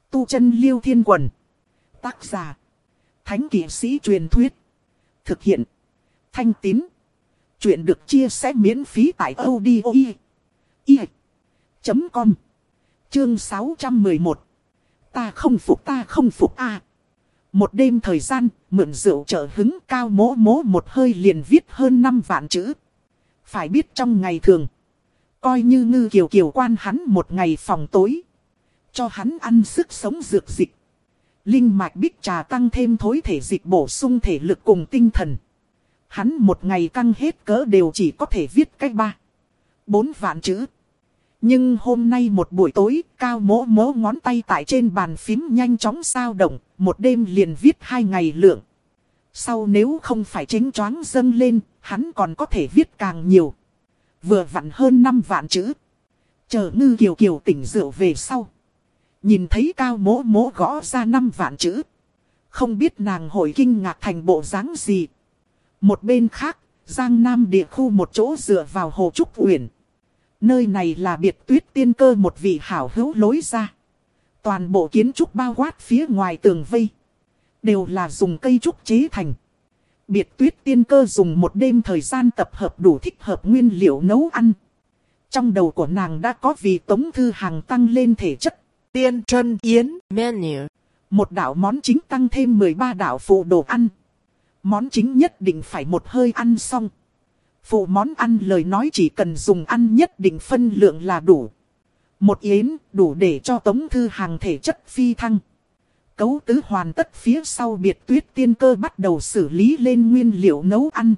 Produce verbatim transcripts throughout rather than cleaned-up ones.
Tu chân Liêu Thiên Quần. Tác giả. Thánh kỵ sĩ truyền thuyết. Thực hiện. Thanh Tín. Chuyện được chia sẻ miễn phí tại audio chấm com. Chương sáu trăm mười một. Ta không phục, ta không phục a. À. Một đêm thời gian, mượn rượu trợ hứng, Cao Mỗ Mỗ một hơi liền viết hơn năm vạn chữ. Phải biết trong ngày thường, coi như Ngư Kiều Kiều quan hắn một ngày phòng tối, cho hắn ăn sức sống dược dịch. Linh mạch bích trà tăng thêm thối thể dịch bổ sung thể lực cùng tinh thần. Hắn một ngày căng hết cỡ đều chỉ có thể viết cách ba, bốn vạn chữ. Nhưng hôm nay một buổi tối, Cao Mỗ Mỗ ngón tay tại trên bàn phím nhanh chóng sao động, một đêm liền viết hai ngày lượng. Sau nếu không phải chính choáng dâng lên, hắn còn có thể viết càng nhiều. Vừa vặn hơn năm vạn chữ. Chờ Ngư Kiều Kiều tỉnh rượu về sau, nhìn thấy Cao Mỗ Mỗ gõ ra năm vạn chữ, không biết nàng hội kinh ngạc thành bộ dáng gì. Một bên khác, Giang Nam địa khu một chỗ dựa vào Hồ Trúc Uyển. Nơi này là Biệt Tuyết Tiên Cơ một vị hảo hữu lối ra. Toàn bộ kiến trúc bao quát phía ngoài tường vây đều là dùng cây trúc chế thành. Biệt Tuyết Tiên Cơ dùng một đêm thời gian tập hợp đủ thích hợp nguyên liệu nấu ăn. Trong đầu của nàng đã có vì Tống Thư Hàng tăng lên thể chất. Tiên Trân Yến menu. Một đạo món chính tăng thêm mười ba đạo phụ đồ ăn. Món chính nhất định phải một hơi ăn xong. Phụ món ăn lời nói chỉ cần dùng ăn nhất định phân lượng là đủ. Một yến đủ để cho Tống Thư Hàng thể chất phi thăng. Cấu tứ hoàn tất phía sau, Biệt Tuyết Tiên Cơ bắt đầu xử lý lên nguyên liệu nấu ăn.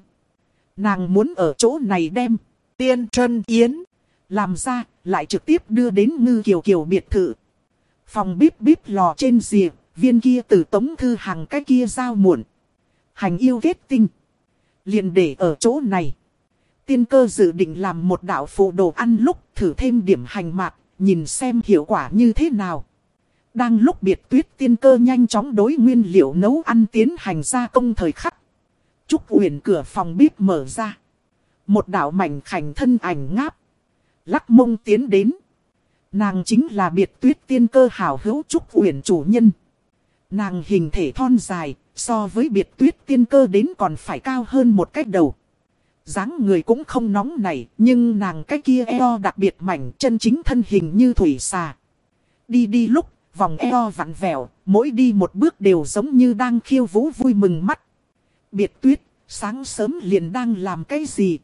Nàng muốn ở chỗ này đem Tiên Trân Yến làm ra, lại trực tiếp đưa đến Ngư Kiều Kiều biệt thự. Phòng bếp bếp lò trên rìa, viên kia từ Tống Thư Hàng cái kia giao muộn. Hành yêu kết tinh liền để ở chỗ này. Tiên Cơ dự định làm một đạo phụ đồ ăn lúc thử thêm điểm hành mạc, nhìn xem hiệu quả như thế nào. Đang lúc Biệt Tuyết Tiên Cơ nhanh chóng đối nguyên liệu nấu ăn tiến hành gia công thời khắc, Trúc Uyển cửa phòng bếp mở ra. Một đạo mảnh khảnh thân ảnh ngáp lắc mông tiến đến. Nàng chính là Biệt Tuyết Tiên Cơ hảo hữu Trúc Uyển chủ nhân. Nàng hình thể thon dài, so với Biệt Tuyết Tiên Cơ đến còn phải cao hơn một cái đầu. Dáng người cũng không nóng nảy, nhưng nàng cái kia eo đặc biệt mảnh, chân chính thân hình như thủy xà. Đi đi lúc, vòng eo vặn vẹo, mỗi đi một bước đều giống như đang khiêu vũ vui mừng mắt. Biệt Tuyết, sáng sớm liền đang làm cái gì?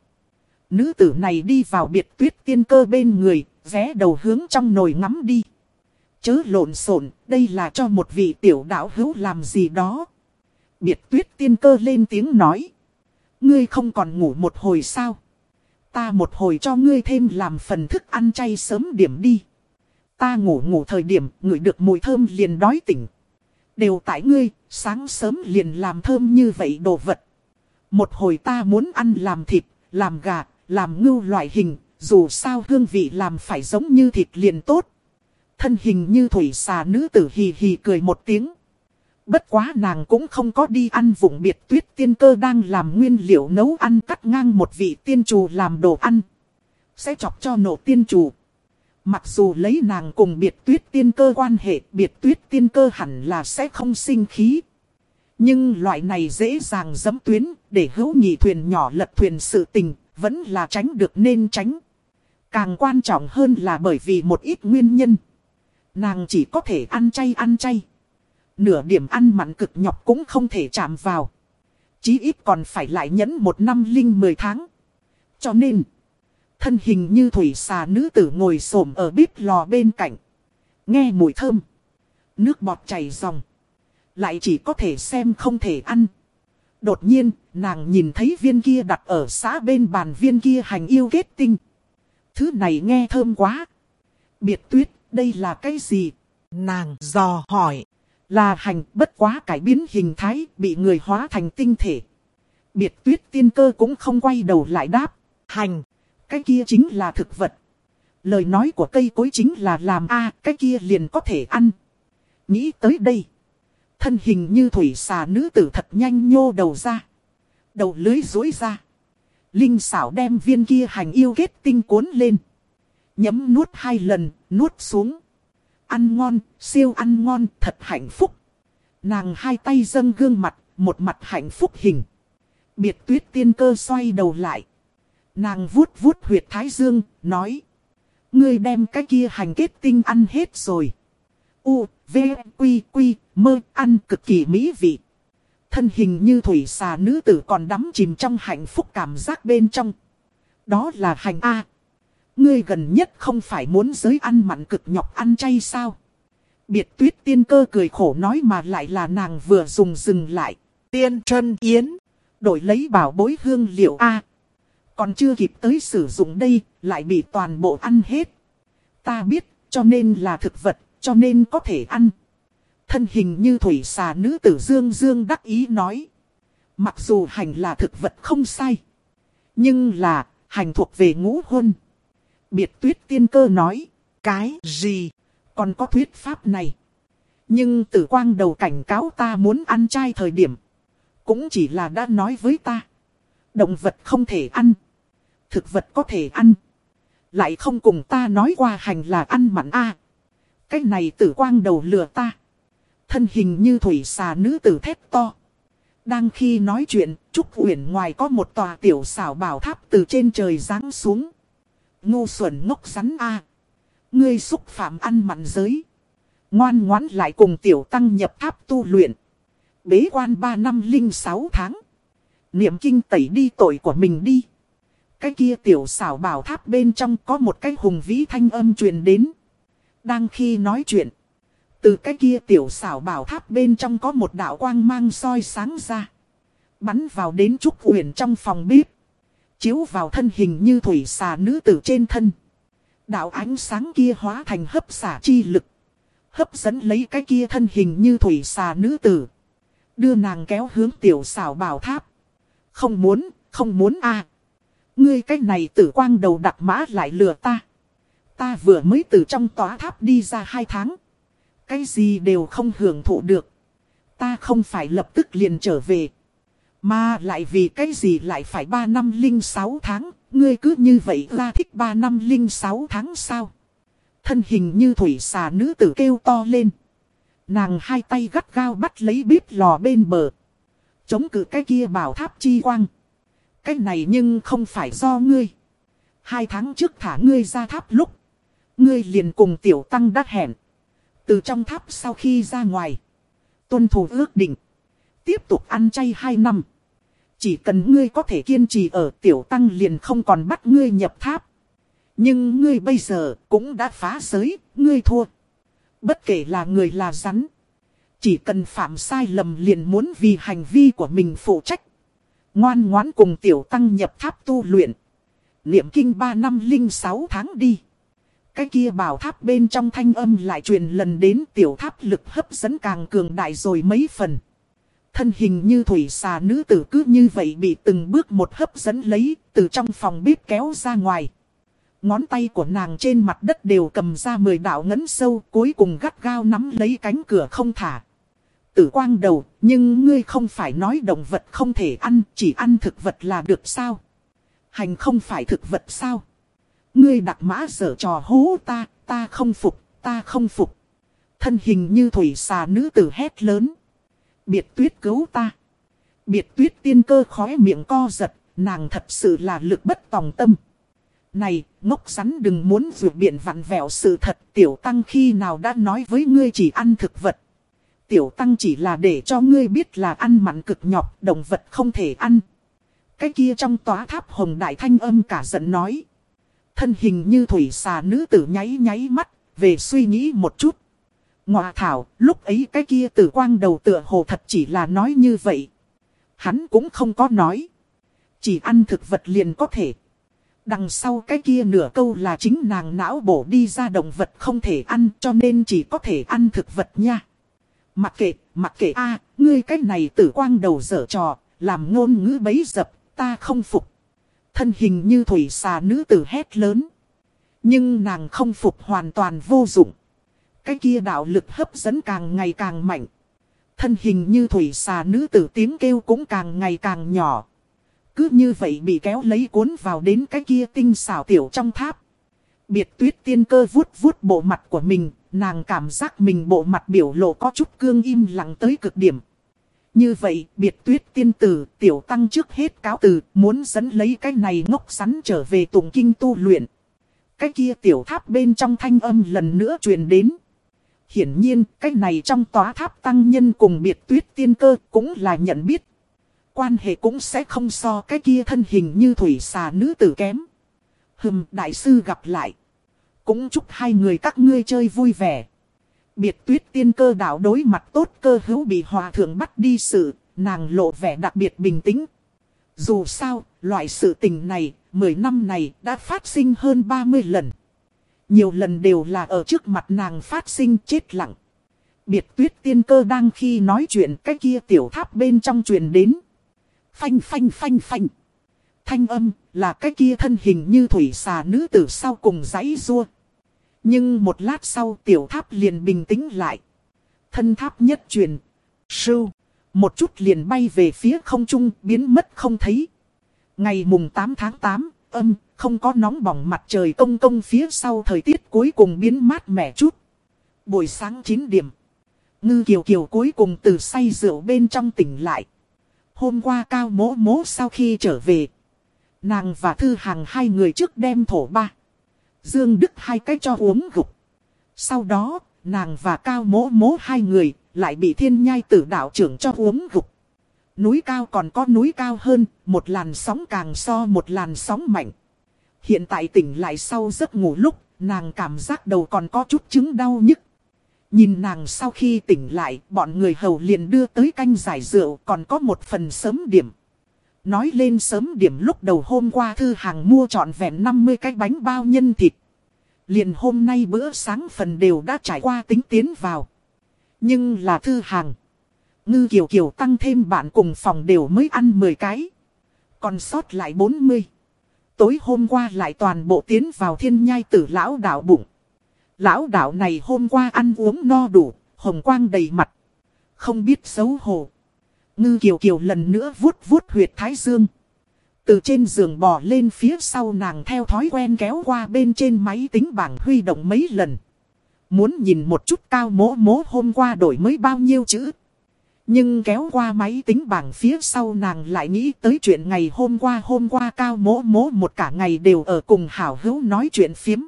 Nữ tử này đi vào Biệt Tuyết Tiên Cơ bên người, ghé đầu hướng trong nồi ngắm đi. Chớ lộn xộn, đây là cho một vị tiểu đạo hữu làm gì đó. Biệt Tuyết Tiên Cơ lên tiếng nói. Ngươi không còn ngủ một hồi sao? Ta một hồi cho ngươi thêm làm phần thức ăn chay sớm điểm đi. Ta ngủ ngủ thời điểm ngửi được mùi thơm liền đói tỉnh. Đều tại ngươi, sáng sớm liền làm thơm như vậy đồ vật. Một hồi ta muốn ăn làm thịt, làm gà, làm ngưu loại hình, dù sao hương vị làm phải giống như thịt liền tốt. Thân hình như thủy xà nữ tử hì hì cười một tiếng. Bất quá nàng cũng không có đi ăn vụng. Biệt Tuyết Tiên Cơ đang làm nguyên liệu nấu ăn cắt ngang một vị tiên chủ làm đồ ăn. Sẽ chọc cho nổ tiên chủ. Mặc dù lấy nàng cùng Biệt Tuyết Tiên Cơ quan hệ, Biệt Tuyết Tiên Cơ hẳn là sẽ không sinh khí. Nhưng loại này dễ dàng dẫm tuyến, để hữu nhị thuyền nhỏ lật thuyền sự tình, vẫn là tránh được nên tránh. Càng quan trọng hơn là bởi vì một ít nguyên nhân. Nàng chỉ có thể ăn chay ăn chay. Nửa điểm ăn mặn cực nhọc cũng không thể chạm vào. Chí ít còn phải lại nhẫn một năm linh mười tháng. Cho nên, thân hình như thủy xà nữ tử ngồi xổm ở bếp lò bên cạnh. Nghe mùi thơm, nước bọt chảy ròng. Lại chỉ có thể xem không thể ăn. Đột nhiên, nàng nhìn thấy viên kia đặt ở xã bên bàn viên kia hành yêu kết tinh. Thứ này nghe thơm quá. Biệt Tuyết, đây là cái gì? Nàng dò hỏi. Là hành, bất quá cải biến hình thái, bị người hóa thành tinh thể. Biệt Tuyết Tiên Cơ cũng không quay đầu lại đáp. Hành, cái kia chính là thực vật. Lời nói của cây cối chính là làm a, cái kia liền có thể ăn. Nghĩ tới đây, thân hình như thủy xà nữ tử thật nhanh nhô đầu ra. Đầu lưới duỗi ra. Linh xảo đem viên kia hành yêu kết tinh cuốn lên. Nhấm nuốt hai lần, nuốt xuống. ăn ngon, siêu ăn ngon, thật hạnh phúc. Nàng hai tay dâng gương mặt, một mặt hạnh phúc hình. Biệt Tuyết Tiên Cơ xoay đầu lại. Nàng vuốt vuốt huyệt thái dương, nói. Ngươi đem cái kia hành kết tinh ăn hết rồi. U, V, Quy, Quy, mơ, ăn cực kỳ mỹ vị. Thân hình như thủy xà nữ tử còn đắm chìm trong hạnh phúc cảm giác bên trong. Đó là hành A. Ngươi gần nhất không phải muốn giới ăn mặn cực nhọc ăn chay sao? Biệt Tuyết Tiên Cơ cười khổ nói mà lại là nàng vừa dùng dừng lại. Tiên Trân Yến. Đổi lấy bảo bối hương liệu A. Còn chưa kịp tới sử dụng đây, lại bị toàn bộ ăn hết. Ta biết, cho nên là thực vật, cho nên có thể ăn. Thân hình như thủy xà nữ tử dương dương đắc ý nói. Mặc dù hành là thực vật không sai. Nhưng là, hành thuộc về ngũ huân. Biệt Tuyết Tiên Cơ nói. Cái gì? Còn có thuyết pháp này. Nhưng Tử Quang Đầu cảnh cáo ta muốn ăn chay thời điểm. Cũng chỉ là đã nói với ta. Động vật không thể ăn. Thực vật có thể ăn. Lại không cùng ta nói qua hành là ăn mặn a. Cái này Tử Quang Đầu lừa ta. Thân hình như thủy xà nữ tử thét to. Đang khi nói chuyện, Trúc Uyển ngoài có một tòa tiểu xảo bảo tháp từ trên trời giáng xuống. Ngu xuẩn ngốc rắn a. Ngươi xúc phạm ăn mặn giới. Ngoan ngoãn lại cùng tiểu tăng nhập tháp tu luyện. Bế quan ba năm linh sáu tháng. Niệm kinh tẩy đi tội của mình đi. Cái kia tiểu xảo bảo tháp bên trong có một cái hùng vĩ thanh âm truyền đến. Đang khi nói chuyện. Từ cái kia tiểu xảo bảo tháp bên trong có một đạo quang mang soi sáng ra. Bắn vào đến Trúc Uyển trong phòng bếp. Chiếu vào thân hình như thủy xà nữ tử trên thân. Đạo ánh sáng kia hóa thành hấp xả chi lực. Hấp dẫn lấy cái kia thân hình như thủy xà nữ tử. Đưa nàng kéo hướng tiểu xảo bảo tháp. Không muốn, không muốn a. Ngươi cái này Tử Quang Đầu đặc mã lại lừa ta. Ta vừa mới từ trong tòa tháp đi ra hai tháng. Cái gì đều không hưởng thụ được. Ta không phải lập tức liền trở về. Mà lại vì cái gì lại phải ba năm linh sáu tháng. Ngươi cứ như vậy ra thích ba năm linh sáu tháng sao? Thân hình như thủy xà nữ tử kêu to lên. Nàng hai tay gắt gao bắt lấy bếp lò bên bờ. Chống cự cái kia bảo tháp chi quang. Cái này nhưng không phải do ngươi. Hai tháng trước thả ngươi ra tháp lúc. Ngươi liền cùng tiểu tăng đã hẹn. Từ trong tháp sau khi ra ngoài. Tuân thủ ước định. Tiếp tục ăn chay hai năm. Chỉ cần ngươi có thể kiên trì ở tiểu tăng liền không còn bắt ngươi nhập tháp. Nhưng ngươi bây giờ cũng đã phá giới, ngươi thua. Bất kể là người là rắn. Chỉ cần phạm sai lầm liền muốn vì hành vi của mình phụ trách. Ngoan ngoãn cùng tiểu tăng nhập tháp tu luyện. Niệm kinh ba năm linh sáu tháng đi. Cái kia bảo tháp bên trong thanh âm lại truyền lần đến tiểu tháp lực hấp dẫn càng cường đại rồi mấy phần. Thân hình như thủy xà nữ tử cứ như vậy bị từng bước một hấp dẫn lấy từ trong phòng bếp kéo ra ngoài. Ngón tay của nàng trên mặt đất đều cầm ra mười đạo ngấn sâu cuối cùng gắt gao nắm lấy cánh cửa không thả. Tử Quang Đầu, nhưng ngươi không phải nói động vật không thể ăn, chỉ ăn thực vật là được sao? Hành không phải thực vật sao? Ngươi đặc mã giở trò hố ta, ta không phục, ta không phục. Thân hình như thủy xà nữ tử hét lớn. Biệt Tuyết cứu ta. Biệt Tuyết Tiên Cơ khóe miệng co giật, nàng thật sự là lực bất tòng tâm. Này, ngốc rắn đừng muốn vượt biện vặn vẹo sự thật, tiểu tăng khi nào đã nói với ngươi chỉ ăn thực vật. Tiểu tăng chỉ là để cho ngươi biết là ăn mặn cực nhọc, động vật không thể ăn. Cái kia trong tòa tháp hồng đại thanh âm cả giận nói. Thân hình như thủy xà nữ tử nháy nháy mắt, về suy nghĩ một chút. Ngọa thảo, lúc ấy cái kia Tử Quang Đầu tựa hồ thật chỉ là nói như vậy. Hắn cũng không có nói. Chỉ ăn thực vật liền có thể. Đằng sau cái kia nửa câu là chính nàng não bổ đi ra động vật không thể ăn cho nên chỉ có thể ăn thực vật nha. Mặc kệ, mặc kệ a, ngươi cái này Tử Quang Đầu dở trò, làm ngôn ngữ bấy dập, ta không phục. Thân hình như thủy xà nữ tử hét lớn. Nhưng nàng không phục hoàn toàn vô dụng. Cái kia đạo lực hấp dẫn càng ngày càng mạnh. Thân hình như thủy xà nữ tử tiếng kêu cũng càng ngày càng nhỏ. Cứ như vậy bị kéo lấy cuốn vào đến cái kia tinh xảo tiểu trong tháp. Biệt Tuyết Tiên Cơ vuốt vuốt bộ mặt của mình, nàng cảm giác mình bộ mặt biểu lộ có chút cương im lặng tới cực điểm. Như vậy, Biệt Tuyết tiên tử, tiểu tăng trước hết cáo từ, muốn dẫn lấy cái này ngốc sắn trở về tụng kinh tu luyện. Cái kia tiểu tháp bên trong thanh âm lần nữa truyền đến. Hiển nhiên, cái này trong tòa tháp tăng nhân cùng Biệt Tuyết tiên cơ cũng là nhận biết. Quan hệ cũng sẽ không so cái kia thân hình như thủy xà nữ tử kém. Hừm, đại sư gặp lại. Cũng chúc hai người các ngươi chơi vui vẻ. Biệt Tuyết tiên cơ đạo đối mặt tốt cơ hữu bị hòa thượng bắt đi sự, nàng lộ vẻ đặc biệt bình tĩnh. Dù sao, loại sự tình này, mười năm này đã phát sinh hơn ba mươi lần. Nhiều lần đều là ở trước mặt nàng phát sinh chết lặng. Biệt Tuyết tiên cơ đang khi nói chuyện cái kia tiểu tháp bên trong truyền đến. Phanh phanh phanh phanh. Thanh âm là cái kia thân hình như thủy xà nữ tử sau cùng giãy giụa. Nhưng một lát sau tiểu tháp liền bình tĩnh lại. Thân tháp nhất truyền. Sưu. Một chút liền bay về phía không trung biến mất không thấy. Ngày mùng tám tháng tám, âm, không có nóng bỏng mặt trời công công phía sau thời tiết cuối cùng biến mát mẻ chút. Buổi sáng chín điểm. Ngư Kiều Kiều cuối cùng từ say rượu bên trong tỉnh lại. Hôm qua Cao Mỗ Mỗ sau khi trở về. Nàng và Thư Hằng hai người trước đem thổ ba. Dương Đức hai cái cho uống gục. Sau đó, nàng và Cao Mỗ Mỗ hai người lại bị Thiên Nhai Tử đạo trưởng cho uống gục. Núi cao còn có núi cao hơn, một làn sóng càng so một làn sóng mạnh. Hiện tại tỉnh lại sau giấc ngủ lúc, nàng cảm giác đầu còn có chút chứng đau nhức. Nhìn nàng sau khi tỉnh lại, bọn người hầu liền đưa tới canh giải rượu, còn có một phần sớm điểm. Nói lên sớm điểm lúc đầu hôm qua Thư Hằng mua trọn vẹn năm mươi cái bánh bao nhân thịt. Liền hôm nay bữa sáng phần đều đã trải qua tính tiến vào. Nhưng là Thư Hằng, Ngư Kiều Kiều tăng thêm bạn cùng phòng đều mới ăn mười cái. Còn sót lại bốn mươi. Tối hôm qua lại toàn bộ tiến vào Thiên Nhai Tử lão đạo bụng. Lão đạo này hôm qua ăn uống no đủ, hồng quang đầy mặt. Không biết xấu hổ. Ngư Kiều Kiều lần nữa vuốt vuốt huyệt thái dương. Từ trên giường bò lên phía sau nàng theo thói quen kéo qua bên trên máy tính bảng huy động mấy lần. Muốn nhìn một chút Cao Mỗ Mỗ hôm qua đổi mới bao nhiêu chữ. Nhưng kéo qua máy tính bảng phía sau nàng lại nghĩ tới chuyện ngày hôm qua. Hôm qua Cao Mỗ Mỗ một cả ngày đều ở cùng hảo hữu nói chuyện phiếm.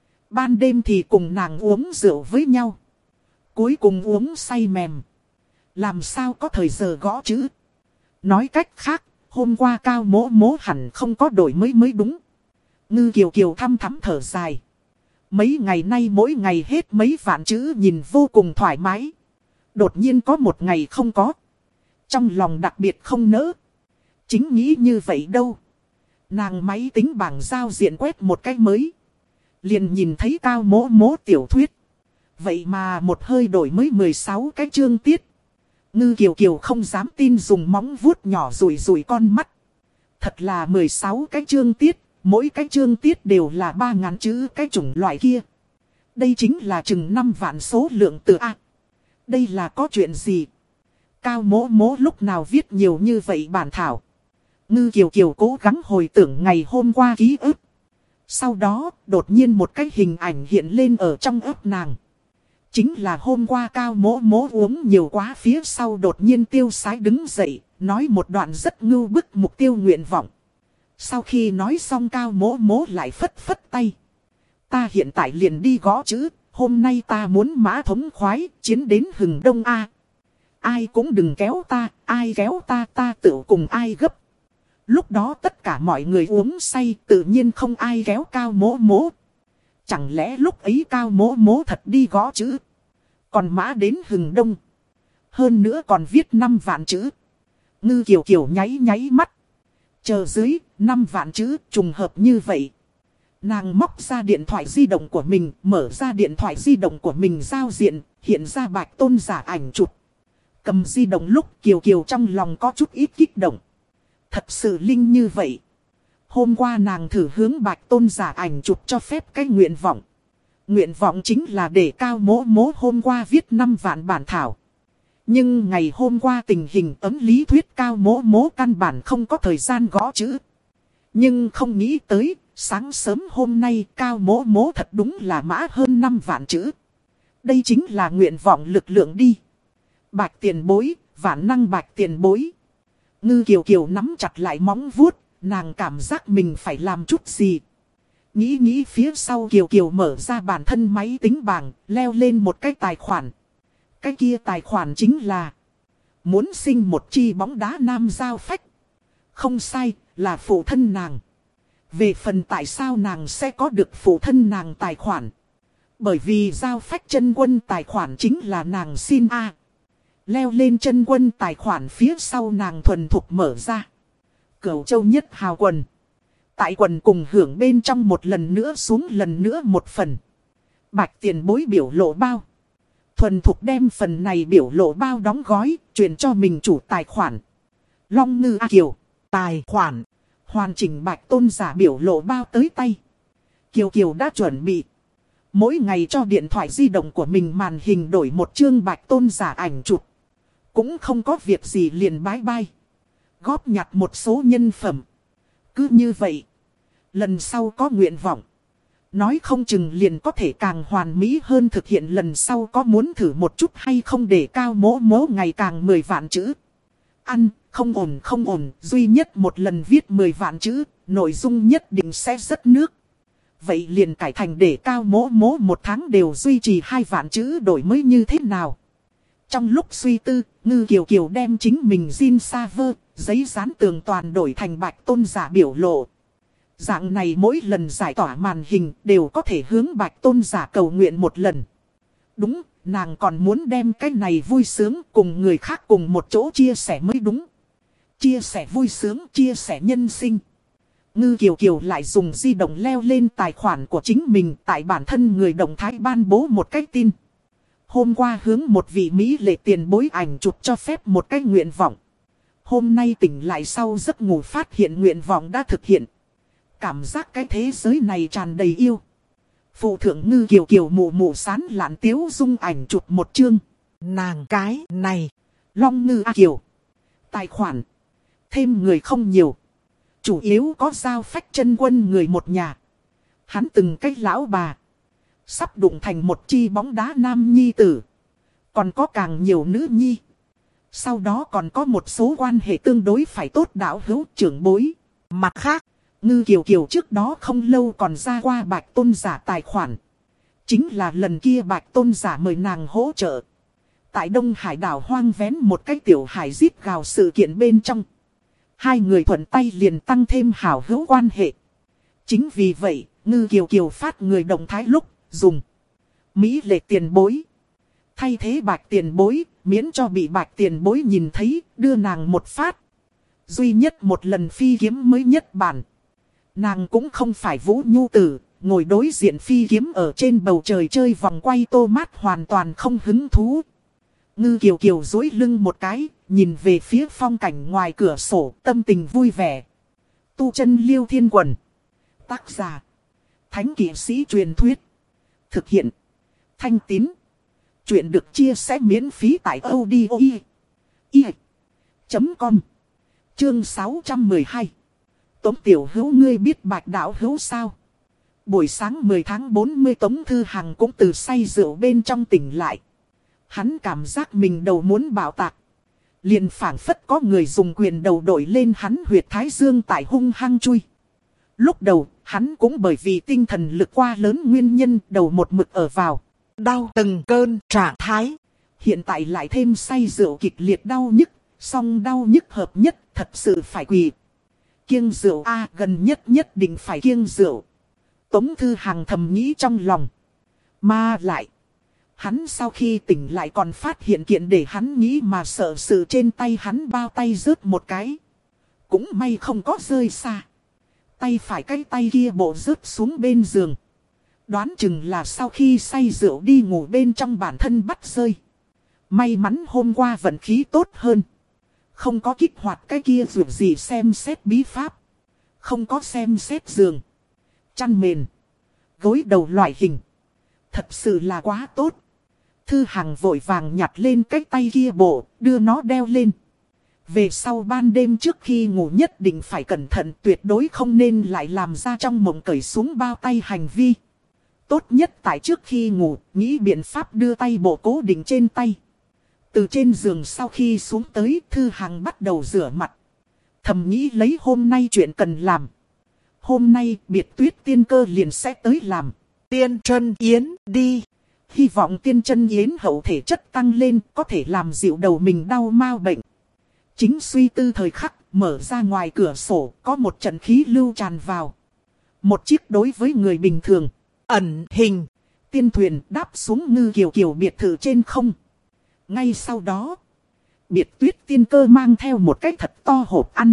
Ban đêm thì cùng nàng uống rượu với nhau. Cuối cùng uống say mềm. Làm sao có thời giờ gõ chữ. Nói cách khác, hôm qua Cao Mỗ Mỗ hẳn không có đổi mới mới đúng. Ngư Kiều Kiều thăm thắm thở dài. Mấy ngày nay mỗi ngày hết mấy vạn chữ nhìn vô cùng thoải mái. Đột nhiên có một ngày không có. Trong lòng đặc biệt không nỡ. Chính nghĩ như vậy đâu. Nàng máy tính bảng giao diện quét một cái mới. Liền nhìn thấy Cao Mỗ Mỗ tiểu thuyết. Vậy mà một hơi đổi mới mười sáu cái chương tiết. Ngư Kiều Kiều không dám tin dùng móng vuốt nhỏ rủi rủi con mắt. Thật là mười sáu cái chương tiết, mỗi cái chương tiết đều là ba ngàn chữ cái chủng loại kia. Đây chính là chừng năm vạn số lượng từ A. Đây là có chuyện gì? Cao Mỗ Mỗ lúc nào viết nhiều như vậy bản thảo? Ngư Kiều Kiều cố gắng hồi tưởng ngày hôm qua ký ức. Sau đó, đột nhiên một cái hình ảnh hiện lên ở trong óc nàng. Chính là hôm qua Cao Mỗ Mỗ uống nhiều quá phía sau đột nhiên tiêu sái đứng dậy, nói một đoạn rất ngưu bức mục tiêu nguyện vọng. Sau khi nói xong Cao Mỗ Mỗ lại phất phất tay. Ta hiện tại liền đi gõ chữ, hôm nay ta muốn mã thống khoái, chiến đến hừng đông A. Ai cũng đừng kéo ta, ai kéo ta ta tự cùng ai gấp. Lúc đó tất cả mọi người uống say tự nhiên không ai kéo Cao Mỗ Mỗ. Chẳng lẽ lúc ấy Cao Mỗ Mỗ thật đi gõ chữ. Còn mã đến hừng đông. Hơn nữa còn viết năm vạn chữ. Ngư Kiều Kiều nháy nháy mắt. Chờ dưới năm vạn chữ trùng hợp như vậy. Nàng móc ra điện thoại di động của mình. Mở ra điện thoại di động của mình giao diện. Hiện ra Bạch Tôn giả ảnh chụp. Cầm di động lúc Kiều Kiều trong lòng có chút ít kích động. Thật sự linh như vậy. Hôm qua nàng thử hướng Bạch Tôn giả ảnh chụp cho phép cái nguyện vọng. Nguyện vọng chính là để Cao Mỗ Mỗ hôm qua viết năm vạn bản thảo. Nhưng ngày hôm qua tình hình ấm lý thuyết Cao Mỗ Mỗ căn bản không có thời gian gõ chữ. Nhưng không nghĩ tới, sáng sớm hôm nay Cao Mỗ Mỗ thật đúng là mã hơn năm vạn chữ. Đây chính là nguyện vọng lực lượng đi. Bạch tiền bối, vạn năng bạch tiền bối. Ngư Kiều Kiều nắm chặt lại móng vuốt, nàng cảm giác mình phải làm chút gì. Nghĩ nghĩ phía sau Kiều Kiều mở ra bản thân máy tính bảng, leo lên một cái tài khoản. Cái kia tài khoản chính là muốn sinh một chi bóng đá nam giao phách. Không sai, là phụ thân nàng. Về phần tại sao nàng sẽ có được phụ thân nàng tài khoản. Bởi vì giao phách chân quân tài khoản chính là nàng xin a. Leo lên chân quân tài khoản phía sau nàng thuần thục mở ra. Cửu châu nhất hào quần. Tại quần cùng hưởng bên trong một lần nữa xuống lần nữa một phần. Bạch tiền bối biểu lộ bao. Thuần thục đem phần này biểu lộ bao đóng gói, truyền cho mình chủ tài khoản. Long Ngư A Kiều, tài khoản. Hoàn chỉnh bạch tôn giả biểu lộ bao tới tay. Kiều Kiều đã chuẩn bị. Mỗi ngày cho điện thoại di động của mình màn hình đổi một chương bạch tôn giả ảnh chụp. Cũng không có việc gì liền bái bai. Góp nhặt một số nhân phẩm. Cứ như vậy. Lần sau có nguyện vọng. Nói không chừng liền có thể càng hoàn mỹ hơn thực hiện lần sau có muốn thử một chút hay không để cao mố mố ngày càng mười vạn chữ. Ăn, không ổn không ổn, duy nhất một lần viết mười vạn chữ, nội dung nhất định sẽ rất nước. Vậy liền cải thành để cao mố mố một tháng đều duy trì hai vạn chữ đổi mới như thế nào. Trong lúc suy tư, Ngư Kiều Kiều đem chính mình zin server, giấy dán tường toàn đổi thành bạch tôn giả biểu lộ. Dạng này mỗi lần giải tỏa màn hình đều có thể hướng bạch tôn giả cầu nguyện một lần. Đúng, nàng còn muốn đem cái này vui sướng cùng người khác cùng một chỗ chia sẻ mới đúng. Chia sẻ vui sướng, chia sẻ nhân sinh. Ngư Kiều Kiều lại dùng di động leo lên tài khoản của chính mình tại bản thân người động thái ban bố một cái tin. Hôm qua hướng một vị Mỹ lệ tiền bối ảnh chụp cho phép một cái nguyện vọng. Hôm nay tỉnh lại sau giấc ngủ phát hiện nguyện vọng đã thực hiện. Cảm giác cái thế giới này tràn đầy yêu. Phụ thượng Ngư Kiều Kiều mụ mụ sán lạn tiếu dung ảnh chụp một chương. Nàng cái này. Long Ngư A Kiều. Tài khoản. Thêm người không nhiều. Chủ yếu có giao phách chân quân người một nhà. Hắn từng cách lão bà. Sắp đụng thành một chi bóng đá nam nhi tử. Còn có càng nhiều nữ nhi. Sau đó còn có một số quan hệ tương đối phải tốt đạo hữu trưởng bối. Mặt khác, Ngư Kiều Kiều trước đó không lâu còn ra qua bạch tôn giả tài khoản. Chính là lần kia bạch tôn giả mời nàng hỗ trợ. Tại Đông Hải đảo hoang vén một cái tiểu hải giết gào sự kiện bên trong. Hai người thuận tay liền tăng thêm hảo hữu quan hệ. Chính vì vậy, Ngư Kiều Kiều phát người động thái lúc, dùng Mỹ lệ tiền bối. Thay thế bạch tiền bối, miễn cho bị bạch tiền bối nhìn thấy, đưa nàng một phát. Duy nhất một lần phi kiếm mới nhất bản. Nàng cũng không phải Vũ Nhu Tử, ngồi đối diện phi kiếm ở trên bầu trời chơi vòng quay tô mát hoàn toàn không hứng thú. Ngư Kiều Kiều duỗi lưng một cái, nhìn về phía phong cảnh ngoài cửa sổ, tâm tình vui vẻ. Tu chân Liêu Thiên Quần. Tác giả. Thánh kỵ sĩ truyền thuyết. Thực hiện. Thanh Tín. Chuyện được chia sẻ miễn phí tại audio chấm com. Chương sáu trăm mười hai. Tống tiểu hữu ngươi biết bạch đạo hữu sao? Buổi sáng mười tháng bốn mươi Tống Thư Hằng cũng từ say rượu bên trong tỉnh lại. Hắn cảm giác mình đầu muốn bạo tạc. Liền phảng phất có người dùng quyền đầu đổi lên hắn huyệt thái dương tại hung hăng chui. Lúc đầu, hắn cũng bởi vì tinh thần lực qua lớn nguyên nhân đầu một mực ở vào. Đau từng cơn trạng thái. Hiện tại lại thêm say rượu kịch liệt đau nhức. Song đau nhức hợp nhất thật sự phải quỳ. Kiêng rượu a gần nhất nhất định phải kiêng rượu. Tống Thư Hằng thầm nghĩ trong lòng. Mà lại. Hắn sau khi tỉnh lại còn phát hiện kiện để hắn nghĩ mà sợ sự trên tay hắn bao tay rớt một cái. Cũng may không có rơi xa. Tay phải cái tay kia bộ rớt xuống bên giường. Đoán chừng là sau khi say rượu đi ngủ bên trong bản thân bắt rơi. May mắn hôm qua vận khí tốt hơn. Không có kích hoạt cái kia dù gì xem xét bí pháp. Không có xem xét giường. Chăn mền. Gối đầu loại hình. Thật sự là quá tốt. Thư Hằng vội vàng nhặt lên cái tay kia bộ, đưa nó đeo lên. Về sau ban đêm trước khi ngủ nhất định phải cẩn thận, tuyệt đối không nên lại làm ra trong mộng cởi xuống bao tay hành vi. Tốt nhất tại trước khi ngủ, nghĩ biện pháp đưa tay bộ cố định trên tay. Từ trên giường sau khi xuống tới, Thư Hằng bắt đầu rửa mặt. Thầm nghĩ lấy hôm nay chuyện cần làm. Hôm nay Biệt Tuyết Tiên Cơ liền sẽ tới làm. Tiên Chân Yến đi. Hy vọng Tiên Chân Yến hậu thể chất tăng lên, có thể làm dịu đầu mình đau mau bệnh. Chính suy tư thời khắc, mở ra ngoài cửa sổ, có một trận khí lưu tràn vào. Một chiếc đối với người bình thường, ẩn hình, tiên thuyền đáp xuống Ngư Kiều Kiều biệt thự trên không. Ngay sau đó, Biệt Tuyết Tiên Cơ mang theo một cái thật to hộp ăn.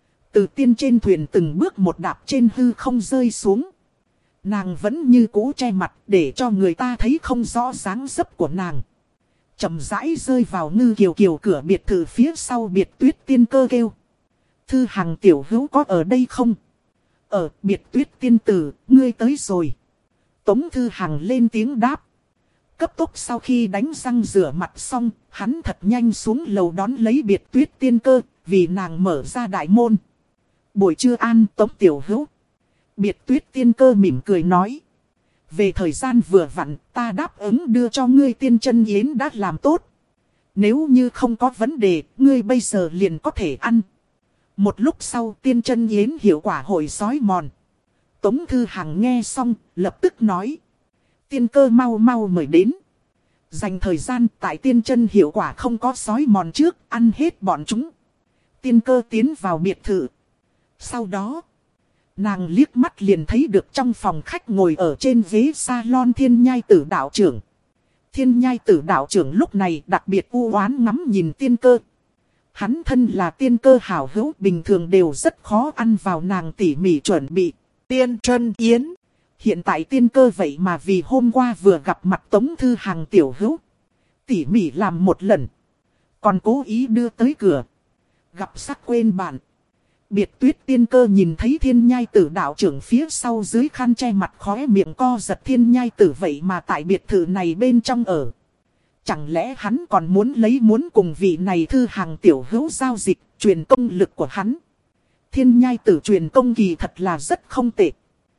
Từ tiên trên thuyền từng bước một đạp trên hư không rơi xuống. Nàng vẫn như cũ che mặt để cho người ta thấy không rõ dáng dấp của nàng. Chậm rãi rơi vào Ngư Kiều Kiều cửa biệt thự phía sau. Biệt Tuyết Tiên Cơ kêu: Thư Hằng tiểu hữu có ở đây không? Ở. Biệt Tuyết tiên tử, ngươi tới rồi. Tống Thư Hằng lên tiếng đáp. Cấp tốc sau khi đánh răng rửa mặt xong, hắn thật nhanh xuống lầu đón lấy Biệt Tuyết Tiên Cơ, vì nàng mở ra đại môn. Buổi trưa an Tống tiểu hữu. Biệt Tuyết Tiên Cơ mỉm cười nói. Về thời gian vừa vặn, ta đáp ứng đưa cho ngươi Tiên Chân Yến đã làm tốt. Nếu như không có vấn đề, ngươi bây giờ liền có thể ăn. Một lúc sau Tiên Chân Yến hiệu quả hội sói mòn. Tống Thư Hằng nghe xong, lập tức nói. Tiên Cơ mau mau mời đến. Dành thời gian tại Tiên Chân hiệu quả không có sói mòn trước, ăn hết bọn chúng. Tiên Cơ tiến vào biệt thự. Sau đó, nàng liếc mắt liền thấy được trong phòng khách ngồi ở trên ghế salon Thiên Nhai Tử đạo trưởng. Thiên Nhai Tử đạo trưởng lúc này đặc biệt u oán ngắm nhìn Tiên Cơ. Hắn thân là Tiên Cơ hảo hữu, bình thường đều rất khó ăn vào nàng tỉ mỉ chuẩn bị. Tiên Chân Yến. Hiện tại Tiên Cơ vậy mà vì hôm qua vừa gặp mặt Tống Thư Hằng tiểu hữu, tỉ mỉ làm một lần, còn cố ý đưa tới cửa. Gặp sắc quên bạn. Biệt Tuyết Tiên Cơ nhìn thấy Thiên Nhai Tử đạo trưởng phía sau dưới khăn che mặt khóe miệng co giật. Thiên Nhai Tử vậy mà tại biệt thự này bên trong ở. Chẳng lẽ hắn còn muốn lấy muốn cùng vị này Thư Hằng tiểu hữu giao dịch, truyền công lực của hắn. Thiên Nhai Tử truyền công kỳ thật là rất không tệ.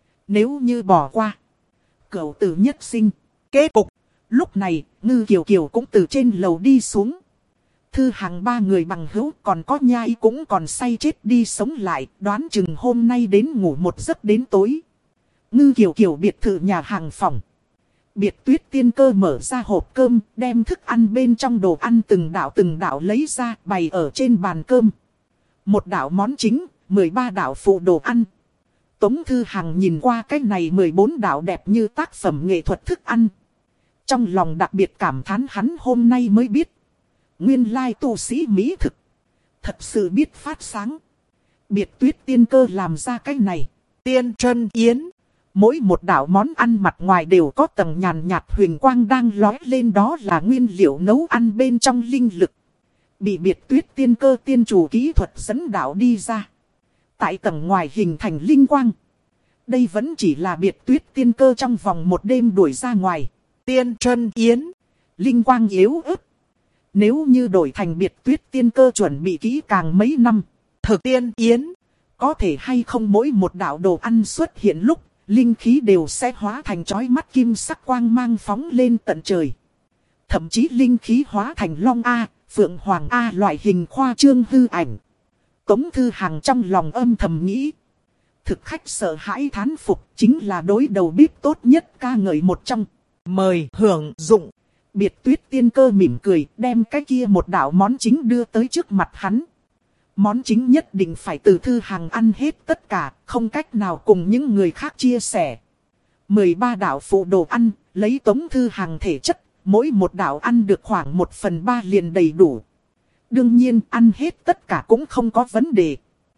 Nếu như bỏ qua, cửu tử nhất sinh. Kết cục, lúc này, Ngư Kiều Kiều cũng từ trên lầu đi xuống. Thư Hằng ba người bằng hữu còn có Nhai cũng còn say chết đi sống lại, đoán chừng hôm nay đến ngủ một giấc đến tối. Ngư Kiều Kiều biệt thự nhà hàng phòng. Biệt Tuyết Tiên Cơ mở ra hộp cơm, đem thức ăn bên trong đồ ăn từng đạo từng đạo lấy ra, bày ở trên bàn cơm. Một đạo món chính, mười ba đạo phụ đồ ăn. Tống Thư Hằng nhìn qua cái này mười bốn đạo đẹp như tác phẩm nghệ thuật thức ăn. Trong lòng đặc biệt cảm thán hắn hôm nay mới biết. Nguyên lai tu sĩ mỹ thực. Thật sự biết phát sáng. Biệt Tuyết Tiên Cơ làm ra cái này. Tiên Chân Yến. Mỗi một đạo món ăn mặt ngoài đều có tầng nhàn nhạt huyền quang đang lói lên, đó là nguyên liệu nấu ăn bên trong linh lực. Bị Biệt Tuyết Tiên Cơ tiên chủ kỹ thuật dẫn đạo đi ra. Tại tầng ngoài hình thành linh quang. Đây vẫn chỉ là Biệt Tuyết Tiên Cơ trong vòng một đêm đuổi ra ngoài. Tiên Chân Yến. Linh quang yếu ớt. Nếu như đổi thành Biệt Tuyết Tiên Cơ chuẩn bị kỹ càng mấy năm. Thực Tiên Yến. Có thể hay không mỗi một đạo đồ ăn xuất hiện lúc, linh khí đều sẽ hóa thành chói mắt kim sắc quang mang phóng lên tận trời. Thậm chí linh khí hóa thành long A, phượng hoàng A loại hình khoa trương hư ảnh. Tống Thư Hằng trong lòng âm thầm nghĩ. Thực khách sợ hãi thán phục chính là đối đầu bếp tốt nhất ca ngợi một trong. Mời hưởng dụng. Biệt Tuyết Tiên Cơ mỉm cười đem cái kia một đạo món chính đưa tới trước mặt hắn. Món chính nhất định phải từ Thư Hằng ăn hết tất cả, không cách nào cùng những người khác chia sẻ. mười ba đạo phụ đồ ăn, lấy Tống Thư Hằng thể chất, mỗi một đạo ăn được khoảng một phần ba liền đầy đủ. Đương nhiên ăn hết tất cả cũng không có vấn đề.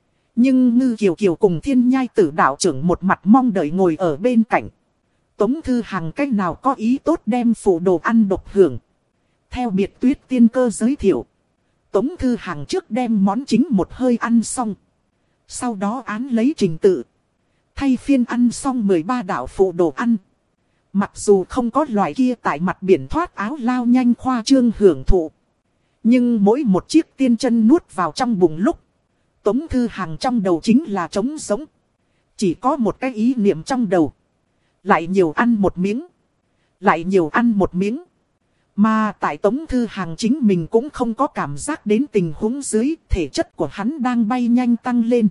Nhưng Ngư Kiều Kiều cùng Thiên Nhai Tử đạo trưởng một mặt mong đợi ngồi ở bên cạnh. Tống Thư Hằng cách nào có ý tốt đem phụ đồ ăn độc hưởng. Theo Biệt Tuyết Tiên Cơ giới thiệu, Tống Thư Hằng trước đem món chính một hơi ăn xong. Sau đó án lấy trình tự. Thay phiên ăn xong mười ba đạo phụ đồ ăn. Mặc dù không có loại kia tại mặt biển thoát áo lao nhanh khoa trương hưởng thụ. Nhưng mỗi một chiếc tiên chân nuốt vào trong bụng lúc, Tống Thư Hằng trong đầu chính là trống sống. Chỉ có một cái ý niệm trong đầu. Lại nhiều ăn một miếng. Lại nhiều ăn một miếng. Mà tại Tống Thư Hàng chính mình cũng không có cảm giác đến tình huống dưới, thể chất của hắn đang bay nhanh tăng lên.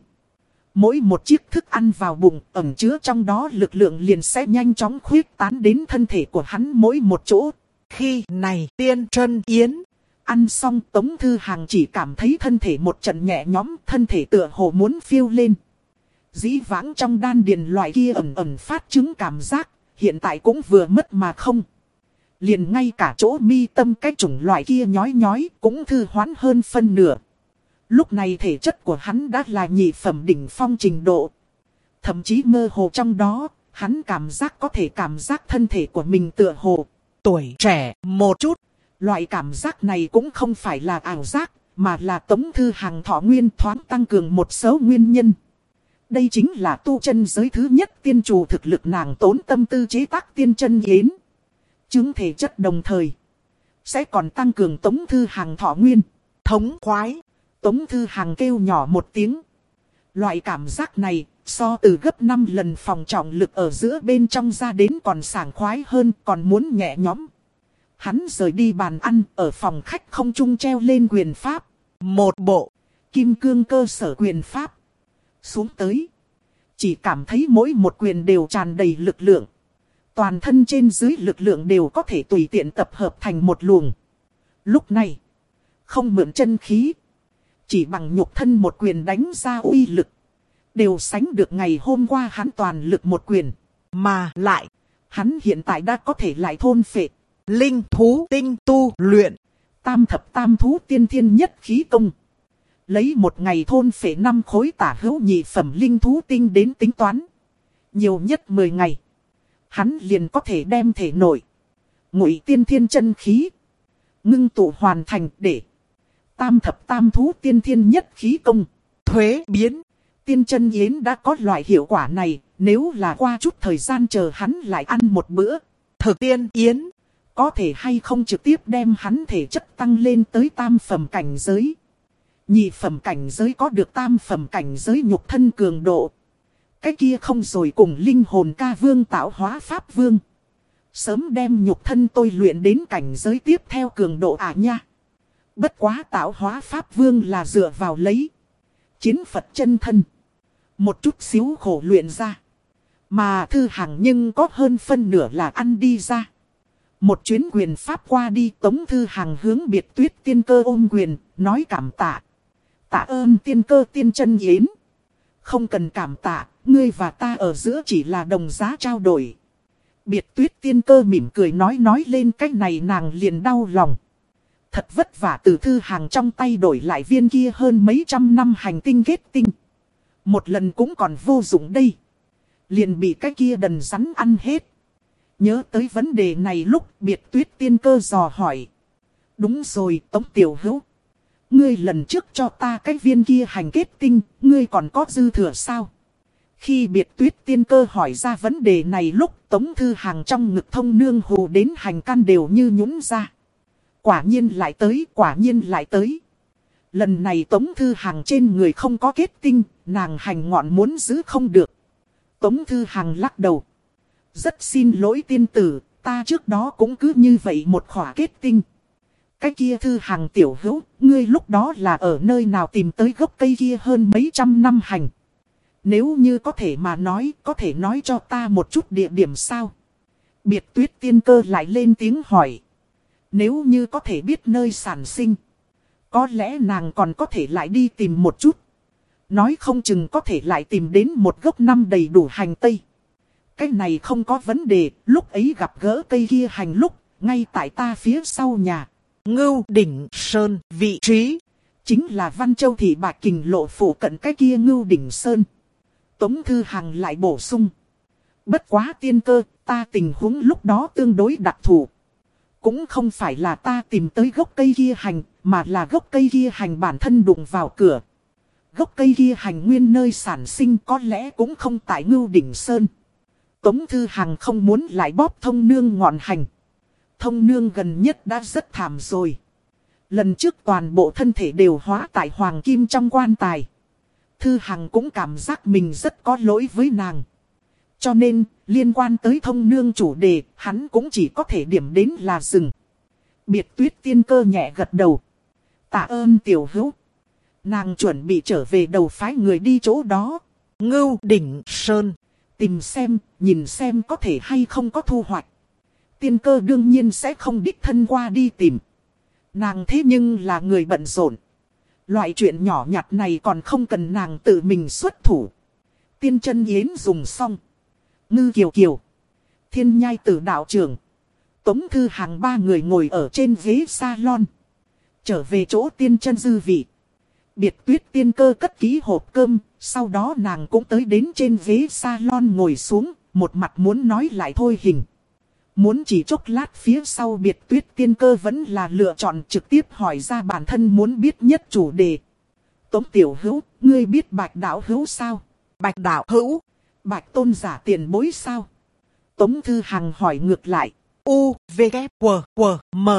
Mỗi một chiếc thức ăn vào bụng ẩn chứa trong đó lực lượng liền sẽ nhanh chóng khuyết tán đến thân thể của hắn mỗi một chỗ. Khi này Tiên Trân Yến ăn xong, Tống Thư Hàng chỉ cảm thấy thân thể một trận nhẹ nhõm, thân thể tựa hồ muốn phiêu lên. Dĩ vãng trong đan điền loại kia ẩn ẩn phát chứng cảm giác, hiện tại cũng vừa mất mà không. Liền ngay cả chỗ mi tâm cái chủng loại kia nhói nhói cũng thư hoán hơn phân nửa. Lúc này thể chất của hắn đã là nhị phẩm đỉnh phong trình độ. Thậm chí mơ hồ trong đó, hắn cảm giác có thể cảm giác thân thể của mình tựa hồ tuổi trẻ một chút. Loại cảm giác này cũng không phải là ảo giác, mà là Tống Thư Hàng thọ nguyên thoáng tăng cường một số nguyên nhân. Đây chính là tu chân giới thứ nhất tiên chủ thực lực nàng tốn tâm tư chế tác tiên chân yến. Chứng thể chất đồng thời sẽ còn tăng cường Tống Thư Hàng thọ nguyên. Thống khoái. Tống Thư Hàng kêu nhỏ một tiếng. Loại cảm giác này so từ gấp năm lần phòng trọng lực ở giữa bên trong ra đến còn sảng khoái hơn, còn muốn nhẹ nhõm. Hắn rời đi bàn ăn, ở phòng khách không trung treo lên quyền pháp. Một bộ kim cương cơ sở quyền pháp. Xuống tới. Chỉ cảm thấy mỗi một quyền đều tràn đầy lực lượng. Toàn thân trên dưới lực lượng đều có thể tùy tiện tập hợp thành một luồng. Lúc này, không mượn chân khí. Chỉ bằng nhục thân một quyền đánh ra uy lực. Đều sánh được ngày hôm qua hắn toàn lực một quyền. Mà lại, hắn hiện tại đã có thể lại thôn phệ linh thú tinh tu luyện tam thập tam thú tiên thiên nhất khí công. Lấy một ngày thôn phệ năm khối tả hữu nhị phẩm linh thú tinh đến tính toán. Nhiều nhất mười ngày. Hắn liền có thể đem thể nội ngụy tiên thiên chân khí ngưng tụ hoàn thành để tam thập tam thú tiên thiên nhất khí công thuế biến. Tiên chân yến đã có loại hiệu quả này. Nếu là qua chút thời gian chờ hắn lại ăn một bữa thực tiên yến, có thể hay không trực tiếp đem hắn thể chất tăng lên tới tam phẩm cảnh giới. Nhị phẩm cảnh giới có được tam phẩm cảnh giới nhục thân cường độ. Cái kia không rồi cùng linh hồn ca vương tạo hóa pháp vương. Sớm đem nhục thân tôi luyện đến cảnh giới tiếp theo cường độ à nha. Bất quá tạo hóa pháp vương là dựa vào lấy chiến Phật chân thân. Một chút xíu khổ luyện ra. Mà Thư Hàng nhưng có hơn phân nửa là ăn đi ra. Một chuyến quyền pháp qua đi, Tống Thư Hàng hướng Biệt Tuyết Tiên Cơ ôm quyền, nói cảm tạ. Tạ ơn tiên cơ tiên chân yến. Không cần cảm tạ, ngươi và ta ở giữa chỉ là đồng giá trao đổi. Biệt Tuyết Tiên Cơ mỉm cười nói nói lên cách này nàng liền đau lòng. Thật vất vả từ Thư Hàng trong tay đổi lại viên kia hơn mấy trăm năm hành tinh kết tinh. Một lần cũng còn vô dụng đây. Liền bị cái kia đần rắn ăn hết. Nhớ tới vấn đề này lúc Biệt Tuyết Tiên Cơ dò hỏi. Đúng rồi Tống Tiểu Hữu. Ngươi lần trước cho ta cái viên kia hành kết tinh, ngươi còn có dư thừa sao? Khi Biệt Tuyết Tiên Cơ hỏi ra vấn đề này lúc Tống Thư Hàng trong ngực thông nương hù đến hành can đều như nhũn ra. Quả nhiên lại tới, quả nhiên lại tới. Lần này Tống Thư Hàng trên người không có kết tinh, nàng hành ngọn muốn giữ không được. Tống Thư Hàng lắc đầu. Rất xin lỗi tiên tử, ta trước đó cũng cứ như vậy một khỏa kết tinh. Cái kia Thư Hàng tiểu hữu, ngươi lúc đó là ở nơi nào tìm tới gốc cây kia hơn mấy trăm năm hành. Nếu như có thể mà nói, có thể nói cho ta một chút địa điểm sao? Biệt Tuyết Tiên Cơ lại lên tiếng hỏi. Nếu như có thể biết nơi sản sinh, có lẽ nàng còn có thể lại đi tìm một chút. Nói không chừng có thể lại tìm đến một gốc năm đầy đủ hành tây. Cái này không có vấn đề, lúc ấy gặp gỡ cây kia hành lúc, ngay tại ta phía sau nhà. Ngưu Đỉnh Sơn vị trí chính là Văn Châu Thị Bạch Kình Lộ phụ cận cái kia Ngưu Đỉnh Sơn. Tống Thư Hàng lại bổ sung. Bất quá tiên cơ, ta tình huống lúc đó tương đối đặc thù. Cũng không phải là ta tìm tới gốc cây kia hành, mà là gốc cây kia hành bản thân đụng vào cửa. Gốc cây kia hành nguyên nơi sản sinh có lẽ cũng không tại Ngưu Đỉnh Sơn. Tống Thư Hàng không muốn lại bóp thông nương ngọn hành. Thông nương gần nhất đã rất thảm rồi. Lần trước toàn bộ thân thể đều hóa tại hoàng kim trong quan tài. Thư Hằng cũng cảm giác mình rất có lỗi với nàng. Cho nên, liên quan tới thông nương chủ đề, hắn cũng chỉ có thể điểm đến là rừng. Biệt Tuyết Tiên Cơ nhẹ gật đầu. Tạ ơn tiểu hữu. Nàng chuẩn bị trở về đầu phái người đi chỗ đó. Ngưu Đỉnh Sơn. Tìm xem, nhìn xem có thể hay không có thu hoạch. Tiên Cơ đương nhiên sẽ không đích thân qua đi tìm. Nàng thế nhưng là người bận rộn. Loại chuyện nhỏ nhặt này còn không cần nàng tự mình xuất thủ. Tiên Chân Yến dùng xong. Ngư Kiều Kiều. Thiên Nhai Tử đạo trưởng. Tống Thư Hàng ba người ngồi ở trên ghế salon. Trở về chỗ Tiên Chân dư vị. Biệt Tuyết Tiên Cơ cất kỹ hộp cơm. Sau đó nàng cũng tới đến trên ghế salon ngồi xuống. Một mặt muốn nói lại thôi hình. Muốn chỉ chốc lát phía sau Biệt Tuyết Tiên Cơ vẫn là lựa chọn trực tiếp hỏi ra bản thân muốn biết nhất chủ đề. Tống tiểu hữu, ngươi biết Bạch đạo hữu sao? Bạch đạo hữu? Bạch tôn giả tiền bối sao? Tống Thư Hằng hỏi ngược lại. U, V, K, W, W, M.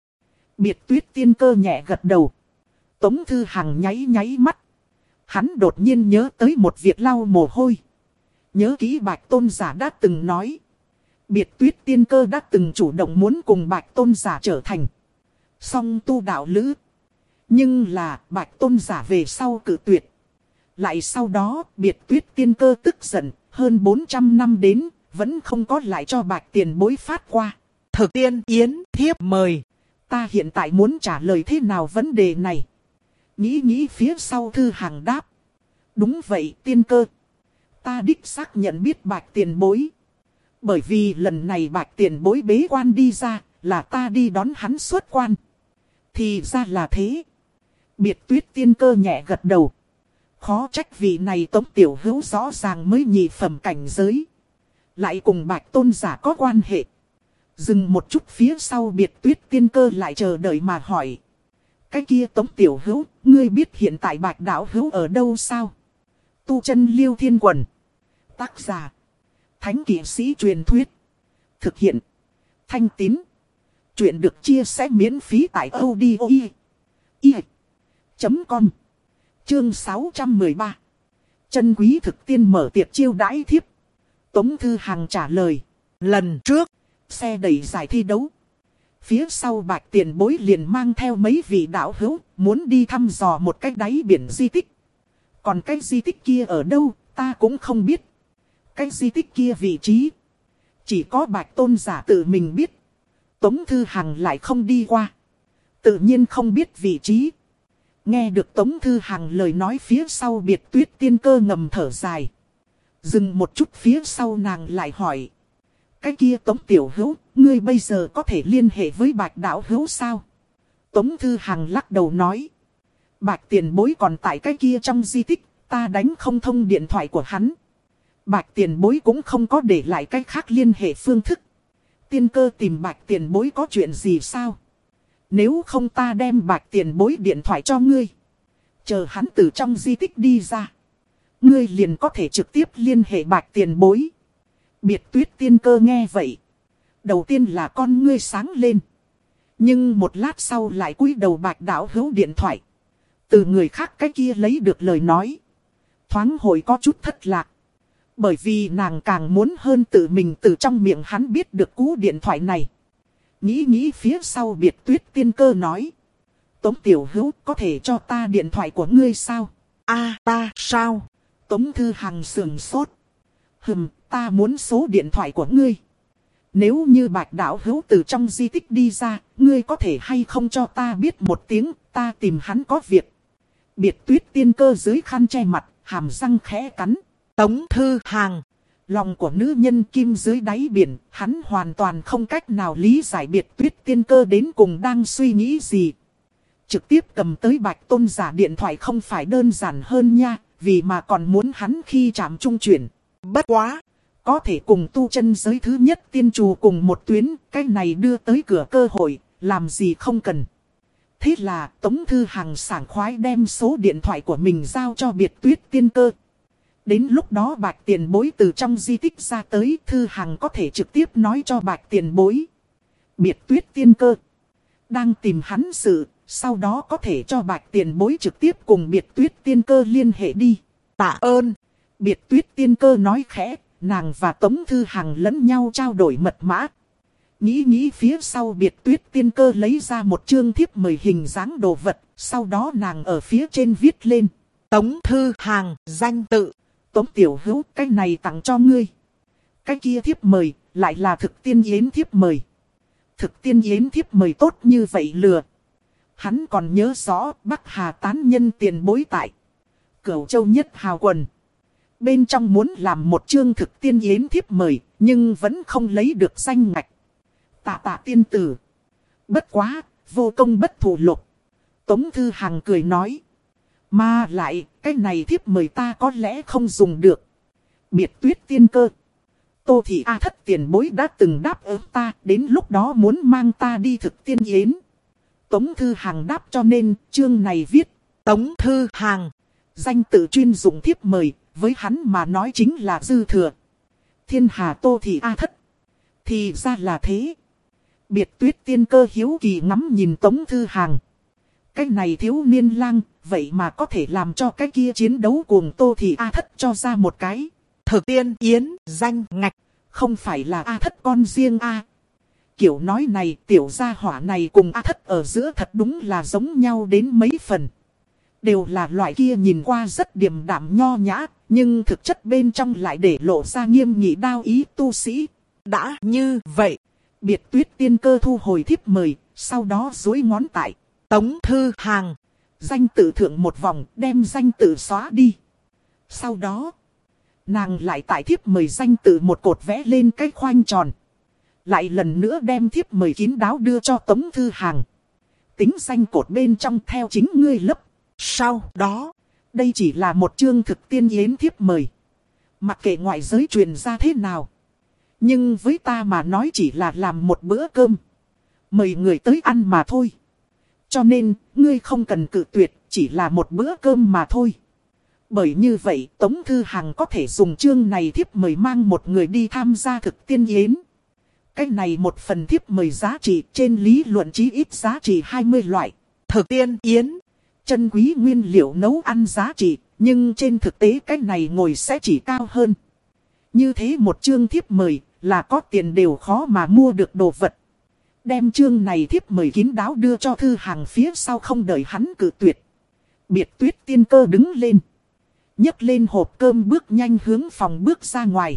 Biệt Tuyết Tiên Cơ nhẹ gật đầu. Tống Thư Hằng nháy nháy mắt. Hắn đột nhiên nhớ tới một việc lau mồ hôi. Nhớ kỹ Bạch tôn giả đã từng nói. Biệt Tuyết Tiên Cơ đã từng chủ động muốn cùng Bạch tôn giả trở thành song tu đạo lữ. Nhưng là Bạch tôn giả về sau cự tuyệt. Lại sau đó Biệt Tuyết Tiên Cơ tức giận, hơn bốn trăm năm đến, vẫn không có lại cho Bạch tiền bối phát qua. Thực Tiên Yến thiếp mời. Ta hiện tại muốn trả lời thế nào vấn đề này? Nghĩ nghĩ phía sau Thư Hàng đáp. Đúng vậy Tiên Cơ. Ta đích xác nhận biết Bạch tiền bối. Bởi vì lần này Bạch tiền bối bế quan đi ra, là ta đi đón hắn xuất quan. Thì ra là thế. Biệt Tuyết Tiên Cơ nhẹ gật đầu. Khó trách vị này Tống tiểu hữu rõ ràng mới nhị phẩm cảnh giới. Lại cùng Bạch tôn giả có quan hệ. Dừng một chút phía sau Biệt Tuyết Tiên Cơ lại chờ đợi mà hỏi. Cái kia Tống tiểu hữu, ngươi biết hiện tại Bạch đạo hữu ở đâu sao? Tu Chân Liêu Thiên Quần. Tác giả. Thánh kỵ sĩ truyền thuyết. Thực hiện. Thanh Tín. Chuyện được chia sẻ miễn phí tại audio i chấm com. Chương sáu trăm mười ba. Chân quý thực tiên mở tiệc chiêu đãi thiếp. Tống Thư Hằng trả lời. Lần trước, xe đẩy giải thi đấu. Phía sau Bạch tiền bối liền mang theo mấy vị đạo hữu, muốn đi thăm dò một cái đáy biển di tích. Còn cái di tích kia ở đâu, ta cũng không biết. Cái di tích kia vị trí, chỉ có Bạch tôn giả tự mình biết. Tống Thư Hằng lại không đi qua, tự nhiên không biết vị trí. Nghe được Tống Thư Hằng lời nói phía sau Biệt Tuyết Tiên Cơ ngầm thở dài. Dừng một chút phía sau nàng lại hỏi. Cái kia Tống tiểu hữu, ngươi bây giờ có thể liên hệ với Bạch đạo hữu sao? Tống Thư Hằng lắc đầu nói. Bạch tiền bối còn tại cái kia trong di tích, ta đánh không thông điện thoại của hắn. Bạch tiền bối cũng không có để lại cách khác liên hệ phương thức. Tiên Cơ tìm Bạch tiền bối có chuyện gì sao? Nếu không ta đem Bạch tiền bối điện thoại cho ngươi. Chờ hắn từ trong di tích đi ra. Ngươi liền có thể trực tiếp liên hệ Bạch tiền bối. Biệt Tuyết Tiên Cơ nghe vậy. Đầu tiên là con ngươi sáng lên. Nhưng một lát sau lại cúi đầu Bạch đạo hữu điện thoại. Từ người khác cái kia lấy được lời nói. Thoáng hồi có chút thất lạc. Bởi vì nàng càng muốn hơn tự mình từ trong miệng hắn biết được cú điện thoại này. Nghĩ nghĩ phía sau Biệt Tuyết Tiên Cơ nói. Tống tiểu hữu có thể cho ta điện thoại của ngươi sao? À ta sao? Tống Thư Hằng sườn sốt. Hừm, ta muốn số điện thoại của ngươi. Nếu như Bạch đạo hữu từ trong di tích đi ra, ngươi có thể hay không cho ta biết một tiếng, ta tìm hắn có việc. Biệt Tuyết Tiên Cơ dưới khăn che mặt, hàm răng khẽ cắn. Tống Thư Hằng. Lòng của nữ nhân kim dưới đáy biển, hắn hoàn toàn không cách nào lý giải Biệt Tuyết Tiên Cơ đến cùng đang suy nghĩ gì. Trực tiếp cầm tới Bạch tôn giả điện thoại không phải đơn giản hơn nha, vì mà còn muốn hắn khi chạm trung chuyển. Bất quá, có thể cùng tu chân giới thứ nhất tiên trù cùng một tuyến, cái này đưa tới cửa cơ hội, làm gì không cần. Thế là Tống Thư Hằng sảng khoái đem số điện thoại của mình giao cho Biệt Tuyết Tiên Cơ. Đến lúc đó Bạch tiền bối từ trong di tích ra tới, Thư Hằng có thể trực tiếp nói cho Bạch tiền bối. Biệt Tuyết Tiên Cơ đang tìm hắn sự, sau đó có thể cho Bạch tiền bối trực tiếp cùng Biệt Tuyết Tiên Cơ liên hệ đi. Tạ ơn. Biệt Tuyết Tiên Cơ nói khẽ, nàng và Tống Thư Hằng lẫn nhau trao đổi mật mã. Nghĩ nghĩ phía sau Biệt Tuyết Tiên Cơ lấy ra một chương thiếp mời hình dáng đồ vật, sau đó nàng ở phía trên viết lên. Tống Thư Hằng, danh tự. Tống tiểu hữu, cái này tặng cho ngươi. Cái kia thiếp mời, lại là Thực Tiên Yến thiếp mời. Thực Tiên Yến thiếp mời tốt như vậy lừa. Hắn còn nhớ rõ Bắc Hà tán nhân tiền bối tại Cửu Châu Nhất Hào Quần. Bên trong muốn làm một chương Thực Tiên Yến thiếp mời, nhưng vẫn không lấy được danh ngạch. Tạ tạ tiên tử. Bất quá, vô công bất thù lục. Tống Thư Hằng cười nói. Mà lại, cái này thiếp mời ta có lẽ không dùng được. Biệt Tuyết Tiên Cơ. Tô Thị A Thất tiền bối đã từng đáp ứng ta, đến lúc đó muốn mang ta đi Thực Tiên Yến. Tống Thư Hằng đáp cho nên, chương này viết. Tống Thư Hằng. Danh tự chuyên dụng thiếp mời, với hắn mà nói chính là dư thừa. Thiên hà Tô Thị A Thất. Thì ra là thế. Biệt Tuyết Tiên Cơ hiếu kỳ ngắm nhìn Tống Thư Hằng. Cái này thiếu niên lang, vậy mà có thể làm cho cái kia chiến đấu cuồng Tô Thị A Thất cho ra một cái. Thực Tiên Yến, danh ngạch, không phải là A Thất con riêng A. Kiểu nói này, tiểu gia hỏa này cùng A Thất ở giữa thật đúng là giống nhau đến mấy phần. Đều là loại kia nhìn qua rất điềm đạm nho nhã, nhưng thực chất bên trong lại để lộ ra nghiêm nghị đao ý tu sĩ. Đã như vậy, Biệt Tuyết Tiên Cơ thu hồi thiếp mời, sau đó duỗi ngón tay. Tống Thư Hằng. Danh tự thượng một vòng, đem danh tự xóa đi. Sau đó, nàng lại tại thiếp mời danh tự một cột vẽ lên cái khoanh tròn. Lại lần nữa đem thiếp mời kín đáo đưa cho Tống Thư Hằng. Tính danh cột bên trong theo chính ngươi lấp. Sau đó, đây chỉ là một chương Thực Tiên Yến thiếp mời. Mặc kệ ngoại giới truyền ra thế nào. Nhưng với ta mà nói chỉ là làm một bữa cơm. Mời người tới ăn mà thôi. Cho nên, ngươi không cần cự tuyệt, chỉ là một bữa cơm mà thôi. Bởi như vậy, Tống Thư Hằng có thể dùng chương này thiếp mời mang một người đi tham gia Thực Tiên Yến. Cái này một phần thiếp mời giá trị trên lý luận chí ít giá trị hai mươi loại. Thực Tiên Yến, chân quý nguyên liệu nấu ăn giá trị, nhưng trên thực tế cái này ngồi sẽ chỉ cao hơn. Như thế một chương thiếp mời là có tiền đều khó mà mua được đồ vật. Đem chương này thiếp mời kín đáo đưa cho Thư Hằng phía sau không đợi hắn cự tuyệt. Biệt Tuyết Tiên Cơ đứng lên. nhấc lên hộp cơm bước nhanh hướng phòng bước ra ngoài.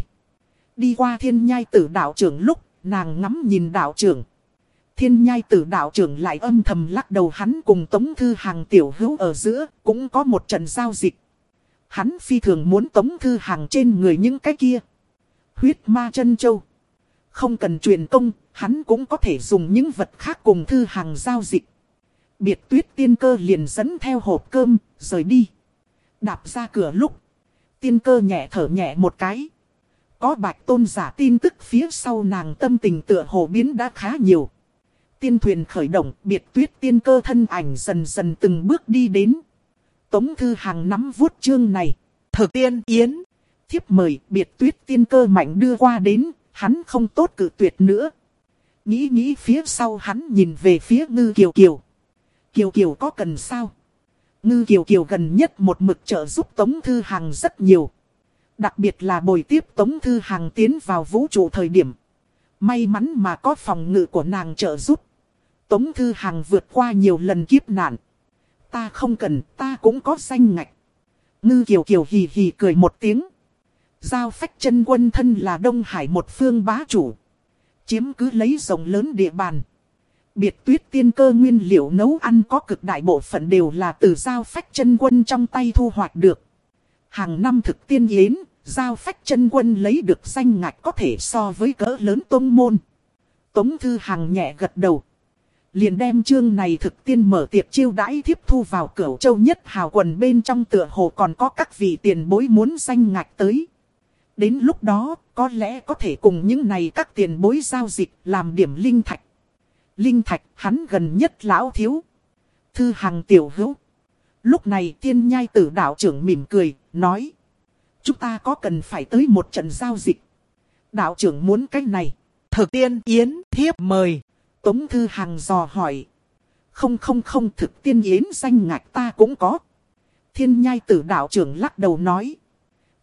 Đi qua Thiên Nhai Tử đạo trưởng lúc nàng ngắm nhìn đạo trưởng. Thiên Nhai Tử đạo trưởng lại âm thầm lắc đầu, hắn cùng Tống Thư Hằng tiểu hữu ở giữa cũng có một trận giao dịch. Hắn phi thường muốn Tống Thư Hằng trên người những cái kia huyết ma chân châu. Không cần truyền công, hắn cũng có thể dùng những vật khác cùng Thư Hằng giao dịch. Biệt Tuyết Tiên Cơ liền dẫn theo hộp cơm, rời đi. Đạp ra cửa lúc, Tiên Cơ nhẹ thở nhẹ một cái. Có Bạch Tôn giả tin tức phía sau, nàng tâm tình tựa hồ biến đã khá nhiều. Tiên thuyền khởi động, Biệt Tuyết Tiên Cơ thân ảnh dần dần từng bước đi đến. Tống Thư Hằng nắm vuốt chương này. Thực Tiên Yến, thiếp mời. Biệt Tuyết Tiên Cơ mạnh đưa qua đến, hắn không tốt cự tuyệt nữa. Nghĩ nghĩ phía sau, hắn nhìn về phía Ngư Kiều Kiều. Kiều Kiều có cần sao? Ngư Kiều Kiều gần nhất một mực trợ giúp Tống Thư Hằng rất nhiều. Đặc biệt là bồi tiếp Tống Thư Hằng tiến vào vũ trụ thời điểm. May mắn mà có phòng ngự của nàng trợ giúp. Tống Thư Hằng vượt qua nhiều lần kiếp nạn. Ta không cần, ta cũng có danh ngạch. Ngư Kiều Kiều hì hì cười một tiếng. Giao Phách Chân Quân thân là Đông Hải một phương bá chủ. Chiếm cứ lấy rộng lớn địa bàn. Biệt Tuyết Tiên Cơ nguyên liệu nấu ăn có cực đại bộ phận đều là từ Giao Phách Chân Quân trong tay thu hoạch được. Hàng năm Thực Tiên Yến, Giao Phách Chân Quân lấy được danh ngạch có thể so với cỡ lớn tông môn. Tống Thư Hằng nhẹ gật đầu. Liền đem chương này Thực Tiên mở tiệc chiêu đãi thiếp thu vào Cửu Châu Nhất Hào Quần, bên trong tựa hồ còn có các vị tiền bối muốn danh ngạch tới. Đến lúc đó, có lẽ có thể cùng những này các tiền bối giao dịch làm điểm linh thạch. Linh thạch, hắn gần nhất lão thiếu. Thư Hằng tiểu hữu. Lúc này Thiên Nhai Tử đạo trưởng mỉm cười, nói. Chúng ta có cần phải tới một trận giao dịch. Đạo trưởng muốn cái này. Thực Tiên Yến thiếp mời. Tống Thư Hằng dò hỏi. Không không không, Thực Tiên Yến danh ngạch ta cũng có. Thiên Nhai Tử đạo trưởng lắc đầu nói.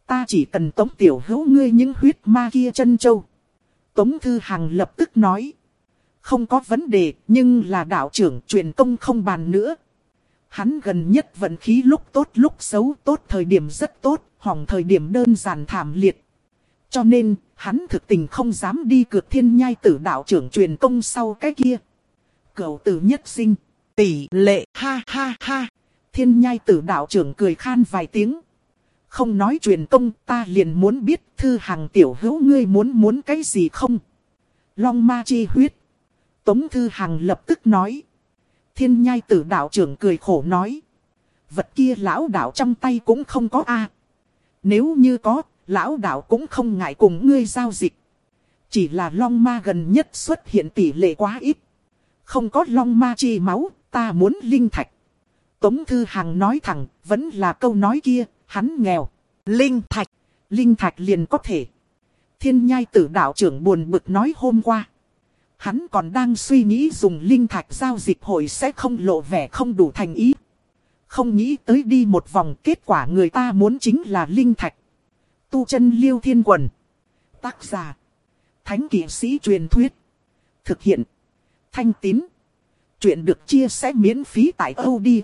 Ta chỉ cần Tống tiểu hữu ngươi những huyết ma kia chân châu. Tống Thư Hằng lập tức nói. Không có vấn đề, nhưng là đạo trưởng truyền công không bàn nữa. Hắn gần nhất vận khí lúc tốt lúc xấu, tốt thời điểm rất tốt, hỏng thời điểm đơn giản thảm liệt. Cho nên, hắn thực tình không dám đi cược Thiên Nhai Tử đạo trưởng truyền công sau cái kia. Cửu tử nhất sinh, tỷ lệ ha ha ha. Thiên Nhai Tử đạo trưởng cười khan vài tiếng. Không nói truyền công, ta liền muốn biết Thư Hằng tiểu hữu ngươi muốn muốn cái gì không? Long ma chi huyết. Tống Thư Hằng lập tức nói. Thiên Nhai Tử đạo trưởng cười khổ nói. Vật kia lão đạo trong tay cũng không có a. Nếu như có, lão đạo cũng không ngại cùng ngươi giao dịch. Chỉ là long ma gần nhất xuất hiện tỷ lệ quá ít. Không có long ma chi máu, ta muốn linh thạch. Tống Thư Hằng nói thẳng, vẫn là câu nói kia, hắn nghèo. Linh thạch, linh thạch liền có thể. Thiên Nhai Tử đạo trưởng buồn bực nói hôm qua. Hắn còn đang suy nghĩ dùng linh thạch giao dịch hội sẽ không lộ vẻ không đủ thành ý. Không nghĩ tới đi một vòng, kết quả người ta muốn chính là linh thạch. Tu chân Liêu Thiên Quần. Tác giả. Thánh kỵ sĩ truyền thuyết. Thực hiện. Thanh Tín. Chuyện được chia sẻ miễn phí tại audio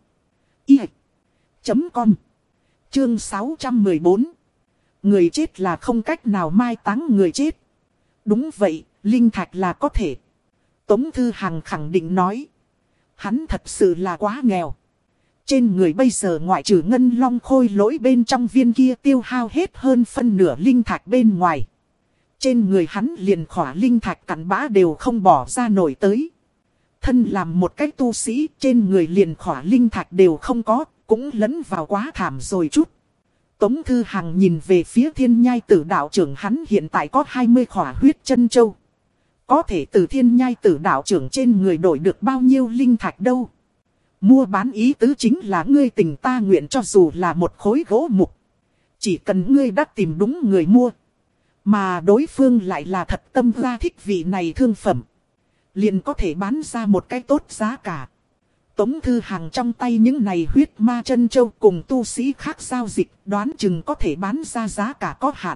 chấm com. Chương sáu trăm mười bốn. Người chết là không cách nào mai táng người chết. Đúng vậy, linh thạch là có thể. Tống Thư Hằng khẳng định nói. Hắn thật sự là quá nghèo. Trên người bây giờ ngoại trừ ngân long khôi lỗi bên trong viên kia tiêu hao hết hơn phân nửa linh thạch bên ngoài. Trên người hắn liền khỏa linh thạch cặn bã đều không bỏ ra nổi tới. Thân làm một cái tu sĩ trên người liền khỏa linh thạch đều không có, cũng lẫn vào quá thảm rồi chút. Tống Thư Hằng nhìn về phía Thiên Nhai Tử đạo trưởng, hắn hiện tại có hai mươi khỏa huyết chân châu. Có thể từ Thiên Nhai Tử đạo trưởng trên người đổi được bao nhiêu linh thạch đâu. Mua bán ý tứ chính là ngươi tình ta nguyện, cho dù là một khối gỗ mục. Chỉ cần ngươi đã tìm đúng người mua. Mà đối phương lại là thật tâm ra thích vị này thương phẩm. Liền có thể bán ra một cái tốt giá cả. Tống Thư Hằng trong tay những này huyết ma chân châu cùng tu sĩ khác giao dịch, đoán chừng có thể bán ra giá cả có hạn.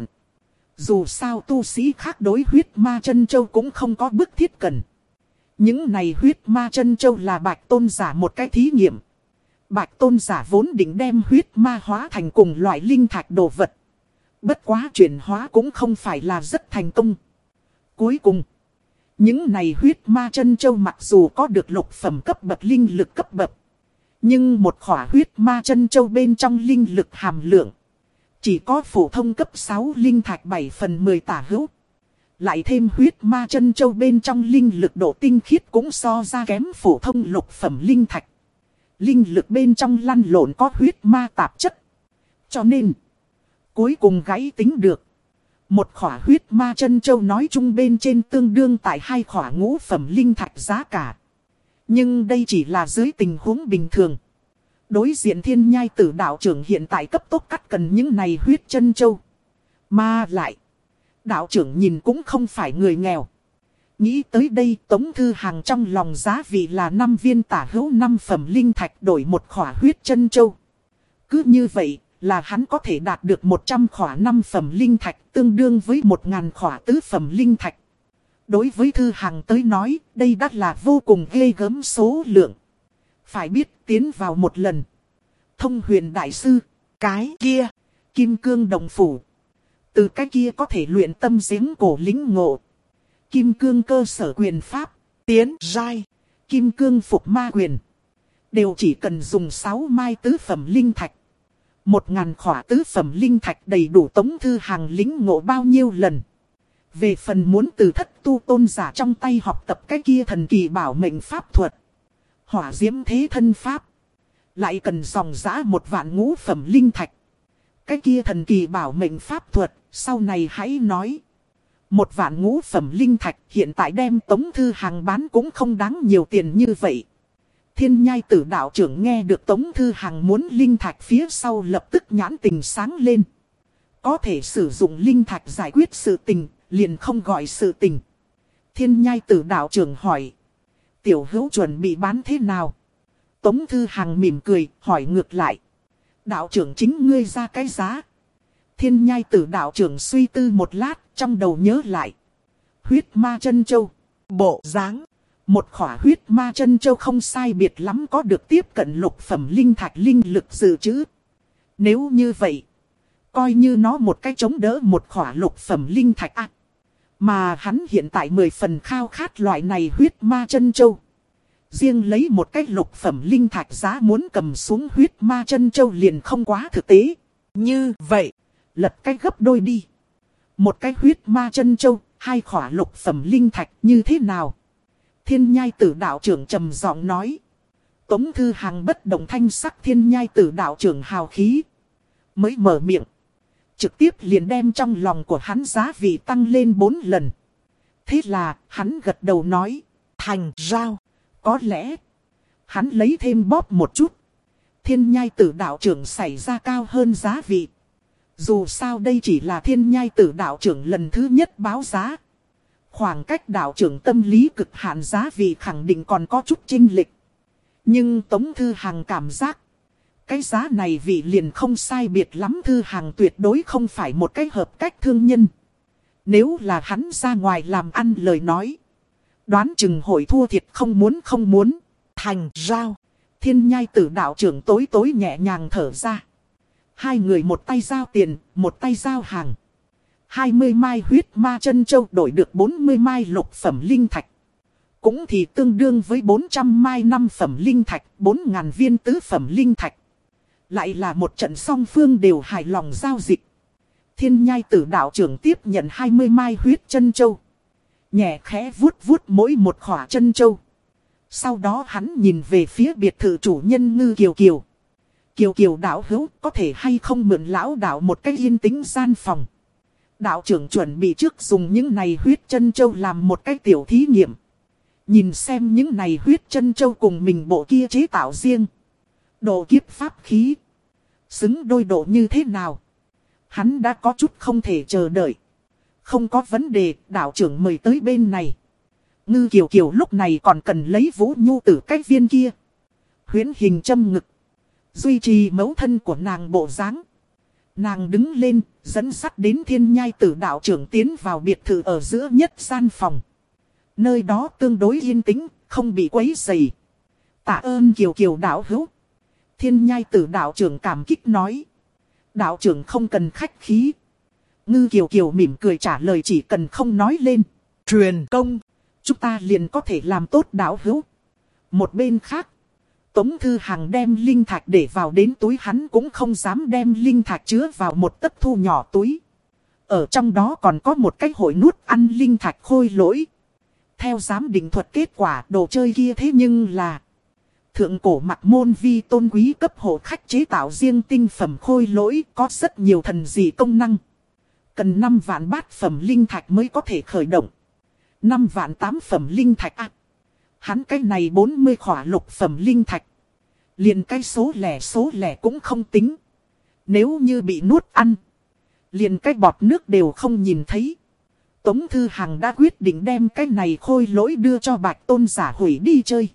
Dù sao tu sĩ khác đối huyết ma chân châu cũng không có bức thiết cần. Những này huyết ma chân châu là Bạch Tôn giả một cái thí nghiệm. Bạch Tôn giả vốn định đem huyết ma hóa thành cùng loại linh thạch đồ vật. Bất quá chuyển hóa cũng không phải là rất thành công. Cuối cùng, những này huyết ma chân châu mặc dù có được lục phẩm cấp bậc linh lực cấp bậc, nhưng một khỏa huyết ma chân châu bên trong linh lực hàm lượng chỉ có phổ thông cấp sáu linh thạch bảy phần mười tả hữu. Lại thêm huyết ma chân châu bên trong linh lực độ tinh khiết cũng so ra kém phổ thông lục phẩm linh thạch. Linh lực bên trong lăn lộn có huyết ma tạp chất. Cho nên, cuối cùng gãy tính được. Một khỏa huyết ma chân châu nói chung bên trên tương đương tại hai khỏa ngũ phẩm linh thạch giá cả. Nhưng đây chỉ là dưới tình huống bình thường. Đối diện Thiên Nhai Tử đạo trưởng hiện tại cấp tốc cắt cần những này huyết chân châu. Mà lại, đạo trưởng nhìn cũng không phải người nghèo. Nghĩ tới đây, Tống Thư Hằng trong lòng giá vị là năm viên tả hữu năm phẩm linh thạch đổi một khỏa huyết chân châu. Cứ như vậy là hắn có thể đạt được một trăm khỏa năm phẩm linh thạch, tương đương với một nghìn khỏa tứ phẩm linh thạch. Đối với Thư Hằng tới nói, đây đã là vô cùng ghê gớm số lượng. Phải biết tiến vào một lần. Thông huyền đại sư, cái kia, kim cương đồng phủ. Từ cái kia có thể luyện tâm giếng cổ lĩnh ngộ. Kim cương cơ sở quyền pháp, tiến giai, kim cương phục ma quyền. Đều chỉ cần dùng sáu mai tứ phẩm linh thạch. Một ngàn khỏa tứ phẩm linh thạch đầy đủ Tống Thư Hằng lĩnh ngộ bao nhiêu lần. Về phần muốn từ thất tu tôn giả trong tay học tập cái kia thần kỳ bảo mệnh pháp thuật. Hỏa diễm thế thân pháp. Lại cần dòng giã một vạn ngũ phẩm linh thạch. Cái kia thần kỳ bảo mệnh pháp thuật, sau này hãy nói. Một vạn ngũ phẩm linh thạch hiện tại đem Tống Thư Hằng bán cũng không đáng nhiều tiền như vậy. Thiên Nhai Tử đạo trưởng nghe được Tống Thư Hằng muốn linh thạch phía sau lập tức nhãn tình sáng lên. Có thể sử dụng linh thạch giải quyết sự tình, liền không gọi sự tình. Thiên Nhai Tử đạo trưởng hỏi. Tiểu hữu chuẩn bị bán thế nào? Tống Thư Hằng mỉm cười, hỏi ngược lại. Đạo trưởng chính ngươi ra cái giá. Thiên nhai tử đạo trưởng suy tư một lát, trong đầu nhớ lại. Huyết ma chân châu. Bộ dáng. Một khỏa huyết ma chân châu không sai biệt lắm có được tiếp cận lục phẩm linh thạch linh lực dự trữ. Nếu như vậy, coi như nó một cái chống đỡ một khỏa lục phẩm linh thạch ạ. À, mà hắn hiện tại mười phần khao khát loại này huyết ma chân châu. Riêng lấy một cái lục phẩm linh thạch giá muốn cầm xuống huyết ma chân châu liền không quá thực tế. Như vậy, lật cái gấp đôi đi. Một cái huyết ma chân châu, hai khỏa lục phẩm linh thạch như thế nào? Thiên nhai tử đạo trưởng trầm giọng nói. Tống Thư Hằng bất động thanh sắc, thiên nhai tử đạo trưởng hào khí. Mới mở miệng. Trực tiếp liền đem trong lòng của hắn giá vị tăng lên bốn lần. Thế là hắn gật đầu nói. Thành giao. Có lẽ. Hắn lấy thêm bóp một chút. Thiên nhai tử đạo trưởng xảy ra cao hơn giá vị. Dù sao đây chỉ là thiên nhai tử đạo trưởng lần thứ nhất báo giá. Khoảng cách đạo trưởng tâm lý cực hạn giá vị khẳng định còn có chút chênh lệch. Nhưng Tống Thư Hằng cảm giác. Cái giá này vị liền không sai biệt lắm. Thư Hằng tuyệt đối không phải một cái hợp cách thương nhân. Nếu là hắn ra ngoài làm ăn lời nói. Đoán chừng hội thua thiệt không muốn không muốn. Thành giao. Thiên nhai tử đạo trưởng tối tối nhẹ nhàng thở ra. Hai người một tay giao tiền, một tay giao hàng. hai mươi mai huyết ma chân châu đổi được bốn mươi mai lục phẩm linh thạch. Cũng thì tương đương với bốn trăm mai năm phẩm linh thạch, bốn nghìn viên tứ phẩm linh thạch. Lại là một trận song phương đều hài lòng giao dịch. Thiên nhai tử đạo trưởng tiếp nhận hai mươi mai huyết chân châu. Nhẹ khẽ vuốt vuốt mỗi một khỏa chân châu. Sau đó hắn nhìn về phía biệt thự chủ nhân Ngư Kiều Kiều. Kiều Kiều đạo hữu có thể hay không mượn lão đạo một cái yên tĩnh gian phòng. Đạo trưởng chuẩn bị trước dùng những này huyết chân châu làm một cái tiểu thí nghiệm. Nhìn xem những này huyết chân châu cùng mình bộ kia chế tạo riêng. Độ kiếp pháp khí. Xứng đôi độ như thế nào. Hắn đã có chút không thể chờ đợi. Không có vấn đề, đạo trưởng mời tới bên này. Ngư Kiều Kiều lúc này còn cần lấy Vũ Nhu Tử cách viên kia. Huyễn hình châm ngực. Duy trì mẫu thân của nàng bộ dáng. Nàng đứng lên, dẫn sắt đến thiên nhai tử đạo trưởng tiến vào biệt thự ở giữa nhất gian phòng. Nơi đó tương đối yên tĩnh, không bị quấy rầy. Tạ ơn Kiều Kiều đạo hữu. Thiên nhai tử đạo trưởng cảm kích nói. Đạo trưởng không cần khách khí. Ngư Kiều Kiều mỉm cười trả lời chỉ cần không nói lên. Truyền công. Chúng ta liền có thể làm tốt đạo hữu. Một bên khác. Tống Thư Hằng đem linh thạch để vào đến túi, hắn cũng không dám đem linh thạch chứa vào một tấc thu nhỏ túi. Ở trong đó còn có một cái hội nuốt ăn linh thạch khôi lỗi. Theo giám định thuật kết quả đồ chơi kia thế nhưng là thượng cổ mặc môn vi tôn quý cấp hộ khách chế tạo riêng tinh phẩm khôi lỗi, có rất nhiều thần dị công năng. Cần năm vạn bát phẩm linh thạch mới có thể khởi động. năm vạn tám phẩm linh thạch à. Hắn cái này bốn mươi khỏa lục phẩm linh thạch. Liền cái số lẻ số lẻ cũng không tính. Nếu như bị nuốt ăn. Liền cái bọt nước đều không nhìn thấy. Tống Thư Hằng đã quyết định đem cái này khôi lỗi đưa cho Bạch Tôn giả hủy đi chơi.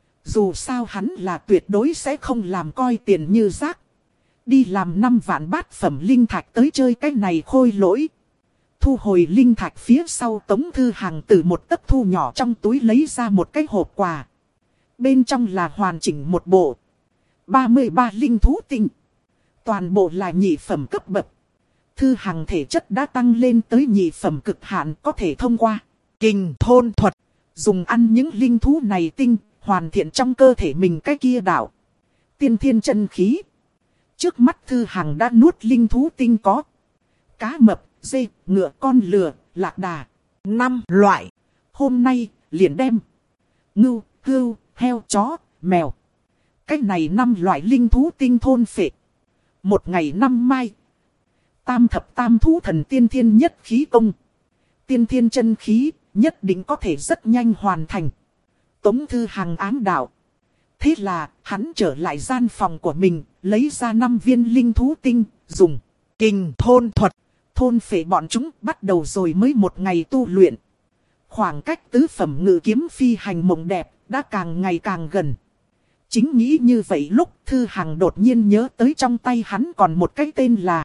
Dù sao hắn là tuyệt đối sẽ không làm coi tiền như rác. Đi làm năm vạn bát phẩm linh thạch tới chơi cái này khôi lỗi. Thu hồi linh thạch phía sau, Tống Thư Hằng từ một tấc thu nhỏ trong túi lấy ra một cái hộp quà. Bên trong là hoàn chỉnh một bộ. ba mươi ba linh thú tinh. Toàn bộ là nhị phẩm cấp bậc. Thư Hằng thể chất đã tăng lên tới nhị phẩm cực hạn, có thể thông qua kình thôn thuật. Dùng ăn những linh thú này tinh, hoàn thiện trong cơ thể mình cái kia đạo. Tiên thiên chân khí. Trước mắt Thư Hằng đã nuốt linh thú tinh có cá mập, dê, ngựa, con lừa, lạc đà. Năm loại. Hôm nay, liền đem ngưu, hươu, heo, chó, mèo. Cái này năm loại linh thú tinh thôn phệ. Một ngày năm mai. Tam thập tam thú thần tiên thiên nhất khí công. Tiên thiên chân khí, nhất định có thể rất nhanh hoàn thành. Tống Thư Hằng ám đạo. Thế là, hắn trở lại gian phòng của mình, lấy ra năm viên linh thú tinh, dùng kình thôn thuật. Thôn phệ bọn chúng, bắt đầu rồi mới một ngày tu luyện. Khoảng cách tứ phẩm ngự kiếm phi hành mộng đẹp, đã càng ngày càng gần. Chính nghĩ như vậy lúc Thư Hằng đột nhiên nhớ tới trong tay hắn còn một cái tên là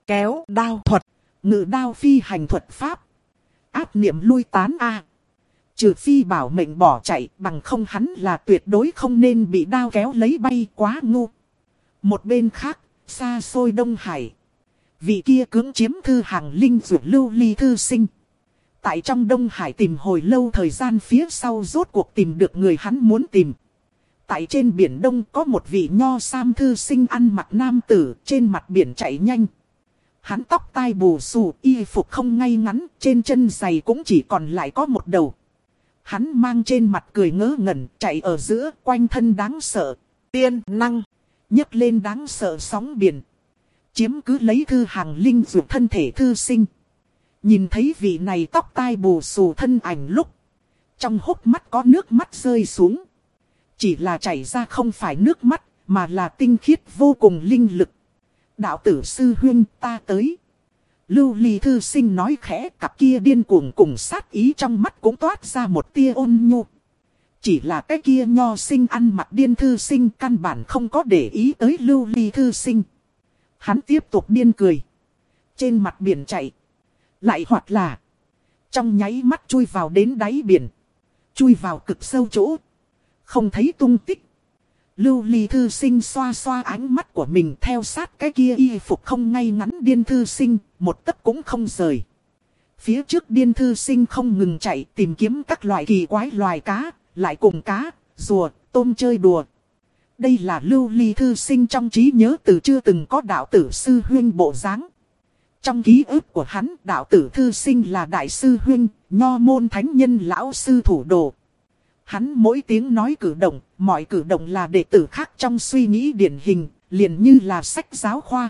kéo đao thuật, ngự đao phi hành thuật pháp. Áp niệm lui tán a. Trừ phi bảo mệnh bỏ chạy, bằng không hắn là tuyệt đối không nên bị đao kéo lấy bay, quá ngu. Một bên khác, xa xôi Đông Hải. Vị kia cưỡng chiếm thư hàng linh dụ Lưu Ly thư sinh. Tại trong Đông Hải tìm hồi lâu thời gian phía sau rốt cuộc tìm được người hắn muốn tìm. Tại trên biển Đông có một vị nho sam thư sinh ăn mặc nam tử trên mặt biển chạy nhanh. Hắn tóc tai bù xù, y phục không ngay ngắn, trên chân giày cũng chỉ còn lại có một đầu. Hắn mang trên mặt cười ngớ ngẩn, chạy ở giữa, quanh thân đáng sợ. tiên năng, nhấc lên đáng sợ sóng biển. Chiếm cứ lấy thư hàng linh dụ thân thể thư sinh. Nhìn thấy vị này tóc tai bù xù thân ảnh lúc. Trong hốc mắt có nước mắt rơi xuống. Chỉ là chảy ra không phải nước mắt, mà là tinh khiết vô cùng linh lực. Đạo tử sư huynh ta tới. Lưu Ly thư sinh nói khẽ, cặp kia điên cuồng cùng sát ý trong mắt cũng toát ra một tia ôn nhu. Chỉ là cái kia nho sinh ăn mặc điên thư sinh căn bản không có để ý tới Lưu Ly thư sinh. Hắn tiếp tục điên cười. Trên mặt biển chạy. Lại hoặc là trong nháy mắt chui vào đến đáy biển. Chui vào cực sâu chỗ. Không thấy tung tích. Lưu Ly thư sinh xoa xoa ánh mắt của mình theo sát cái kia y phục không ngay ngắn điên thư sinh, một tấc cũng không rời. Phía trước điên thư sinh không ngừng chạy tìm kiếm các loại kỳ quái loài cá, lại cùng cá, rùa, tôm chơi đùa. Đây là Lưu Ly thư sinh trong trí nhớ từ chưa từng có đạo tử sư huynh bộ dáng. Trong ký ức của hắn, đạo tử thư sinh là đại sư huynh, nho môn thánh nhân lão sư thủ đồ. Hắn mỗi tiếng nói cử động, mọi cử động là đệ tử khác trong suy nghĩ điển hình, liền như là sách giáo khoa.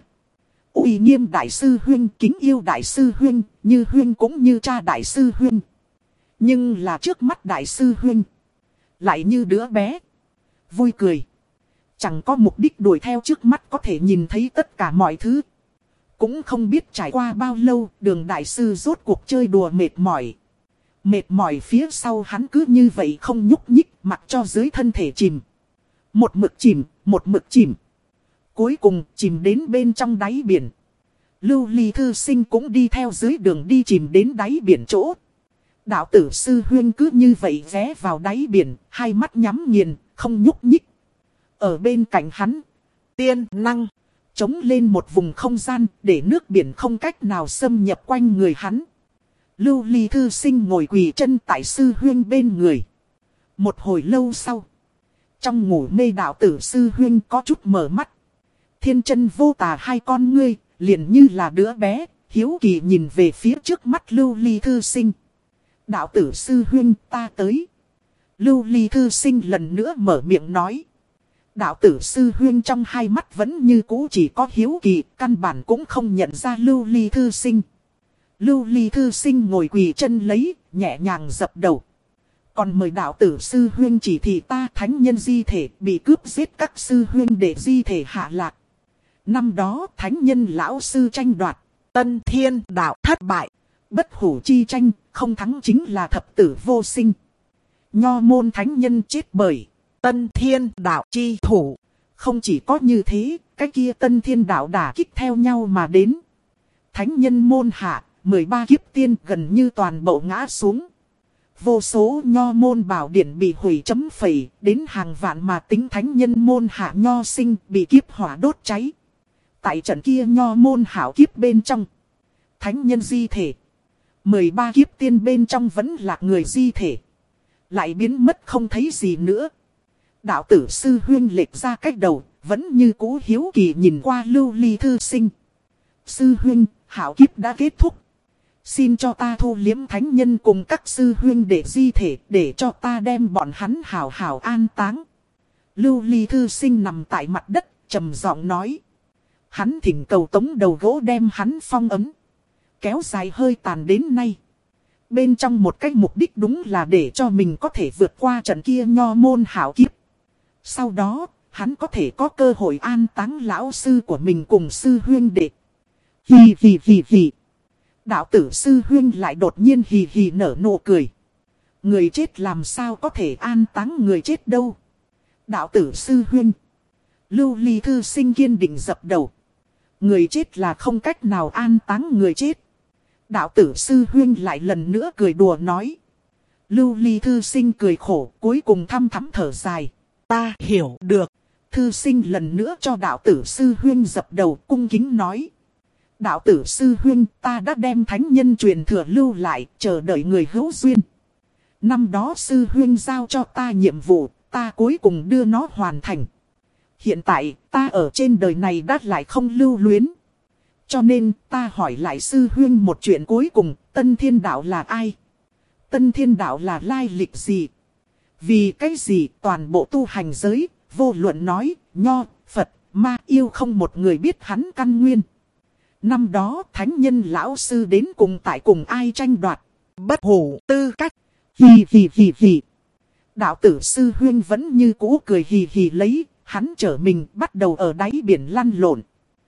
Uy nghiêm đại sư huynh, kính yêu đại sư huynh, như huynh cũng như cha đại sư huynh. Nhưng là trước mắt đại sư huynh, lại như đứa bé, vui cười. Chẳng có mục đích đuổi theo trước mắt có thể nhìn thấy tất cả mọi thứ. Cũng không biết trải qua bao lâu, đường đại sư rốt cuộc chơi đùa mệt mỏi. Mệt mỏi phía sau hắn cứ như vậy không nhúc nhích, mặc cho dưới thân thể chìm. Một mực chìm, một mực chìm. Cuối cùng chìm đến bên trong đáy biển. Lưu Ly thư sinh cũng đi theo dưới đường đi chìm đến đáy biển chỗ. Đạo tử sư huyên cứ như vậy ghé vào đáy biển, hai mắt nhắm nghiền, không nhúc nhích. Ở bên cạnh hắn, tiên năng, trống lên một vùng không gian để nước biển không cách nào xâm nhập quanh người hắn. Lưu Ly thư sinh ngồi quỳ chân tại sư huyên bên người. Một hồi lâu sau, trong ngủ mê đạo tử sư huyên có chút mở mắt. Thiên chân vô tà hai con ngươi, liền như là đứa bé, hiếu kỳ nhìn về phía trước mắt Lưu Ly thư sinh. Đạo tử sư huyên ta tới. Lưu Ly thư sinh lần nữa mở miệng nói. Đạo tử sư huyên trong hai mắt vẫn như cũ chỉ có hiếu kỳ, căn bản cũng không nhận ra Lưu Ly thư sinh. Lưu Ly thư sinh ngồi quỳ chân lấy, nhẹ nhàng dập đầu. Còn mời đạo tử sư huyên chỉ thị ta thánh nhân di thể bị cướp giết các sư huyên để di thể hạ lạc. Năm đó thánh nhân lão sư tranh đoạt, Tân Thiên đạo thất bại. Bất hủ chi tranh, không thắng chính là thập tử vô sinh. Nho môn thánh nhân chết bởi Tân Thiên đạo chi thủ. Không chỉ có như thế, cái kia Tân Thiên đạo đả kích theo nhau mà đến. Thánh nhân môn hạ, mười ba kiếp tiên gần như toàn bộ ngã xuống. Vô số nho môn bảo điển bị hủy chấm phẩy, đến hàng vạn mà tính thánh nhân môn hạ nho sinh bị kiếp hỏa đốt cháy. Tại trận kia nho môn hảo kiếp bên trong, thánh nhân di thể, mười ba kiếp tiên bên trong vẫn là người di thể, lại biến mất không thấy gì nữa. Đạo tử sư huyên lệch ra cách đầu, vẫn như cũ hiếu kỳ nhìn qua Lưu Ly thư sinh. Sư huyên, hảo kiếp đã kết thúc. Xin cho ta thu liếm thánh nhân cùng các sư huyên để di thể, để cho ta đem bọn hắn hảo hảo an táng. Lưu Ly thư sinh nằm tại mặt đất, trầm giọng nói. Hắn thỉnh cầu tống đầu gỗ đem hắn phong ấm. Kéo dài hơi tàn đến nay. Bên trong một cái mục đích đúng là để cho mình có thể vượt qua trận kia nho môn hảo kiếp. Sau đó, hắn có thể có cơ hội an táng lão sư của mình cùng sư huyên đệ. Hì hì hì hì. Đạo tử sư huyên lại đột nhiên hì hì nở nụ cười. Người chết làm sao có thể an táng người chết đâu. Đạo tử sư huyên. Lưu Ly thư sinh kiên định dập đầu. Người chết là không cách nào an táng người chết. Đạo tử sư huynh lại lần nữa cười đùa nói. Lưu Ly thư sinh cười khổ, cuối cùng thăm thắm thở dài. Ta hiểu được. Thư sinh lần nữa cho đạo tử sư huynh dập đầu cung kính nói. Đạo tử sư huynh, ta đã đem thánh nhân truyền thừa lưu lại, chờ đợi người hữu duyên. Năm đó sư huynh giao cho ta nhiệm vụ, ta cuối cùng đưa nó hoàn thành. Hiện tại, ta ở trên đời này đã lại không lưu luyến. Cho nên, ta hỏi lại sư huynh một chuyện cuối cùng, Tân Thiên Đạo là ai? Tân Thiên Đạo là lai lịch gì? Vì cái gì toàn bộ tu hành giới, vô luận nói, nho, Phật, ma yêu không một người biết hắn căn nguyên. Năm đó, thánh nhân lão sư đến cùng tại cùng ai tranh đoạt? Bất hủ tư cách. Hì hì hì hì. Đạo tử sư huynh vẫn như cũ cười hì hì lấy, hắn trở mình bắt đầu ở đáy biển lăn lộn.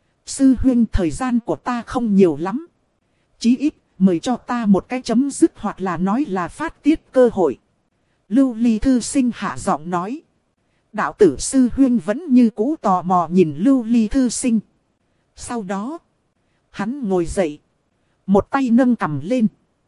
Sư huynh, thời gian của ta không nhiều lắm. Chí ít, mời cho ta một cái chấm dứt hoặc là nói là phát tiết cơ hội. Lưu Ly thư sinh hạ giọng nói. Đạo tử sư huynh vẫn như cũ tò mò nhìn Lưu Ly thư sinh. Sau đó, hắn ngồi dậy, một tay nâng cằm lên,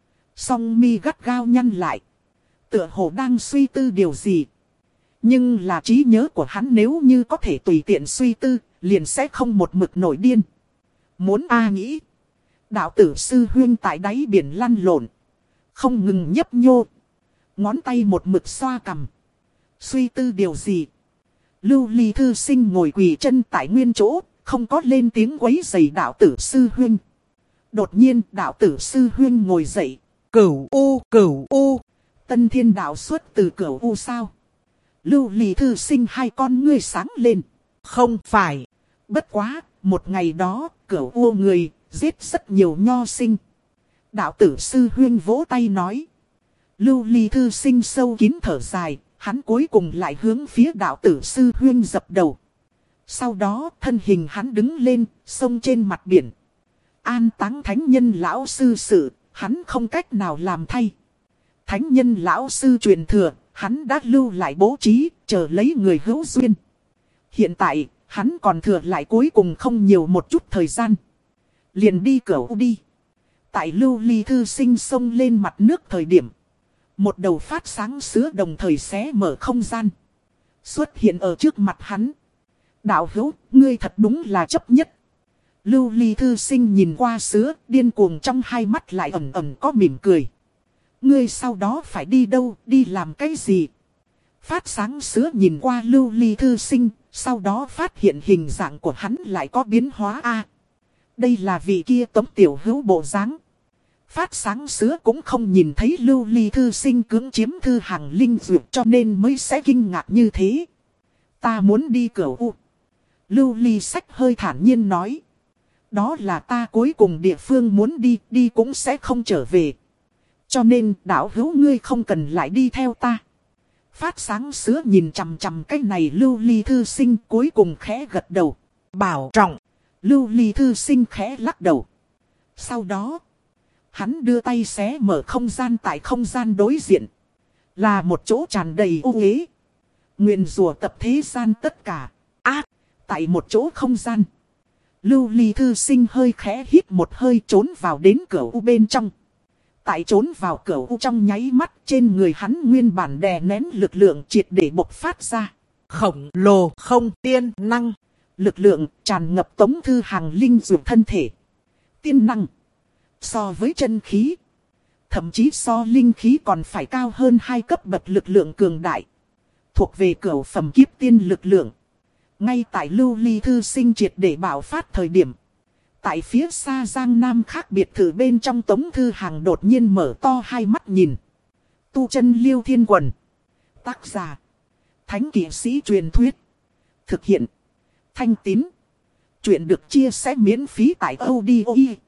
song mi gắt gao nhăn lại, tựa hồ đang suy tư điều gì. Nhưng là trí nhớ của hắn nếu như có thể tùy tiện suy tư, liền sẽ không một mực nổi điên. Muốn a nghĩ. Đạo tử sư huynh tại đáy biển lăn lộn, không ngừng nhấp nhô, ngón tay một mực xoa cằm, suy tư điều gì. Lưu Ly thư sinh ngồi quỳ chân tại nguyên chỗ, không có lên tiếng quấy rầy đạo tử sư huynh. Đột nhiên đạo tử sư huynh ngồi dậy. Cửu U, Cửu U. Tân Thiên Đạo xuất từ Cửu U sao? Lưu Ly thư sinh hai con ngươi sáng lên. Không phải. Bất quá, một ngày đó, Cửu U người, giết rất nhiều nho sinh. Đạo tử sư huynh vỗ tay nói. Lưu Ly thư sinh sâu kín thở dài, hắn cuối cùng lại hướng phía đạo tử sư huynh dập đầu. Sau đó, thân hình hắn đứng lên, xông trên mặt biển. An táng thánh nhân lão sư sự, hắn không cách nào làm thay. Thánh nhân lão sư truyền thừa, hắn đã lưu lại bố trí, chờ lấy người hữu duyên. Hiện tại, hắn còn thừa lại cuối cùng không nhiều một chút thời gian. Liền đi Cửu đi. Tại Lưu Ly thư sinh xông lên mặt nước thời điểm, một đầu phát sáng sứa đồng thời xé mở không gian, xuất hiện ở trước mặt hắn. Đạo hữu, ngươi thật đúng là chấp nhất. Lưu Ly thư sinh nhìn qua sứa, điên cuồng trong hai mắt lại ẩn ẩn có mỉm cười. Ngươi sau đó phải đi đâu, đi làm cái gì? Phát sáng sứa nhìn qua Lưu Ly thư sinh, sau đó phát hiện hình dạng của hắn lại có biến hóa a. Đây là vị kia Tống tiểu hữu bộ dáng. Phát sáng sứa cũng không nhìn thấy Lưu Ly thư sinh cưỡng chiếm thư hàng linh dược cho nên mới sẽ kinh ngạc như thế. Ta muốn đi Cửu U. Lưu Ly sách hơi thản nhiên nói. Đó là ta cuối cùng địa phương muốn đi, đi cũng sẽ không trở về. Cho nên đạo hữu ngươi không cần lại đi theo ta. Phát sáng sứa nhìn chằm chằm cái này Lưu Ly thư sinh cuối cùng khẽ gật đầu. Bảo trọng. Lưu Ly thư sinh khẽ lắc đầu. Sau đó, hắn đưa tay xé mở không gian tại không gian đối diện. Là một chỗ tràn đầy ô uế. Nguyền rủa tập thế gian tất cả. Ác, tại một chỗ không gian. Lưu Ly thư sinh hơi khẽ hít một hơi trốn vào đến Cửu U bên trong. Tại trốn vào Cửu U trong nháy mắt trên người hắn nguyên bản đè nén lực lượng triệt để bộc phát ra. Khổng lồ không tiên năng. Lực lượng tràn ngập Tống Thư Hàng linh dược thân thể. Tiên năng. So với chân khí. Thậm chí so linh khí còn phải cao hơn hai cấp bậc lực lượng cường đại. Thuộc về cửu phẩm kiếp tiên lực lượng. Ngay tại Lưu Ly thư sinh triệt để bạo phát thời điểm. Tại phía xa Giang Nam khác biệt thự bên trong Tống Thư Hàng đột nhiên mở to hai mắt nhìn. Tu chân Liêu Thiên Quần. Tác giả. Thánh kỵ sĩ truyền thuyết. Thực hiện. Thanh Tín. Chuyện được chia sẻ miễn phí tại audio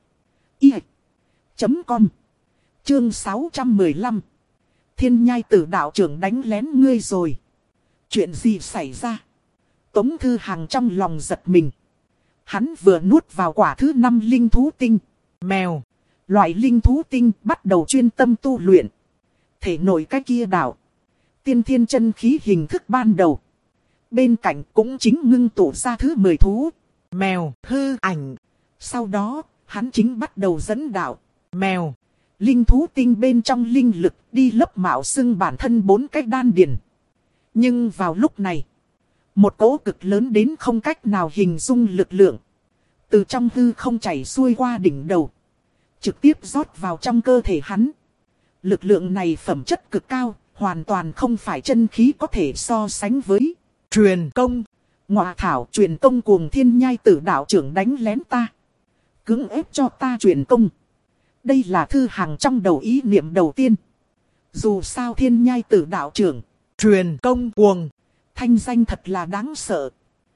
i chấm com. Chương sáu trăm mười lăm. Thiên nhai tử đạo trưởng đánh lén ngươi rồi. Chuyện gì xảy ra? Tống Thư Hàng trong lòng giật mình. Hắn vừa nuốt vào quả thứ năm linh thú tinh. Mèo. Loại linh thú tinh bắt đầu chuyên tâm tu luyện. Thể nội cái kia đạo. Tiên thiên chân khí hình thức ban đầu. Bên cạnh cũng chính ngưng tụ ra thứ mười thú. Mèo hư ảnh. Sau đó, hắn chính bắt đầu dẫn đạo. Mèo. Linh thú tinh bên trong linh lực đi lấp mạo xưng bản thân bốn cái đan điền. Nhưng vào lúc này, một cỗ cực lớn đến không cách nào hình dung lực lượng từ trong hư không chảy xuôi qua đỉnh đầu, trực tiếp rót vào trong cơ thể hắn. Lực lượng này phẩm chất cực cao, hoàn toàn không phải chân khí có thể so sánh với. Truyền công. Ngọa thảo, truyền công cuồng thiên nhai tử đạo trưởng đánh lén ta, cưỡng ép cho ta truyền công. Đây là Thư Hằng trong đầu ý niệm đầu tiên. Dù sao thiên nhai tử đạo trưởng Truyền công cuồng, thanh danh thật là đáng sợ.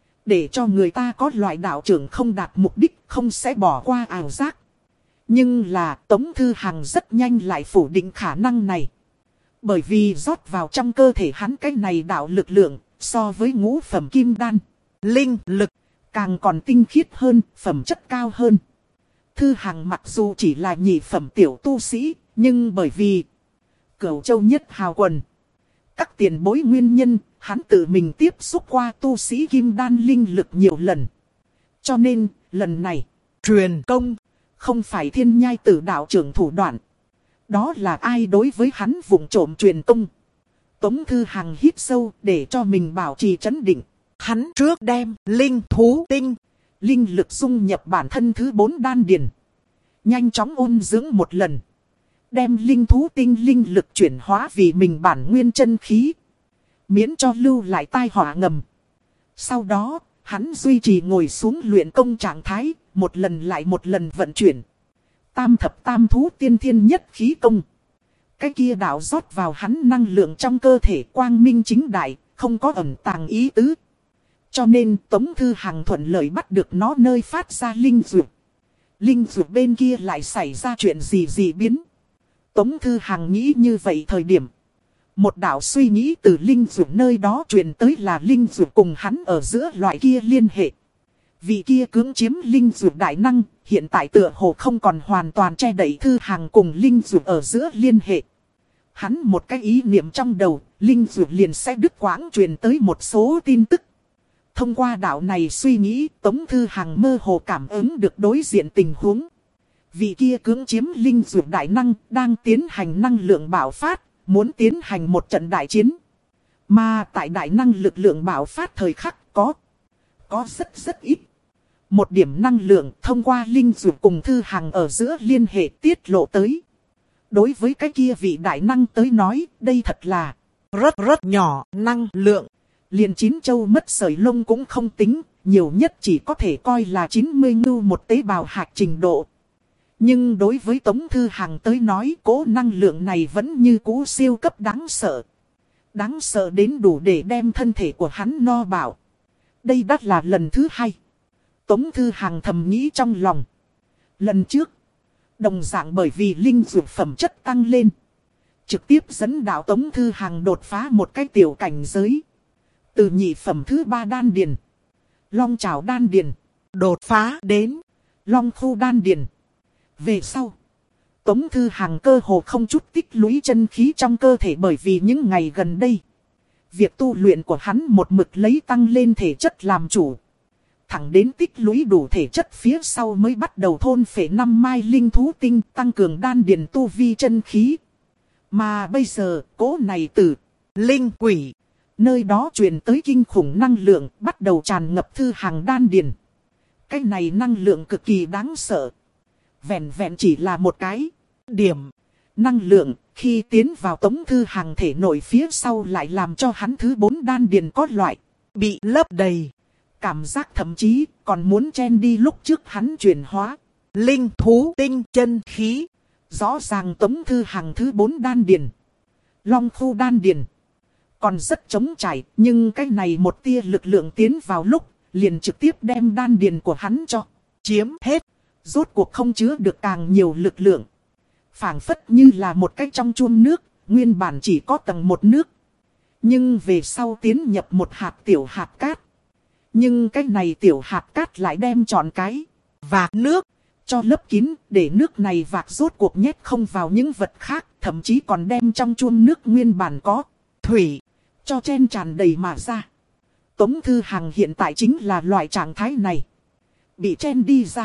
Để cho người ta có loại đạo trưởng không đạt mục đích, không sẽ bỏ qua ảo giác. Nhưng là Tống Thư Hằng rất nhanh lại phủ định khả năng này. Bởi vì rót vào trong cơ thể hắn cái này đạo lực lượng, so với ngũ phẩm kim đan, linh lực, càng còn tinh khiết hơn, phẩm chất cao hơn. Thư Hằng mặc dù chỉ là nhị phẩm tiểu tu sĩ, nhưng bởi vì Cửu Châu nhất hào quần, các tiền bối nguyên nhân, hắn tự mình tiếp xúc qua tu sĩ kim đan linh lực nhiều lần. Cho nên, lần này, truyền công, không phải thiên nhai tử đạo trưởng thủ đoạn. Đó là ai đối với hắn vụng trộm truyền công? Tống Thư Hằng hít sâu để cho mình bảo trì trấn định. Hắn trước đem linh thú tinh, linh lực dung nhập bản thân thứ bốn đan điền. Nhanh chóng ôn dưỡng một lần. Đem linh thú tinh linh lực chuyển hóa vì mình bản nguyên chân khí. Miễn cho lưu lại tai họa ngầm. Sau đó, hắn duy trì ngồi xuống luyện công trạng thái, một lần lại một lần vận chuyển. Tam thập tam thú tiên thiên nhất khí công. Cái kia đạo rót vào hắn năng lượng trong cơ thể quang minh chính đại, không có ẩn tàng ý tứ. Cho nên Tống Thư Hằng thuận lợi bắt được nó nơi phát ra linh dược. Linh dược bên kia lại xảy ra chuyện gì gì biến. Tống Thư Hằng nghĩ như vậy thời điểm, một đạo suy nghĩ từ linh dược nơi đó truyền tới là linh dược cùng hắn ở giữa loại kia liên hệ. Vị kia cưỡng chiếm linh dược đại năng, hiện tại tựa hồ không còn hoàn toàn che đậy Thư Hằng cùng linh dược ở giữa liên hệ. Hắn một cái ý niệm trong đầu, linh dược liền sẽ đứt quãng truyền tới một số tin tức. Thông qua đạo này suy nghĩ, Tống Thư Hằng mơ hồ cảm ứng được đối diện tình huống. Vị kia cưỡng chiếm linh dược đại năng đang tiến hành năng lượng bạo phát, muốn tiến hành một trận đại chiến. Mà tại đại năng lực lượng bạo phát thời khắc có, có rất rất ít. Một điểm năng lượng thông qua linh dược cùng Thư Hằng ở giữa liên hệ tiết lộ tới. Đối với cái kia vị đại năng tới nói, đây thật là rất rất nhỏ năng lượng. Liền chín châu mất sợi lông cũng không tính, nhiều nhất chỉ có thể coi là chín mươi ngưu một tế bào hạt trình độ. Nhưng đối với Tống Thư Hằng tới nói, cố năng lượng này vẫn như cũ siêu cấp đáng sợ. Đáng sợ đến đủ để đem thân thể của hắn no bảo. Đây đắt là lần thứ hai. Tống Thư Hằng thầm nghĩ trong lòng. Lần trước, đồng dạng bởi vì linh dược phẩm chất tăng lên, trực tiếp dẫn đạo Tống Thư Hằng đột phá một cái tiểu cảnh giới. Từ nhị phẩm thứ ba đan điền, long trảo đan điền, đột phá đến long khu đan điền. Về sau, Tống Thư Hằng cơ hồ không chút tích lũy chân khí trong cơ thể, bởi vì những ngày gần đây, việc tu luyện của hắn một mực lấy tăng lên thể chất làm chủ. Thẳng đến tích lũy đủ thể chất phía sau mới bắt đầu thôn phệ năm mai linh thú tinh, tăng cường đan điền tu vi chân khí. Mà bây giờ, cỗ này từ linh quỷ nơi đó truyền tới kinh khủng năng lượng, bắt đầu tràn ngập Thư Hằng đan điền. Cái này năng lượng cực kỳ đáng sợ. Vẹn vẹn chỉ là một cái điểm năng lượng, khi tiến vào Tống Thư Hằng thể nội phía sau lại làm cho hắn thứ bốn đan điền có loại bị lấp đầy. Cảm giác thậm chí còn muốn chen đi lúc trước hắn chuyển hóa linh thú tinh chân khí. Rõ ràng Tống Thư Hằng thứ bốn đan điền, long khu đan điền, còn rất trống trải, nhưng cái này một tia lực lượng tiến vào lúc, liền trực tiếp đem đan điền của hắn cho chiếm hết. Rốt cuộc không chứa được càng nhiều lực lượng. Phảng phất như là một cái trong chuông nước, nguyên bản chỉ có tầng một nước. Nhưng về sau tiến nhập một hạt tiểu hạt cát. Nhưng cái này tiểu hạt cát lại đem trọn cái vạc nước cho lấp kín, để nước này vạc rốt cuộc nhét không vào những vật khác, thậm chí còn đem trong chuông nước nguyên bản có thủy cho chen tràn đầy mà ra. Tống Thư Hằng hiện tại chính là loại trạng thái này. Bị chen đi ra.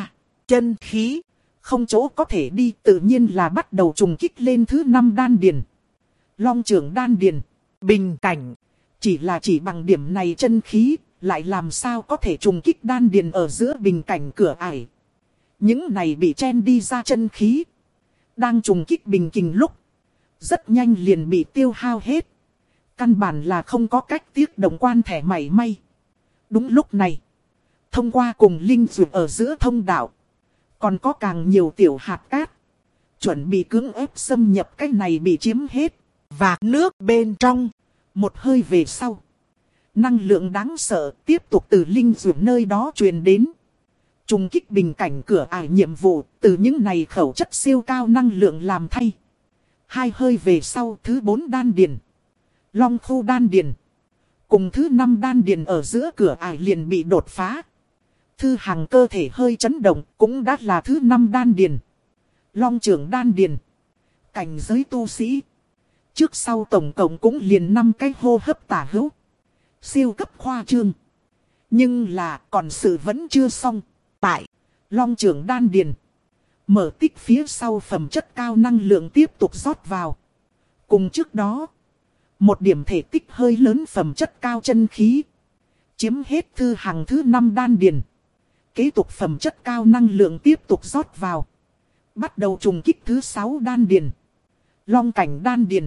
chân khí. Không chỗ có thể đi, tự nhiên là bắt đầu trùng kích lên thứ năm đan điền. Long trưởng đan điền. Bình cảnh. Chỉ là chỉ bằng điểm này chân khí, lại làm sao có thể trùng kích đan điền ở giữa bình cảnh cửa ải. Những này bị chen đi ra chân khí. Đang trùng kích bình kình lúc. Rất nhanh liền bị tiêu hao hết. Căn bản là không có cách tiếc đồng quan thẻ mảy may. Đúng lúc này. Thông qua cùng linh dược ở giữa thông đạo. Còn có càng nhiều tiểu hạt cát. Chuẩn bị cưỡng ép xâm nhập cái này bị chiếm hết. Vạc nước bên trong. Một hơi về sau. Năng lượng đáng sợ tiếp tục từ linh dược nơi đó truyền đến. Trùng kích bình cảnh cửa ải nhiệm vụ từ những này khẩu chất siêu cao năng lượng làm thay. Hai hơi về sau thứ bốn đan điền. Long khu đan điền. Cùng thứ năm đan điền ở giữa cửa ải liền bị đột phá. Thư Hằng cơ thể hơi chấn động cũng đã là thứ năm đan điền. Long trưởng đan điền. Cảnh giới tu sĩ. Trước sau tổng cộng cũng liền năm cái hô hấp tả hữu. Siêu cấp khoa trương. Nhưng là còn sự vẫn chưa xong. Tại Long trưởng đan điền. Mở tích phía sau phẩm chất cao năng lượng tiếp tục rót vào. Cùng trước đó. Một điểm thể tích hơi lớn phẩm chất cao chân khí. Chiếm hết Thư Hằng thứ năm đan điền. Kế tục phẩm chất cao năng lượng tiếp tục rót vào. Bắt đầu trùng kích thứ sáu đan điền. Long cảnh đan điền.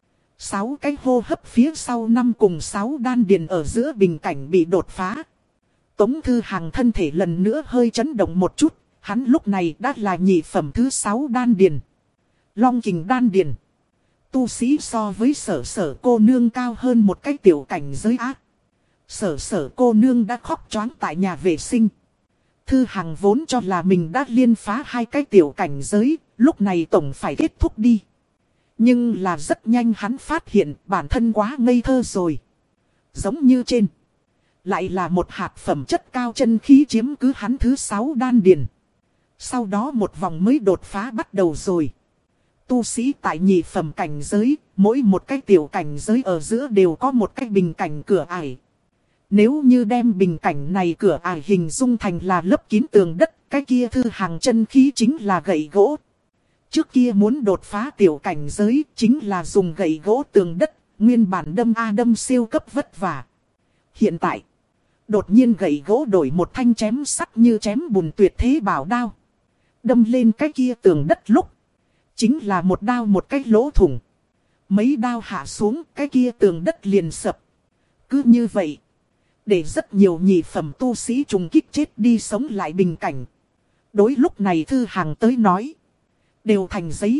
Sáu cái hô hấp phía sau năm cùng sáu đan điền ở giữa bình cảnh bị đột phá. Tống Thư Hằng thân thể lần nữa hơi chấn động một chút. Hắn lúc này đã là nhị phẩm thứ sáu đan điền. Long kình đan điền. Tu sĩ so với sở sở cô nương cao hơn một cái tiểu cảnh giới ác. Sở sở cô nương đã khóc choáng tại nhà vệ sinh. Thư Hằng vốn cho là mình đã liên phá hai cái tiểu cảnh giới, lúc này tổng phải kết thúc đi. Nhưng là rất nhanh hắn phát hiện bản thân quá ngây thơ rồi. Giống như trên. Lại là một hạt phẩm chất cao chân khí chiếm cứ hắn thứ sáu đan điền. Sau đó một vòng mới đột phá bắt đầu rồi. Tu sĩ tại nhị phẩm cảnh giới, mỗi một cái tiểu cảnh giới ở giữa đều có một cái bình cảnh cửa ải. Nếu như đem bình cảnh này cửa ải hình dung thành là lấp kín tường đất, cái kia Thư Hằng chân khí chính là gậy gỗ. Trước kia muốn đột phá tiểu cảnh giới chính là dùng gậy gỗ tường đất, nguyên bản đâm A đâm siêu cấp vất vả. Hiện tại, đột nhiên gậy gỗ đổi một thanh chém sắt như chém bùn tuyệt thế bảo đao. Đâm lên cái kia tường đất lúc, chính là một đao một cái lỗ thủng. Mấy đao hạ xuống cái kia tường đất liền sập. Cứ như vậy, để rất nhiều nhị phẩm tu sĩ trùng kích chết đi sống lại bình cảnh. Đối lúc này Thư Hằng tới nói. Đều thành giấy.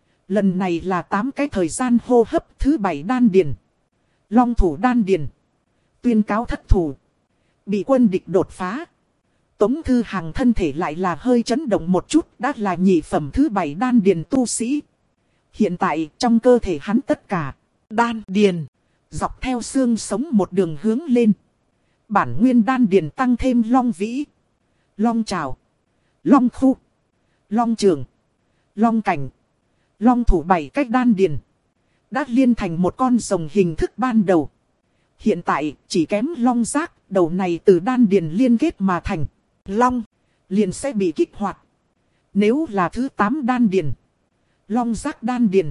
Lần này là tám cái thời gian hô hấp thứ bảy đan điền. Long thủ đan điền. Tuyên cáo thất thủ. Bị quân địch đột phá. Tống Thư Hằng thân thể lại là hơi chấn động một chút. Đã là nhị phẩm thứ bảy đan điền tu sĩ. Hiện tại trong cơ thể hắn tất cả. Đan điền. Dọc theo xương sống một đường hướng lên. Bản nguyên đan điền tăng thêm long vĩ. Long trào. Long khu. Long trường. Long cảnh. Long thủ bảy cách đan điền. Đã liên thành một con rồng hình thức ban đầu. Hiện tại chỉ kém long giác. Đầu này từ đan điền liên kết mà thành. Long. Liền sẽ bị kích hoạt. Nếu là thứ tám đan điền. Long giác đan điền.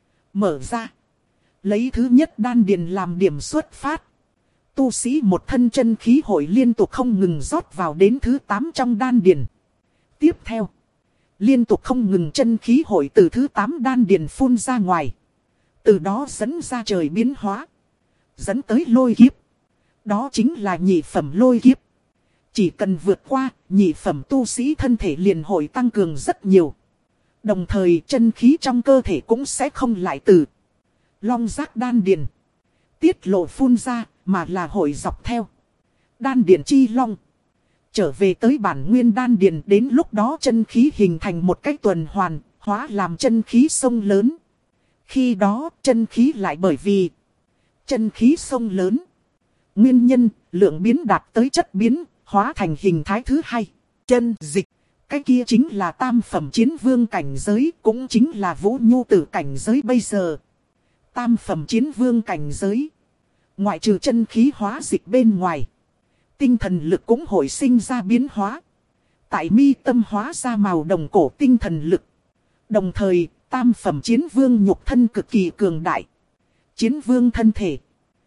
Mở ra. Lấy thứ nhất đan điền làm điểm xuất phát. Tu sĩ một thân chân khí hội liên tục không ngừng rót vào đến thứ tám trong đan điền. Tiếp theo. Liên tục không ngừng chân khí hội từ thứ tám đan điền phun ra ngoài. Từ đó dẫn ra trời biến hóa. Dẫn tới lôi kiếp. Đó chính là nhị phẩm lôi kiếp. Chỉ cần vượt qua, nhị phẩm tu sĩ thân thể liền hội tăng cường rất nhiều. Đồng thời chân khí trong cơ thể cũng sẽ không lại từ long giác đan điền tiết lộ phun ra, mà là hội dọc theo đan điền chi long. Trở về tới bản nguyên đan điền, đến lúc đó chân khí hình thành một cái tuần hoàn, hóa làm chân khí sông lớn. Khi đó chân khí lại bởi vì chân khí sông lớn. Nguyên nhân, lượng biến đạt tới chất biến, hóa thành hình thái thứ hai. Chân dịch, cái kia chính là tam phẩm chiến vương cảnh giới, cũng chính là vũ nhu tử cảnh giới bây giờ. Tam phẩm chiến vương cảnh giới. Ngoại trừ chân khí hóa dịch bên ngoài. Tinh thần lực cũng hội sinh ra biến hóa. tại mi tâm hóa ra màu đồng cổ tinh thần lực. Đồng thời, tam phẩm chiến vương nhục thân cực kỳ cường đại. Chiến vương thân thể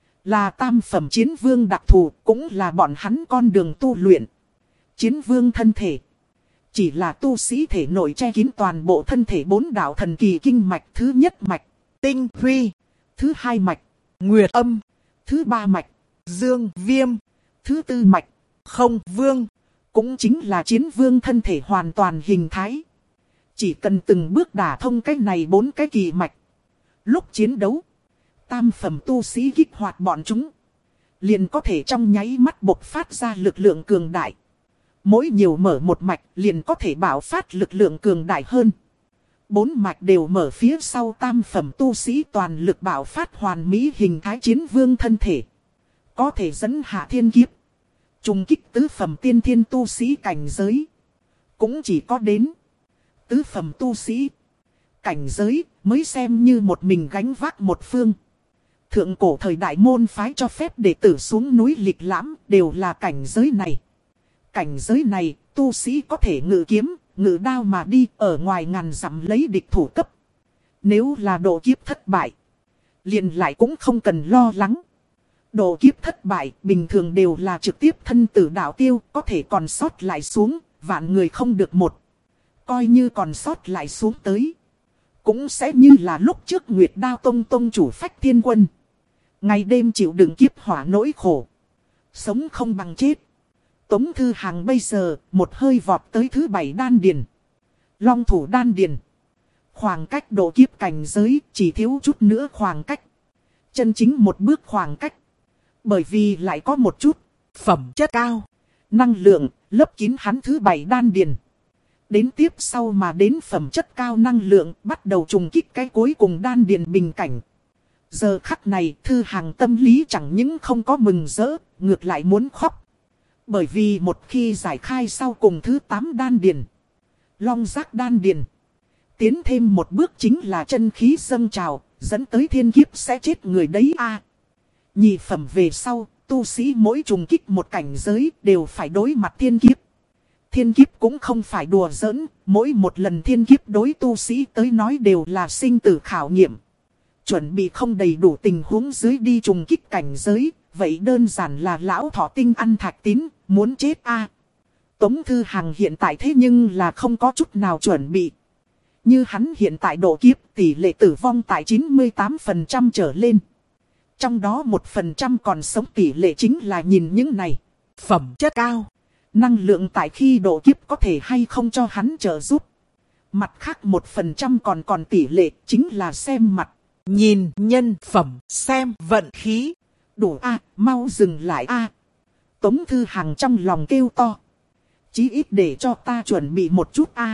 là tam phẩm chiến vương đặc thù, cũng là bọn hắn con đường tu luyện. Chiến vương thân thể chỉ là tu sĩ thể nội che kín toàn bộ thân thể bốn đạo thần kỳ kinh mạch. Thứ nhất mạch, Tinh Huy. thứ hai mạch, Nguyệt Âm. thứ ba mạch, Dương Viêm. thứ tư mạch, Không Vương. cũng chính là chiến vương thân thể hoàn toàn hình thái. Chỉ cần từng bước đả thông cái này bốn cái kỳ mạch. Lúc chiến đấu, tam phẩm tu sĩ kích hoạt bọn chúng, liền có thể trong nháy mắt bộc phát ra lực lượng cường đại. Mỗi nhiều mở một mạch liền có thể bạo phát lực lượng cường đại hơn. Bốn mạch đều mở phía sau tam phẩm tu sĩ toàn lực bạo phát hoàn mỹ hình thái chiến vương thân thể. Có thể dẫn hạ thiên kiếp. Trùng kích tứ phẩm tiên thiên tu sĩ cảnh giới. Cũng chỉ có đến tứ phẩm tu sĩ cảnh giới mới xem như một mình gánh vác một phương. Thượng cổ thời đại môn phái cho phép đệ tử xuống núi lịch lãm đều là cảnh giới này. Cảnh giới này, tu sĩ có thể ngự kiếm, ngự đao mà đi ở ngoài ngàn dặm lấy địch thủ cấp. Nếu là độ kiếp thất bại, liền lại cũng không cần lo lắng. Độ kiếp thất bại bình thường đều là trực tiếp thân tử đạo tiêu, có thể còn sót lại xuống, vạn người không được một. Coi như còn sót lại xuống tới, cũng sẽ như là lúc trước Nguyệt Đao Tông Tông chủ Phách Thiên Quân. Ngày đêm chịu đựng kiếp hỏa nỗi khổ, sống không bằng chết. Tống Thư Hằng bây giờ một hơi vọt tới thứ bảy đan điền, long thủ đan điền. Khoảng cách độ kiếp cảnh giới chỉ thiếu chút nữa khoảng cách. Chân chính một bước khoảng cách. Bởi vì lại có một chút Phẩm chất cao. năng lượng lấp kín hắn thứ bảy đan điền. Đến tiếp sau mà đến phẩm chất cao năng lượng bắt đầu trùng kích cái cuối cùng đan điền bình cảnh. Giờ khắc này Thư Hằng tâm lý chẳng những không có mừng rỡ, ngược lại muốn khóc. Bởi vì một khi giải khai sau cùng thứ tám đan điền, long giác đan điền, tiến thêm một bước chính là chân khí dâng trào, dẫn tới thiên kiếp sẽ chết người đấy a. Nhị phẩm về sau, tu sĩ mỗi trùng kích một cảnh giới đều phải đối mặt thiên kiếp. Thiên kiếp cũng không phải đùa giỡn, mỗi một lần thiên kiếp đối tu sĩ tới nói đều là sinh tử khảo nghiệm. Chuẩn bị không đầy đủ tình huống dưới đi trùng kích cảnh giới, vậy đơn giản là lão thọ tinh ăn thạch tín, muốn chết a. Tống Thư Hằng hiện tại thế nhưng là không có chút nào chuẩn bị. Như hắn hiện tại độ kiếp tỷ lệ tử vong tại chín mươi tám phần trăm trở lên. Trong đó một phần trăm còn sống tỷ lệ chính là nhìn những này. Phẩm chất cao. Năng lượng tại khi độ kiếp có thể hay không cho hắn trợ giúp. Mặt khác một phần trăm còn còn tỷ lệ chính là xem mặt. Nhìn nhân phẩm, xem vận khí. Đủ a, mau dừng lại a. Tống Thư Hằng trong lòng kêu to. Chí ít để cho ta chuẩn bị một chút a.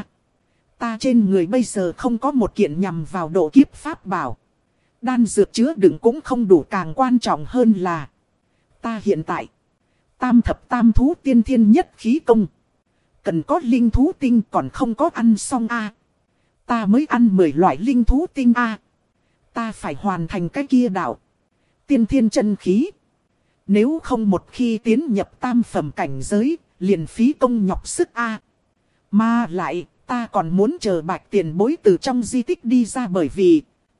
Ta trên người bây giờ không có một kiện nhằm vào độ kiếp pháp bảo. Đan dược chứa đựng cũng không đủ, càng quan trọng hơn là ta hiện tại tam thập tam thú tiên thiên nhất khí công. Cần có linh thú tinh còn không có ăn xong a. Ta mới ăn mười loại linh thú tinh a. Ta phải hoàn thành cái kia đạo tiên thiên chân khí. Nếu không một khi tiến nhập tam phẩm cảnh giới, liền phí công nhọc sức a. Mà lại, ta còn muốn chờ Bạch tiền bối từ trong di tích đi ra, bởi vì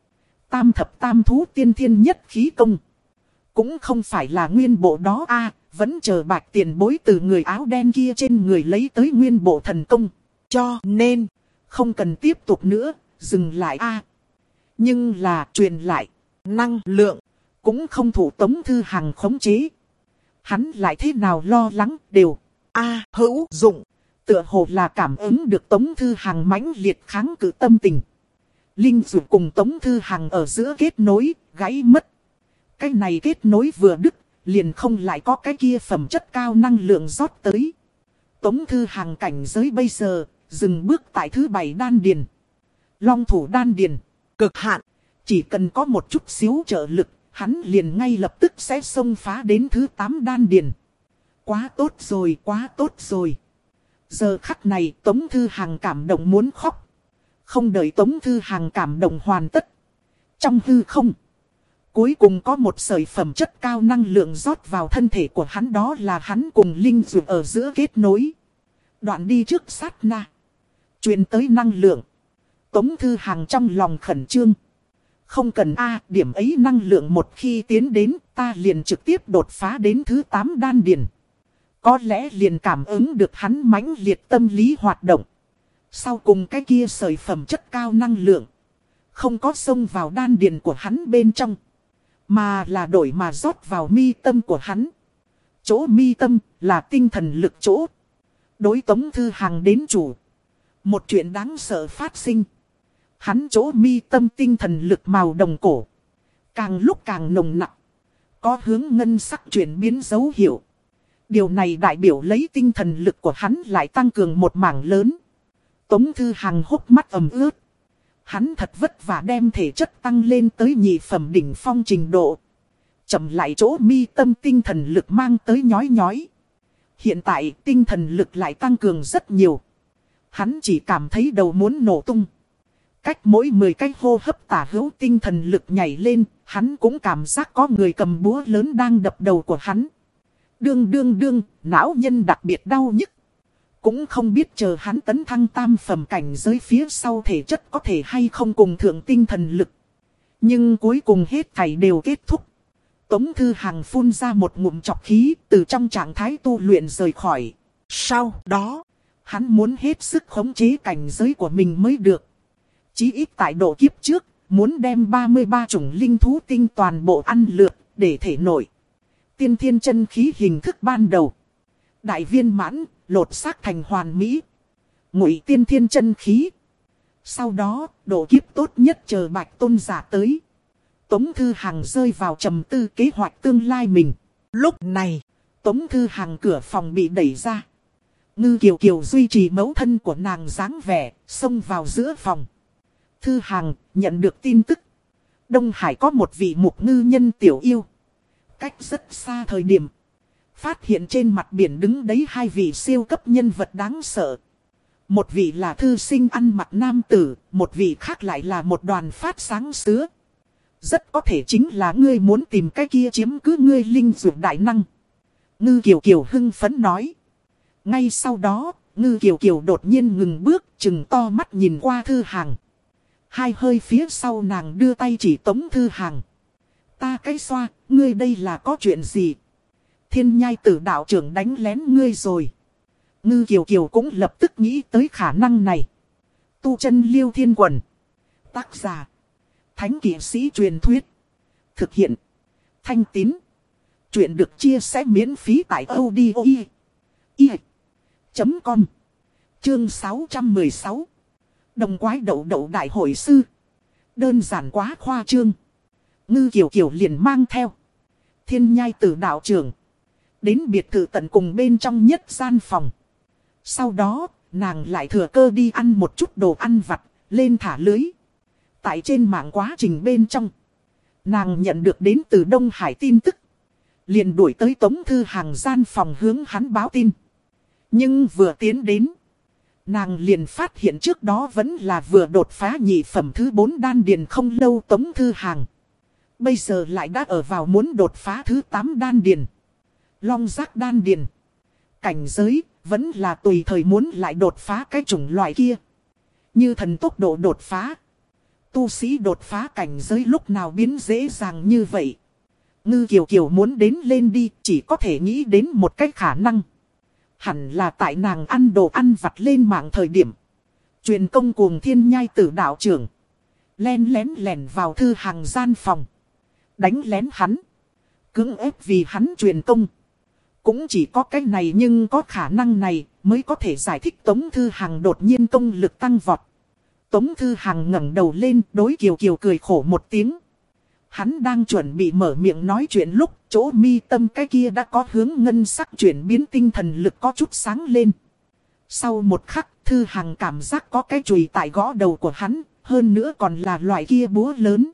tam thập tam thú tiên thiên nhất khí công cũng không phải là nguyên bộ đó a, vẫn chờ Bạch tiền bối từ người áo đen kia trên người lấy tới nguyên bộ thần công. Cho nên, không cần tiếp tục nữa, dừng lại a. Nhưng là truyền lại năng lượng cũng không thủ Tống Thư Hằng khống chế. Hắn lại thế nào lo lắng đều a hữu dụng. Tựa hồ là cảm ứng được Tống Thư Hằng mãnh liệt kháng cự tâm tình. Linh dụ cùng Tống Thư Hằng ở giữa kết nối, gãy mất. Cái này kết nối vừa đứt, liền không lại có cái kia phẩm chất cao năng lượng rót tới. Tống Thư Hằng cảnh giới bây giờ, dừng bước tại thứ bảy đan điền. Long thủ đan điền, cực hạn. Chỉ cần có một chút xíu trợ lực, hắn liền ngay lập tức sẽ xông phá đến thứ tám đan điền. Quá tốt rồi, quá tốt rồi. Giờ khắc này Tống Thư Hằng cảm động muốn khóc. Không đợi Tống Thư Hằng cảm động hoàn tất. Trong hư không, cuối cùng có một sợi phẩm chất cao năng lượng rót vào thân thể của hắn, đó là hắn cùng linh dược ở giữa kết nối. Đoạn đi trước sát na. Truyền tới năng lượng. Tống Thư Hàng trong lòng khẩn trương. Không cần A, điểm ấy năng lượng một khi tiến đến, ta liền trực tiếp đột phá đến thứ tám đan điền. Có lẽ liền cảm ứng được hắn mãnh liệt tâm lý hoạt động. Sau cùng cái kia sợi phẩm chất cao năng lượng. Không có xông vào đan điền của hắn bên trong. Mà là đổi mà rót vào mi tâm của hắn. Chỗ mi tâm là tinh thần lực chỗ. Đối Tống Thư Hàng đến chủ. Một chuyện đáng sợ phát sinh. Hắn chỗ mi tâm tinh thần lực màu đồng cổ. Càng lúc càng nồng nặng. Có hướng ngân sắc chuyển biến dấu hiệu. Điều này đại biểu lấy tinh thần lực của hắn lại tăng cường một mảng lớn. Tống Thư Hàng hốc mắt ẩm ướt. Hắn thật vất vả đem thể chất tăng lên tới nhị phẩm đỉnh phong trình độ. Chậm lại chỗ mi tâm tinh thần lực mang tới nhói nhói. Hiện tại tinh thần lực lại tăng cường rất nhiều. Hắn chỉ cảm thấy đầu muốn nổ tung. Cách mỗi mười cái hô hấp tả hữu tinh thần lực nhảy lên, hắn cũng cảm giác có người cầm búa lớn đang đập đầu của hắn. Đương đương đương, não nhân đặc biệt đau nhức. Cũng không biết chờ hắn tấn thăng tam phẩm cảnh giới phía sau thể chất có thể hay không cùng thượng tinh thần lực. Nhưng cuối cùng hết thảy đều kết thúc. Tống Thư Hàng phun ra một ngụm trọc khí từ trong trạng thái tu luyện rời khỏi. Sau đó, hắn muốn hết sức khống chế cảnh giới của mình mới được. Chí ít tại độ kiếp trước, muốn đem ba mươi ba chủng linh thú tinh toàn bộ ăn lượt để thể nổi. Tiên thiên chân khí hình thức ban đầu. Đại viên mãn, lột xác thành hoàn mỹ. Ngụy tiên thiên chân khí. Sau đó, độ kiếp tốt nhất chờ Bạch Tôn giả tới. Tống Thư Hàng rơi vào trầm tư kế hoạch tương lai mình. Lúc này, Tống Thư Hàng cửa phòng bị đẩy ra. Ngư Kiều Kiều duy trì mẫu thân của nàng dáng vẻ, xông vào giữa phòng. Thư Hàng nhận được tin tức. Đông Hải có một vị mục ngư nhân tiểu yêu. Cách rất xa thời điểm. Phát hiện trên mặt biển đứng đấy hai vị siêu cấp nhân vật đáng sợ. Một vị là thư sinh ăn mặc nam tử, một vị khác lại là một đoàn phát sáng sứa. Rất có thể chính là ngươi muốn tìm cái kia chiếm cứ ngươi linh dược đại năng. Ngư Kiều Kiều hưng phấn nói. Ngay sau đó, Ngư Kiều Kiều đột nhiên ngừng bước, trừng to mắt nhìn qua Thư Hàng. Hai hơi phía sau nàng đưa tay chỉ Tống Thư Hàng. Ta cái xoa, ngươi đây là có chuyện gì? Thiên nhai tử đạo trưởng đánh lén ngươi rồi. Ngư Kiều Kiều cũng lập tức nghĩ tới khả năng này. Tu chân Liêu Thiên Quần. Tác giả. Thánh kỵ sĩ truyền thuyết. Thực hiện. Thanh Tín. Chuyện được chia sẻ miễn phí tại audio chấm com. Chương sáu trăm mười sáu. Đồng quái đậu đậu đại hội sư. Đơn giản quá khoa trương. Ngư Kiều Kiều liền mang theo Thiên nhai tử đạo trưởng đến biệt thự tận cùng bên trong nhất gian phòng. Sau đó, nàng lại thừa cơ đi ăn một chút đồ ăn vặt, lên thả lưới. Tại trên mạng quá trình bên trong, nàng nhận được đến từ Đông Hải tin tức. Liền đuổi tới Tống Thư Hàng gian phòng hướng hắn báo tin. Nhưng vừa tiến đến, nàng liền phát hiện trước đó vẫn là vừa đột phá nhị phẩm thứ bốn đan điền không lâu Tống Thư Hàng. Bây giờ lại đã ở vào muốn đột phá thứ tám đan điền. Long giác đan điền. Cảnh giới vẫn là tùy thời muốn lại đột phá cái chủng loại kia. Như thần tốc độ đột phá. Tu sĩ đột phá cảnh giới lúc nào biến dễ dàng như vậy. Ngư Kiều Kiều muốn đến lên đi chỉ có thể nghĩ đến một cái khả năng. Hẳn là tại nàng ăn đồ ăn vặt lên mạng thời điểm. Truyền công cuồng thiên nhai tử đạo trưởng. Len lén lẻn vào Thư Hàng gian phòng. Đánh lén hắn. Cưỡng ép vì hắn truyền công. Cũng chỉ có cái này nhưng có khả năng này mới có thể giải thích Tống Thư Hàng đột nhiên công lực tăng vọt. Tống Thư Hàng ngẩng đầu lên đối Kiều Kiều cười khổ một tiếng. Hắn đang chuẩn bị mở miệng nói chuyện lúc chỗ mi tâm cái kia đã có hướng ngân sắc chuyển biến tinh thần lực có chút sáng lên. Sau một khắc Thư Hàng cảm giác có cái chùy tại gõ đầu của hắn, hơn nữa còn là loại kia búa lớn.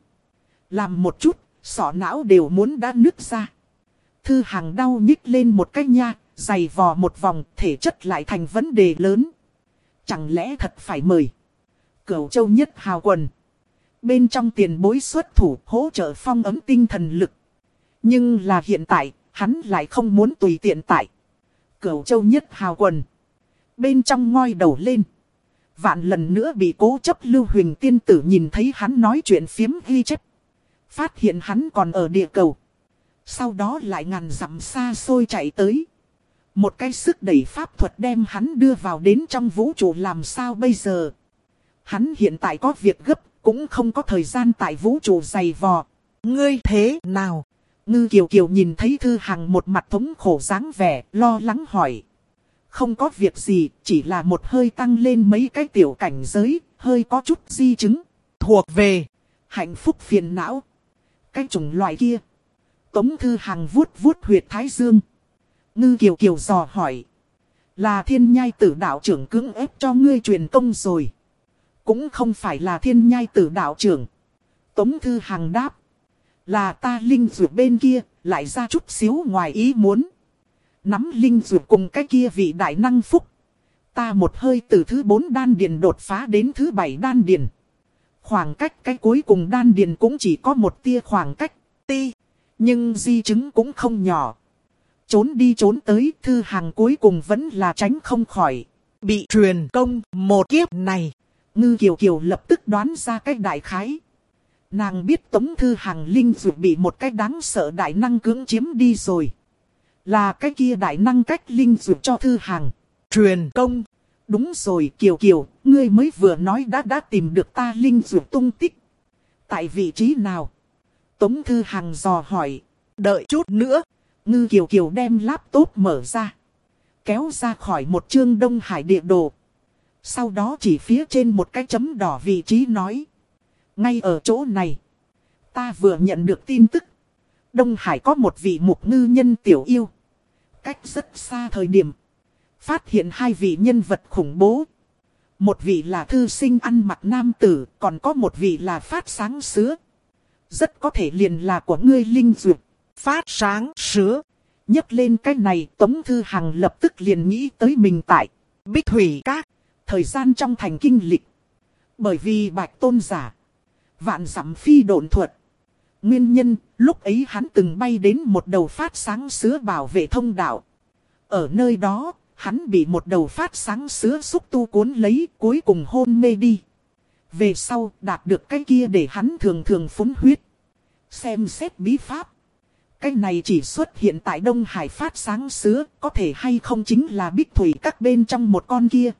Làm một chút, sọ não đều muốn đã nứt ra. Thư Hàng đau nhích lên một cái nha, giày vò một vòng, thể chất lại thành vấn đề lớn. Chẳng lẽ thật phải mời Cửu Châu Nhất Hào Quần bên trong tiền bối xuất thủ hỗ trợ phong ấm tinh thần lực. Nhưng là hiện tại, hắn lại không muốn tùy tiện tại Cửu Châu Nhất Hào Quần bên trong ngoi đầu lên. Vạn lần nữa bị cố chấp Lưu Huỳnh tiên tử nhìn thấy hắn nói chuyện phiếm ghi chép. Phát hiện hắn còn ở địa cầu. Sau đó lại ngàn dặm xa xôi chạy tới. Một cái sức đẩy pháp thuật đem hắn đưa vào đến trong vũ trụ làm sao bây giờ. Hắn hiện tại có việc gấp, cũng không có thời gian tại vũ trụ dày vò. Ngươi thế nào? Ngư Kiều Kiều nhìn thấy Thư Hằng một mặt thống khổ dáng vẻ, lo lắng hỏi. Không có việc gì, chỉ là một hơi tăng lên mấy cái tiểu cảnh giới, hơi có chút di chứng. Thuộc về hạnh phúc phiền não. Cái chủng loại kia. Tống Thư Hằng vuốt vuốt huyệt thái dương. Ngư Kiều Kiều dò hỏi. Là Thiên Nhai Tử đạo trưởng cưỡng ép cho ngươi truyền công rồi. Cũng không phải là Thiên Nhai Tử đạo trưởng. Tống Thư Hằng đáp. Là ta linh dược bên kia, lại ra chút xíu ngoài ý muốn. Nắm linh dược cùng cái kia vị đại năng phúc. Ta một hơi từ thứ bốn đan điền đột phá đến thứ bảy đan điền. Khoảng cách cái cuối cùng đan điền cũng chỉ có một tia khoảng cách ti. Nhưng di chứng cũng không nhỏ. Trốn đi trốn tới, Thư Hằng cuối cùng vẫn là tránh không khỏi. Bị truyền công một kiếp này. Ngư Kiều Kiều lập tức đoán ra cách đại khái. Nàng biết Tống Thư Hằng linh dược bị một cái đáng sợ đại năng cưỡng chiếm đi rồi. Là cái kia đại năng cách linh dược cho Thư Hằng. Truyền công. Đúng rồi Kiều Kiều, ngươi mới vừa nói đã đã tìm được ta linh dược tung tích. Tại vị trí nào? Tống Thư Hằng dò hỏi. Đợi chút nữa. Ngư Kiều Kiều đem laptop mở ra. Kéo ra khỏi một chương Đông Hải địa đồ. Sau đó chỉ phía trên một cái chấm đỏ vị trí nói. Ngay ở chỗ này. Ta vừa nhận được tin tức. Đông Hải có một vị mục ngư nhân tiểu yêu. Cách rất xa thời điểm. Phát hiện hai vị nhân vật khủng bố. Một vị là thư sinh ăn mặc nam tử. Còn có một vị là phát sáng sứa. Rất có thể liền là của ngươi linh dược. Phát sáng sứa. Nhấc lên cái này Tống Thư Hằng lập tức liền nghĩ tới mình tại Bích Thủy Các. Thời gian trong thành kinh lịch. Bởi vì Bạch Tôn giả. Vạn dặm phi độn thuật. Nguyên nhân lúc ấy hắn từng bay đến một đầu phát sáng sứa bảo vệ thông đạo. Ở nơi đó hắn bị một đầu phát sáng sứa xúc tu cuốn lấy cuối cùng hôn mê đi. Về sau đạt được cái kia để hắn thường thường phun huyết. Xem xét bí pháp. Cái này chỉ xuất hiện tại Đông Hải phát sáng sứa, có thể hay không chính là Bích Thủy Các bên trong một con kia.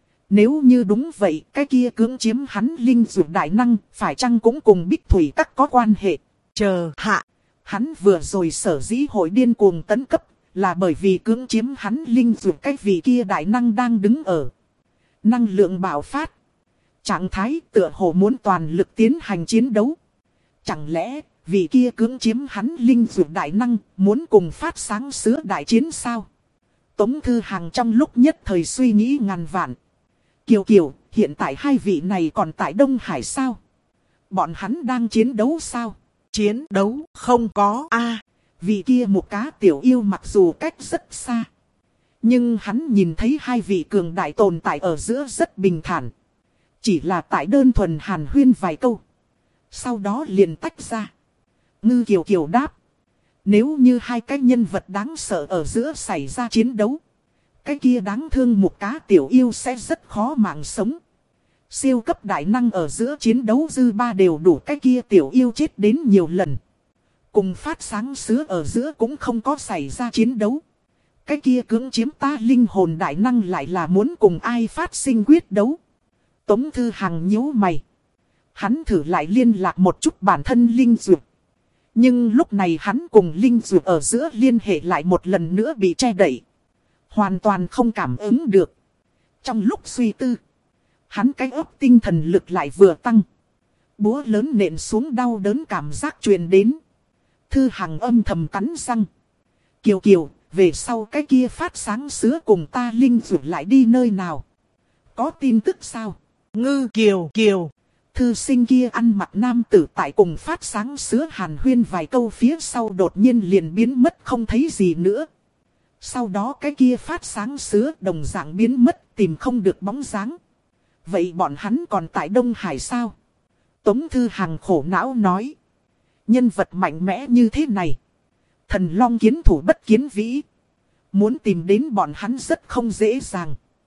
Nếu như đúng vậy, cái kia cưỡng chiếm hắn linh dược đại năng, phải chăng cũng cùng Bích Thủy Các có quan hệ? Chờ hạ, hắn vừa rồi sở dĩ hội điên cuồng tấn cấp, là bởi vì cưỡng chiếm hắn linh dược cái vị kia đại năng đang đứng ở. Năng lượng bạo phát. Trạng thái tựa hồ muốn toàn lực tiến hành chiến đấu. Chẳng lẽ vị kia cưỡng chiếm hắn linh dược đại năng muốn cùng phát sáng sứa đại chiến sao? Tống Thư Hằng trong lúc nhất thời suy nghĩ ngàn vạn. Kiều Kiều, hiện tại hai vị này còn tại Đông Hải sao? Bọn hắn đang chiến đấu sao? Chiến đấu không có a à, vị kia một cá tiểu yêu mặc dù cách rất xa. Nhưng hắn nhìn thấy hai vị cường đại tồn tại ở giữa rất bình thản. Chỉ là tại đơn thuần hàn huyên vài câu. Sau đó liền tách ra. Ngư Kiều Kiều đáp. Nếu như hai cái nhân vật đáng sợ ở giữa xảy ra chiến đấu. Cái kia đáng thương một cá tiểu yêu sẽ rất khó mạng sống. Siêu cấp đại năng ở giữa chiến đấu dư ba đều đủ cái kia tiểu yêu chết đến nhiều lần. Cùng phát sáng sứa ở giữa cũng không có xảy ra chiến đấu. Cái kia cưỡng chiếm ta linh hồn đại năng lại là muốn cùng ai phát sinh quyết đấu. Tống Thư Hằng nhíu mày. Hắn thử lại liên lạc một chút bản thân linh dược. Nhưng lúc này hắn cùng linh dược ở giữa liên hệ lại một lần nữa bị che đậy. Hoàn toàn không cảm ứng được. Trong lúc suy tư. Hắn cái ấp tinh thần lực lại vừa tăng. Búa lớn nện xuống đau đớn cảm giác truyền đến. Thư Hằng âm thầm cắn răng. Kiều Kiều, về sau cái kia phát sáng sứa cùng ta linh dược lại đi nơi nào? Có tin tức sao? Ngư Kiều Kiều. Thư sinh kia ăn mặc nam tử tại cùng phát sáng sứa hàn huyên vài câu phía sau đột nhiên liền biến mất không thấy gì nữa. Sau đó cái kia phát sáng sứa đồng dạng biến mất tìm không được bóng dáng. Vậy bọn hắn còn tại Đông Hải sao? Tống Thư Hằng khổ não nói. Nhân vật mạnh mẽ như thế này. Thần long kiến thủ bất kiến vĩ. Muốn tìm đến bọn hắn rất không dễ dàng.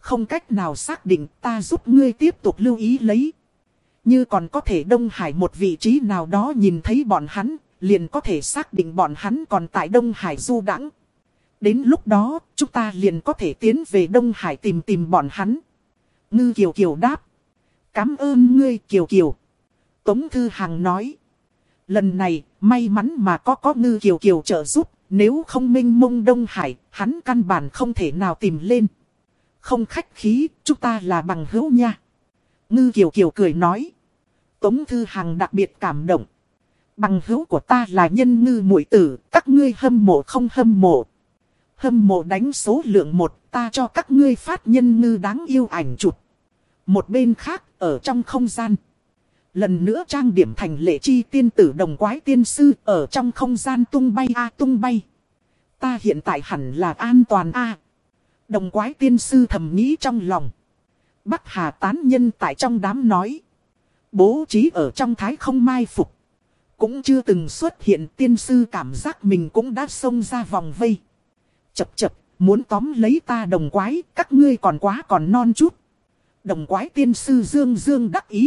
Không cách nào xác định, ta giúp ngươi tiếp tục lưu ý lấy. Như còn có thể Đông Hải một vị trí nào đó nhìn thấy bọn hắn, liền có thể xác định bọn hắn còn tại Đông Hải du đãng. Đến lúc đó, chúng ta liền có thể tiến về Đông Hải tìm tìm bọn hắn. Ngư Kiều Kiều đáp. Cảm ơn ngươi Kiều Kiều. Tống Thư Hằng nói. Lần này, may mắn mà có có Ngư Kiều Kiều trợ giúp, nếu không mênh mông Đông Hải, hắn căn bản không thể nào tìm lên. Không khách khí, chúng ta là bằng hữu nha. Ngư Kiều Kiều cười nói. Tống Thư Hằng đặc biệt cảm động. Bằng hữu của ta là nhân ngư muội tử, các ngươi hâm mộ không hâm mộ. Hâm mộ đánh số lượng một, ta cho các ngươi phát nhân ngư đáng yêu ảnh chụp. Một bên khác, ở trong không gian. Lần nữa trang điểm thành Lệ Chi tiên tử đồng quái tiên sư ở trong không gian tung bay a tung bay. Ta hiện tại hẳn là an toàn a. Đồng quái tiên sư thầm nghĩ trong lòng. Bắc Hà tán nhân tại trong đám nói. Bố trí ở trong thái không mai phục. Cũng chưa từng xuất hiện, tiên sư cảm giác mình cũng đã xông ra vòng vây. Chập chập, muốn tóm lấy ta đồng quái, các ngươi còn quá còn non chút. Đồng quái tiên sư dương dương đắc ý.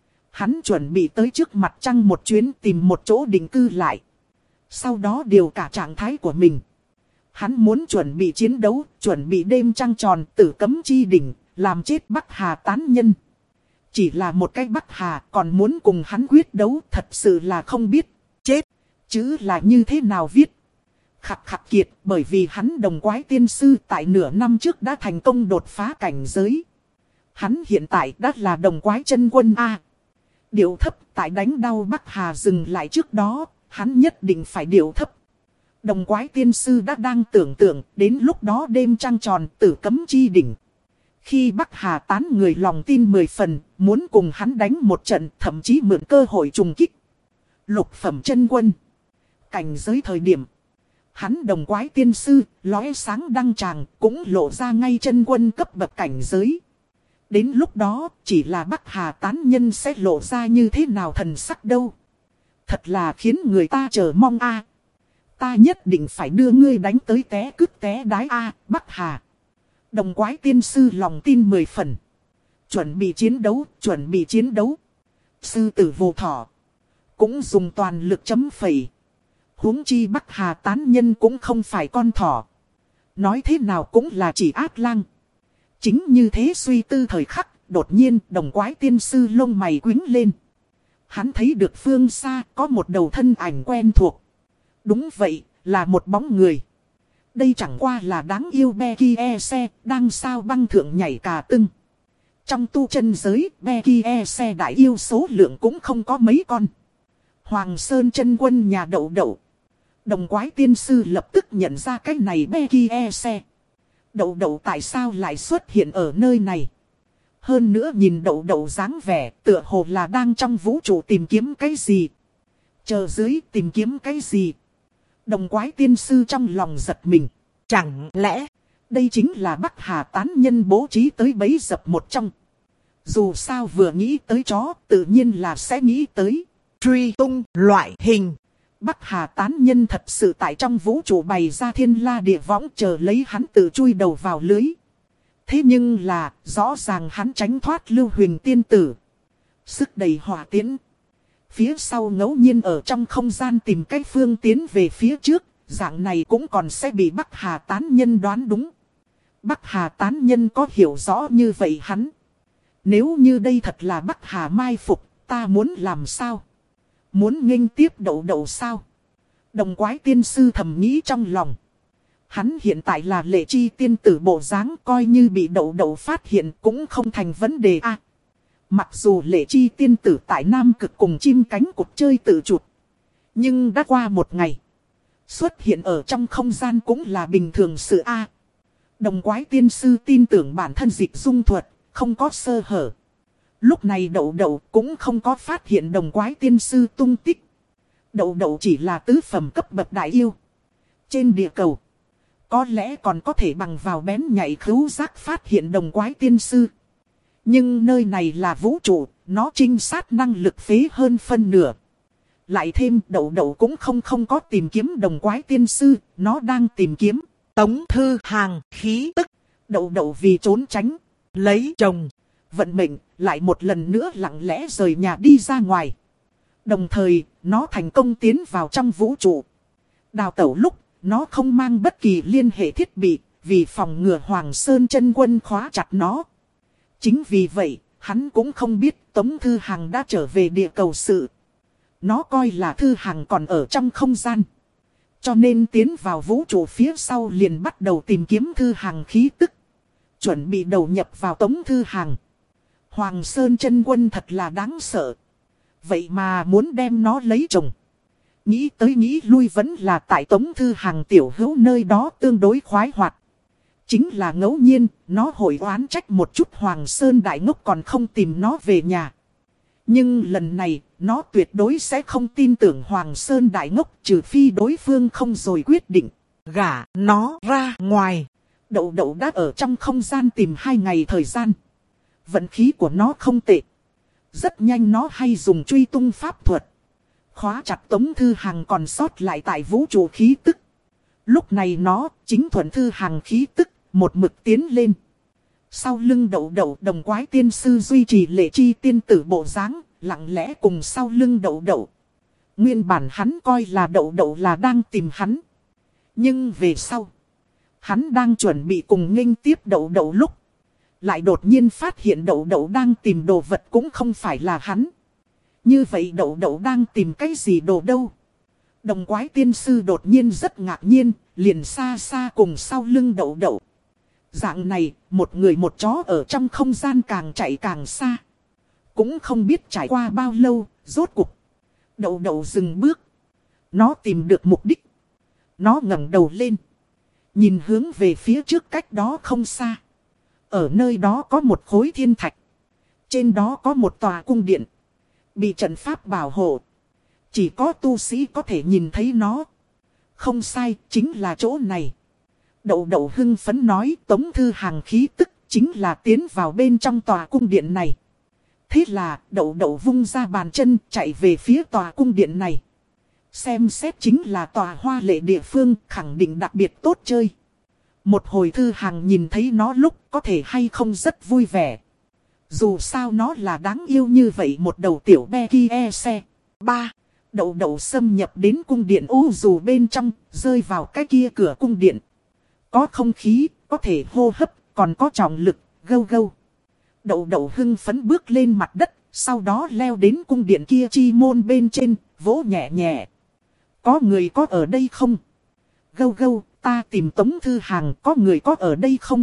Hắn chuẩn bị tới trước mặt trăng một chuyến tìm một chỗ định cư lại. Sau đó điều cả trạng thái của mình. Hắn muốn chuẩn bị chiến đấu, chuẩn bị đêm trăng tròn tử cấm chi đỉnh, làm chết Bắc Hà tán nhân. Chỉ là một cái Bắc Hà còn muốn cùng hắn quyết đấu thật sự là không biết. Chết, chứ là như thế nào viết. Khắc khắc kiệt bởi vì hắn đồng quái tiên sư tại nửa năm trước đã thành công đột phá cảnh giới. Hắn hiện tại đã là đồng quái chân quân A. Điệu thấp tại đánh đau Bắc Hà dừng lại trước đó, hắn nhất định phải điệu thấp. Đồng quái tiên sư đã đang tưởng tượng đến lúc đó đêm trăng tròn tử cấm chi đỉnh. Khi Bắc Hà tán người lòng tin mười phần, muốn cùng hắn đánh một trận thậm chí mượn cơ hội trùng kích. Lục phẩm chân quân. Cảnh giới thời điểm. Hắn đồng quái tiên sư, lóe sáng đăng tràng, cũng lộ ra ngay chân quân cấp bậc cảnh giới. Đến lúc đó, chỉ là Bắc Hà tán nhân sẽ lộ ra như thế nào thần sắc đâu. Thật là khiến người ta chờ mong a. Ta nhất định phải đưa ngươi đánh tới té cứt té đái a, Bắc Hà. Đồng quái tiên sư lòng tin mười phần. Chuẩn bị chiến đấu, chuẩn bị chiến đấu. Sư tử vô thỏ. Cũng dùng toàn lực chấm phẩy. Huống chi Bắc Hà tán nhân cũng không phải con thỏ. Nói thế nào cũng là chỉ ác lang. Chính như thế suy tư thời khắc, đột nhiên đồng quái tiên sư lông mày quính lên. Hắn thấy được phương xa có một đầu thân ảnh quen thuộc. Đúng vậy, là một bóng người. Đây chẳng qua là đáng yêu Becky xe, đang sao băng thượng nhảy cà tưng. Trong tu chân giới, Becky xe đại yêu số lượng cũng không có mấy con. Hoàng Sơn chân quân nhà đậu đậu. Đồng quái tiên sư lập tức nhận ra cái này Becky xe. Đậu đậu tại sao lại xuất hiện ở nơi này? Hơn nữa nhìn đậu đậu dáng vẻ, tựa hồ là đang trong vũ trụ tìm kiếm cái gì? Chờ dưới tìm kiếm cái gì? Đồng quái tiên sư trong lòng giật mình. Chẳng lẽ, đây chính là Bắc Hà tán nhân bố trí tới bẫy dập một trong. Dù sao vừa nghĩ tới chó, tự nhiên là sẽ nghĩ tới truy tung loại hình. Bắc Hà tán nhân thật sự tại trong vũ trụ bày ra thiên la địa võng chờ lấy hắn tự chui đầu vào lưới. Thế nhưng là, rõ ràng hắn tránh thoát Lưu Huỳnh tiên tử. Sức đầy hỏa tiễn. Phía sau ngẫu nhiên ở trong không gian tìm cách phương tiến về phía trước, dạng này cũng còn sẽ bị Bắc Hà tán nhân đoán đúng. Bắc Hà tán nhân có hiểu rõ như vậy hắn. Nếu như đây thật là Bắc Hà mai phục, ta muốn làm sao? Muốn nghênh tiếp đậu đậu sao? Đồng quái tiên sư thầm nghĩ trong lòng. Hắn hiện tại là Lệ Chi tiên tử bộ dáng, coi như bị đậu đậu phát hiện cũng không thành vấn đề a. À, mặc dù Lệ Chi tiên tử tại Nam Cực cùng chim cánh cụt chơi tự chụp, nhưng đã qua một ngày. Xuất hiện ở trong không gian cũng là bình thường sự a. À, đồng quái tiên sư tin tưởng bản thân dịch dung thuật, không có sơ hở. Lúc này đậu đậu cũng không có phát hiện đồng quái tiên sư tung tích. Đậu đậu chỉ là tứ phẩm cấp bậc đại yêu. Trên địa cầu, có lẽ còn có thể bằng vào bén nhạy khứu giác phát hiện đồng quái tiên sư. Nhưng nơi này là vũ trụ, nó trinh sát năng lực phế hơn phân nửa. Lại thêm đậu đậu cũng không không có tìm kiếm đồng quái tiên sư, nó đang tìm kiếm Tống Thư Hàng khí tức. Đậu đậu vì trốn tránh lấy chồng, vận mệnh, lại một lần nữa lặng lẽ rời nhà đi ra ngoài. Đồng thời, nó thành công tiến vào trong vũ trụ. Đào tẩu lúc, nó không mang bất kỳ liên hệ thiết bị, vì phòng ngừa Hoàng Sơn chân quân khóa chặt nó. Chính vì vậy, hắn cũng không biết Tống Thư Hằng đã trở về địa cầu sự. Nó coi là Thư Hằng còn ở trong không gian. Cho nên tiến vào vũ trụ phía sau liền bắt đầu tìm kiếm Thư Hằng khí tức. Chuẩn bị đầu nhập vào Tống Thư Hằng. Hoàng Sơn chân quân thật là đáng sợ. Vậy mà muốn đem nó lấy chồng. Nghĩ tới nghĩ lui vẫn là tại Tống Thư Hằng tiểu hữu nơi đó tương đối khoái hoạt. Chính là ngẫu nhiên, nó hội oán trách một chút Hoàng Sơn đại ngốc còn không tìm nó về nhà. Nhưng lần này, nó tuyệt đối sẽ không tin tưởng Hoàng Sơn đại ngốc trừ phi đối phương không rồi quyết định. Gả nó ra ngoài. Đậu đậu đã ở trong không gian tìm hai ngày thời gian. Vận khí của nó không tệ. Rất nhanh nó hay dùng truy tung pháp thuật. Khóa chặt Tống Thư Hằng còn sót lại tại vũ trụ khí tức. Lúc này nó chính thuận Thư Hằng khí tức, một mực tiến lên. Sau lưng đậu đậu đồng quái tiên sư duy trì lệ chi tiên tử bộ dáng, lặng lẽ cùng sau lưng đậu đậu. Nguyên bản hắn coi là đậu đậu là đang tìm hắn. Nhưng về sau, hắn đang chuẩn bị cùng nghênh tiếp đậu đậu lúc. Lại đột nhiên phát hiện đậu đậu đang tìm đồ vật cũng không phải là hắn. Như vậy đậu đậu đang tìm cái gì đồ đâu? Đồng quái tiên sư đột nhiên rất ngạc nhiên, liền xa xa cùng sau lưng đậu đậu. Dạng này, một người một chó ở trong không gian càng chạy càng xa. Cũng không biết trải qua bao lâu, rốt cuộc. Đậu đậu dừng bước. Nó tìm được mục đích. Nó ngẩng đầu lên. Nhìn hướng về phía trước cách đó không xa. Ở nơi đó có một khối thiên thạch. Trên đó có một tòa cung điện. Bị trận pháp bảo hộ. Chỉ có tu sĩ có thể nhìn thấy nó. Không sai, chính là chỗ này. Đậu đậu hưng phấn nói Tống Thư Hằng khí tức chính là tiến vào bên trong tòa cung điện này. Thế là đậu đậu vung ra bàn chân chạy về phía tòa cung điện này. Xem xét chính là tòa hoa lệ địa phương khẳng định đặc biệt tốt chơi. Một hồi Thư Hằng nhìn thấy nó lúc có thể hay không rất vui vẻ. Dù sao nó là đáng yêu như vậy một đầu tiểu be kia xe. Ba. Đậu đậu xâm nhập đến cung điện u dù bên trong, rơi vào cái kia cửa cung điện. Có không khí, có thể hô hấp, còn có trọng lực, gâu gâu. Đậu đậu hưng phấn bước lên mặt đất, sau đó leo đến cung điện kia chi môn bên trên, vỗ nhẹ nhẹ. Có người có ở đây không? Gâu gâu, ta tìm Tống Thư Hằng, có người có ở đây không?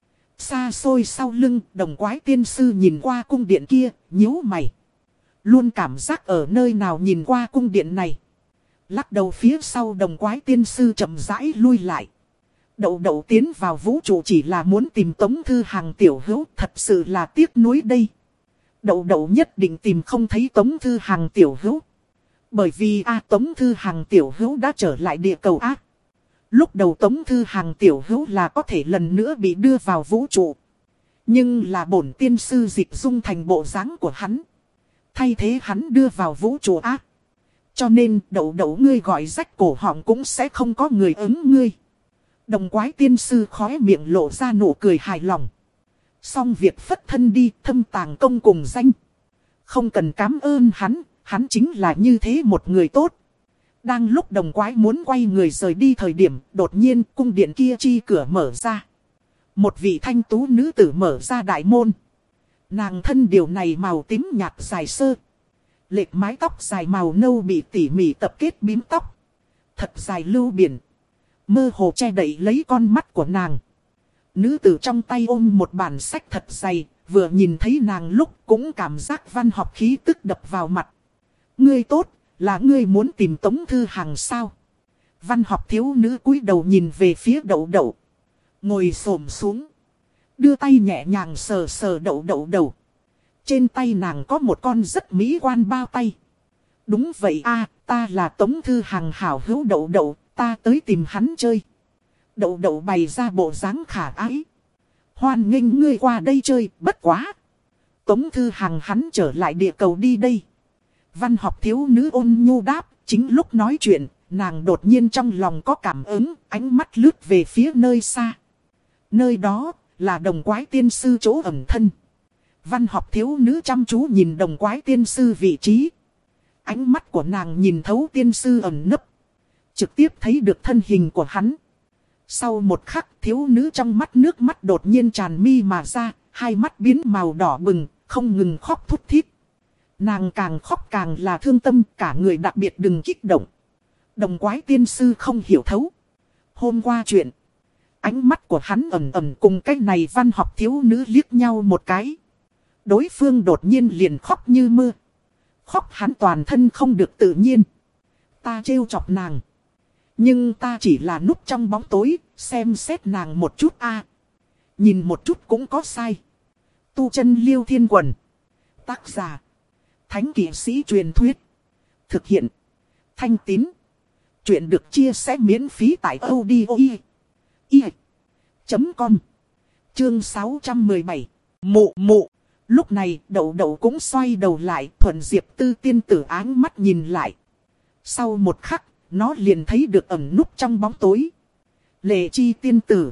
Xa xôi sau lưng, đồng quái tiên sư nhìn qua cung điện kia, nhíu mày. Luôn cảm giác ở nơi nào nhìn qua cung điện này. Lắc đầu phía sau đồng quái tiên sư chậm rãi lui lại. Đậu đậu tiến vào vũ trụ chỉ là muốn tìm Tống Thư Hằng tiểu hữu, thật sự là tiếc nuối đây. Đậu đậu nhất định tìm không thấy Tống Thư Hằng tiểu hữu. Bởi vì a Tống Thư Hằng tiểu hữu đã trở lại địa cầu ác. Lúc đầu Tống Thư Hằng tiểu hữu là có thể lần nữa bị đưa vào vũ trụ. Nhưng là bổn tiên sư dịch dung thành bộ dáng của hắn. Thay thế hắn đưa vào vũ trụ ác. Cho nên đậu đậu ngươi gọi rách cổ họng cũng sẽ không có người ứng ngươi. Đồng quái tiên sư khóe miệng lộ ra nụ cười hài lòng. Xong việc phất thân đi thâm tàng công cùng danh. Không cần cảm ơn hắn, hắn chính là như thế một người tốt. Đang lúc đồng quái muốn quay người rời đi thời điểm, đột nhiên cung điện kia chi cửa mở ra. Một vị thanh tú nữ tử mở ra đại môn. Nàng thân điều này màu tím nhạt dài sơ. Lệch mái tóc dài màu nâu bị tỉ mỉ tập kết bím tóc. Thật dài lưu biển. Mơ hồ che đậy lấy con mắt của nàng. Nữ tử trong tay ôm một bản sách thật dày. Vừa nhìn thấy nàng lúc cũng cảm giác văn học khí tức đập vào mặt. Ngươi tốt, là ngươi muốn tìm Tống Thư Hằng sao? Văn học thiếu nữ cúi đầu nhìn về phía đậu đậu. Ngồi xổm xuống. Đưa tay nhẹ nhàng sờ sờ đậu đậu đầu. Trên tay nàng có một con rất mỹ quan bao tay. Đúng vậy a, ta là Tống Thư Hằng hảo hữu đậu đậu, ta tới tìm hắn chơi. Đậu đậu bày ra bộ dáng khả ái. Hoan nghênh ngươi qua đây chơi, bất quá. Tống Thư Hằng hắn trở lại địa cầu đi đây. Văn học thiếu nữ ôn nhu đáp, chính lúc nói chuyện, nàng đột nhiên trong lòng có cảm ứng, ánh mắt lướt về phía nơi xa. Nơi đó là đồng quái tiên sư chỗ ẩn thân. Văn học thiếu nữ chăm chú nhìn đồng quái tiên sư vị trí. Ánh mắt của nàng nhìn thấu tiên sư ẩn nấp. Trực tiếp thấy được thân hình của hắn. Sau một khắc thiếu nữ trong mắt nước mắt đột nhiên tràn mi mà ra. Hai mắt biến màu đỏ bừng, không ngừng khóc thút thít. Nàng càng khóc càng là thương tâm, cả người đặc biệt đừng kích động. Đồng quái tiên sư không hiểu thấu. Hôm qua chuyện. Ánh mắt của hắn ẩn ẩn cùng cái này văn học thiếu nữ liếc nhau một cái. Đối phương đột nhiên liền khóc như mưa. Khóc hắn toàn thân không được tự nhiên. Ta trêu chọc nàng. Nhưng ta chỉ là núp trong bóng tối, xem xét nàng một chút a. Nhìn một chút cũng có sai. Tu chân Liêu Thiên Quần. Tác giả. Thánh kỵ sĩ truyền thuyết. Thực hiện. Thanh Tín. Chuyện được chia sẻ miễn phí tại audio chấm com. Chương sáu trăm mười bảy. Mụ mụ. Lúc này đậu đậu cũng xoay đầu lại, thuận Diệp Tư tiên tử áng mắt nhìn lại. Sau một khắc, nó liền thấy được ẩn núp trong bóng tối. Lệ Chi tiên tử.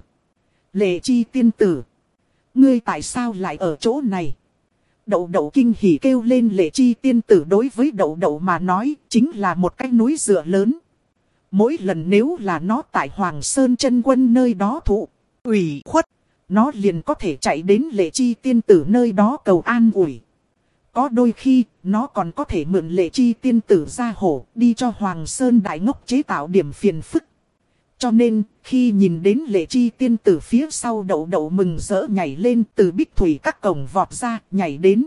Lệ Chi tiên tử. Ngươi tại sao lại ở chỗ này? Đậu đậu kinh hỉ kêu lên. Lệ Chi tiên tử đối với đậu đậu mà nói chính là một cái núi dựa lớn. Mỗi lần nếu là nó tại Hoàng Sơn chân quân nơi đó thụ ủy khuất, nó liền có thể chạy đến Lệ Chi tiên tử nơi đó cầu an ủi. Có đôi khi, nó còn có thể mượn Lệ Chi tiên tử ra hổ đi cho Hoàng Sơn đại ngốc chế tạo điểm phiền phức. Cho nên, khi nhìn đến Lệ Chi tiên tử phía sau đậu đậu mừng rỡ nhảy lên từ bích thủy các cổng vọt ra, nhảy đến.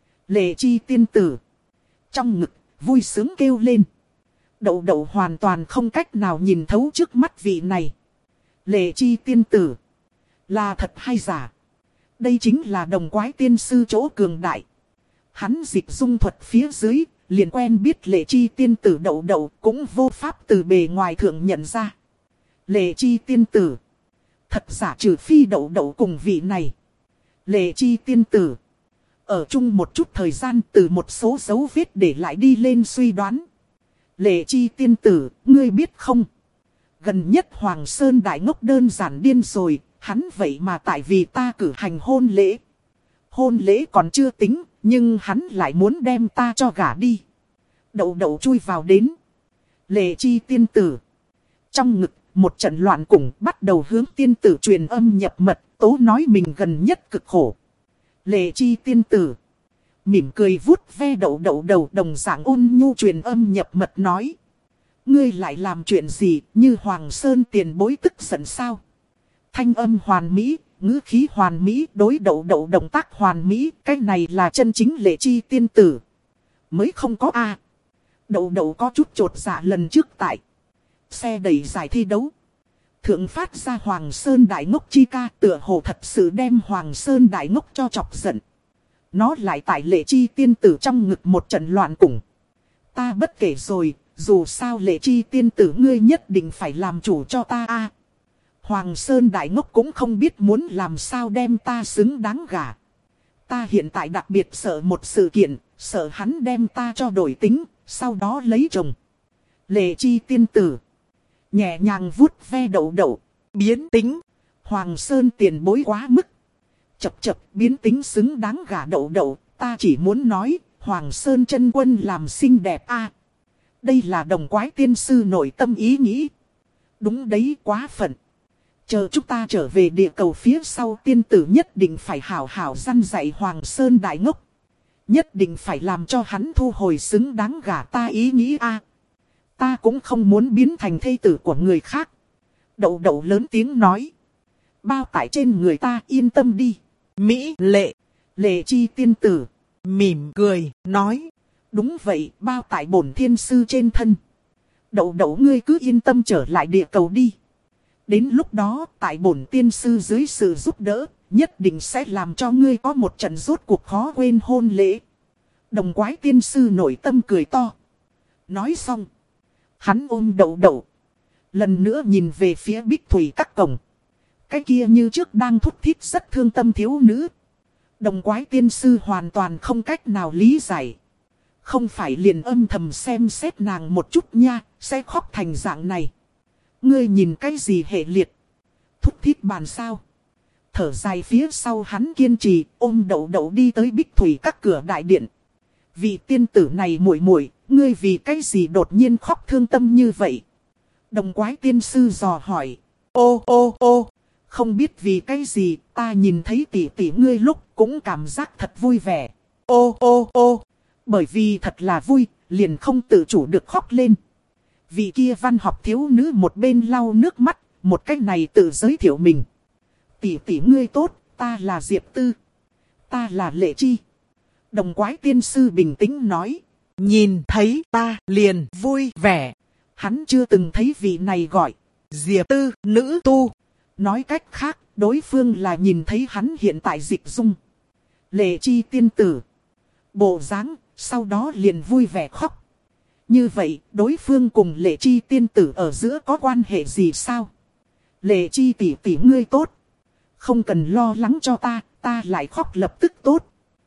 Lệ Chi tiên tử. Trong ngực, vui sướng kêu lên. Đậu đậu hoàn toàn không cách nào nhìn thấu trước mắt vị này. Lệ Chi tiên tử. Là thật hay giả? Đây chính là đồng quái tiên sư chỗ cường đại. Hắn dịch dung thuật phía dưới, liền quen biết Lệ Chi tiên tử đậu đậu cũng vô pháp từ bề ngoài thượng nhận ra. Lệ Chi tiên tử. Thật giả trừ phi đậu đậu cùng vị này. Lệ Chi tiên tử. Ở chung một chút thời gian từ một số dấu vết để lại đi lên suy đoán. Lệ Chi tiên tử, ngươi biết không? Gần nhất Hoàng Sơn đại ngốc đơn giản điên rồi, hắn vậy mà tại vì ta cử hành hôn lễ. Hôn lễ còn chưa tính, nhưng hắn lại muốn đem ta cho gả đi. Đậu đậu chui vào đến. Lệ Chi tiên tử. Trong ngực, một trận loạn cùng bắt đầu hướng tiên tử truyền âm nhập mật, tố nói mình gần nhất cực khổ. Lệ Chi tiên tử. Mỉm cười vuốt ve đậu đậu đầu đồng dạng ôn nhu truyền âm nhập mật nói. Ngươi lại làm chuyện gì như Hoàng Sơn tiền bối tức giận sao? Thanh âm hoàn mỹ, ngữ khí hoàn mỹ, đối đậu đậu động tác hoàn mỹ. Cái này là chân chính Lệ Chi tiên tử. Mới không có a. À. Đậu đậu có chút chột dạ lần trước tại xe đẩy giải thi đấu. Thượng phát ra Hoàng Sơn đại ngốc chi ca tựa hồ thật sự đem Hoàng Sơn đại ngốc cho chọc giận. Nó lại tại Lệ Chi tiên tử trong ngực một trận loạn cùng. Ta bất kể rồi, dù sao Lệ Chi tiên tử ngươi nhất định phải làm chủ cho ta a. Hoàng Sơn đại ngốc cũng không biết muốn làm sao đem ta xứng đáng gả. Ta hiện tại đặc biệt sợ một sự kiện, sợ hắn đem ta cho đổi tính, sau đó lấy chồng. Lệ Chi tiên tử. Nhẹ nhàng vuốt ve đậu đậu, biến tính. Hoàng Sơn tiền bối quá mức. Chập chập biến tính xứng đáng gả đậu đậu, ta chỉ muốn nói, Hoàng Sơn chân quân làm xinh đẹp a. À, đây là đồng quái tiên sư nội tâm ý nghĩ. Đúng đấy, quá phận. Chờ chúng ta trở về địa cầu phía sau, tiên tử nhất định phải hảo hảo răn dạy Hoàng Sơn đại ngốc. Nhất định phải làm cho hắn thu hồi xứng đáng gả ta ý nghĩ a. À, ta cũng không muốn biến thành thê tử của người khác. Đậu đậu lớn tiếng nói. Bao tải trên người ta yên tâm đi. Mỹ Lệ. Lệ Chi tiên tử. Mỉm cười, nói. Đúng vậy, bao tải bổn thiên sư trên thân. Đậu đậu ngươi cứ yên tâm trở lại địa cầu đi. Đến lúc đó, tại bổn tiên sư dưới sự giúp đỡ, nhất định sẽ làm cho ngươi có một trận rốt cuộc khó quên hôn lễ. Đồng quái tiên sư nội tâm cười to. Nói xong. Hắn ôm đậu đậu. Lần nữa nhìn về phía bích thủy các cổng. Cái kia như trước đang thút thít rất thương tâm thiếu nữ. Đồng quái tiên sư hoàn toàn không cách nào lý giải. Không phải liền âm thầm xem xét nàng một chút nha, sẽ khóc thành dạng này. Ngươi nhìn cái gì hệ liệt? Thút thít bàn sao? thở dài phía sau hắn kiên trì ôm đậu đậu đi tới Bích Thủy các cửa đại điện. Vị tiên tử này muội muội, ngươi vì cái gì đột nhiên khóc thương tâm như vậy? Đồng quái tiên sư dò hỏi. Ô ô ô, không biết vì cái gì, ta nhìn thấy tỷ tỷ ngươi lúc cũng cảm giác thật vui vẻ. Ô ô ô, bởi vì thật là vui, liền không tự chủ được khóc lên. Vị kia văn học thiếu nữ một bên lau nước mắt, một cách này tự giới thiệu mình. Tỷ tỷ ngươi tốt, ta là Diệp Tư. Ta là Lệ Chi. Đồng quái tiên sư bình tĩnh nói. Nhìn thấy ta liền vui vẻ. Hắn chưa từng thấy vị này gọi Diệp Tư nữ tu. Nói cách khác, đối phương là nhìn thấy hắn hiện tại dịch dung. Lệ Chi tiên tử. Bộ dáng, sau đó liền vui vẻ khóc. Như vậy, đối phương cùng Lệ Chi tiên tử ở giữa có quan hệ gì sao? Lệ Chi tỷ tỷ ngươi tốt. Không cần lo lắng cho ta, ta lại khóc lập tức tốt.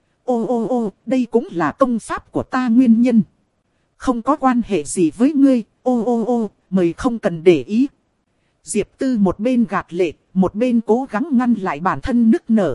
Ô ô ô, đây cũng là công pháp của ta nguyên nhân. Không có quan hệ gì với ngươi, ô ô ô, mời không cần để ý. Diệp Tư một bên gạt lệ, một bên cố gắng ngăn lại bản thân nức nở.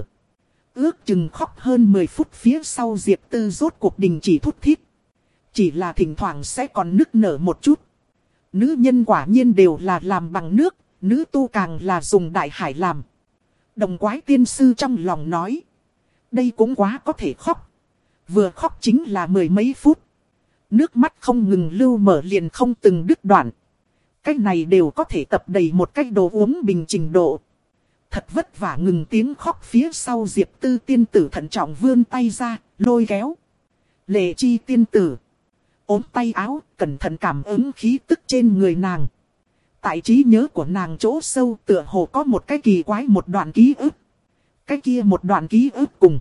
Ước chừng khóc hơn mười phút phía sau Diệp Tư rốt cuộc đình chỉ thút thít. Chỉ là thỉnh thoảng sẽ còn nức nở một chút. Nữ nhân quả nhiên đều là làm bằng nước, nữ tu càng là dùng đại hải làm. Đồng quái tiên sư trong lòng nói. Đây cũng quá có thể khóc. Vừa khóc chính là mười mấy phút. Nước mắt không ngừng lưu mở liền không từng đứt đoạn. Cách này đều có thể tập đầy một cách đồ uống bình trình độ. Thật vất vả ngừng tiếng khóc phía sau Diệp Tư tiên tử thận trọng vươn tay ra, lôi kéo. Lệ Chi tiên tử. Ốm tay áo, cẩn thận cảm ứng khí tức trên người nàng. Tại trí nhớ của nàng chỗ sâu tựa hồ có một cái kỳ quái một đoạn ký ức. Cái kia một đoạn ký ức cùng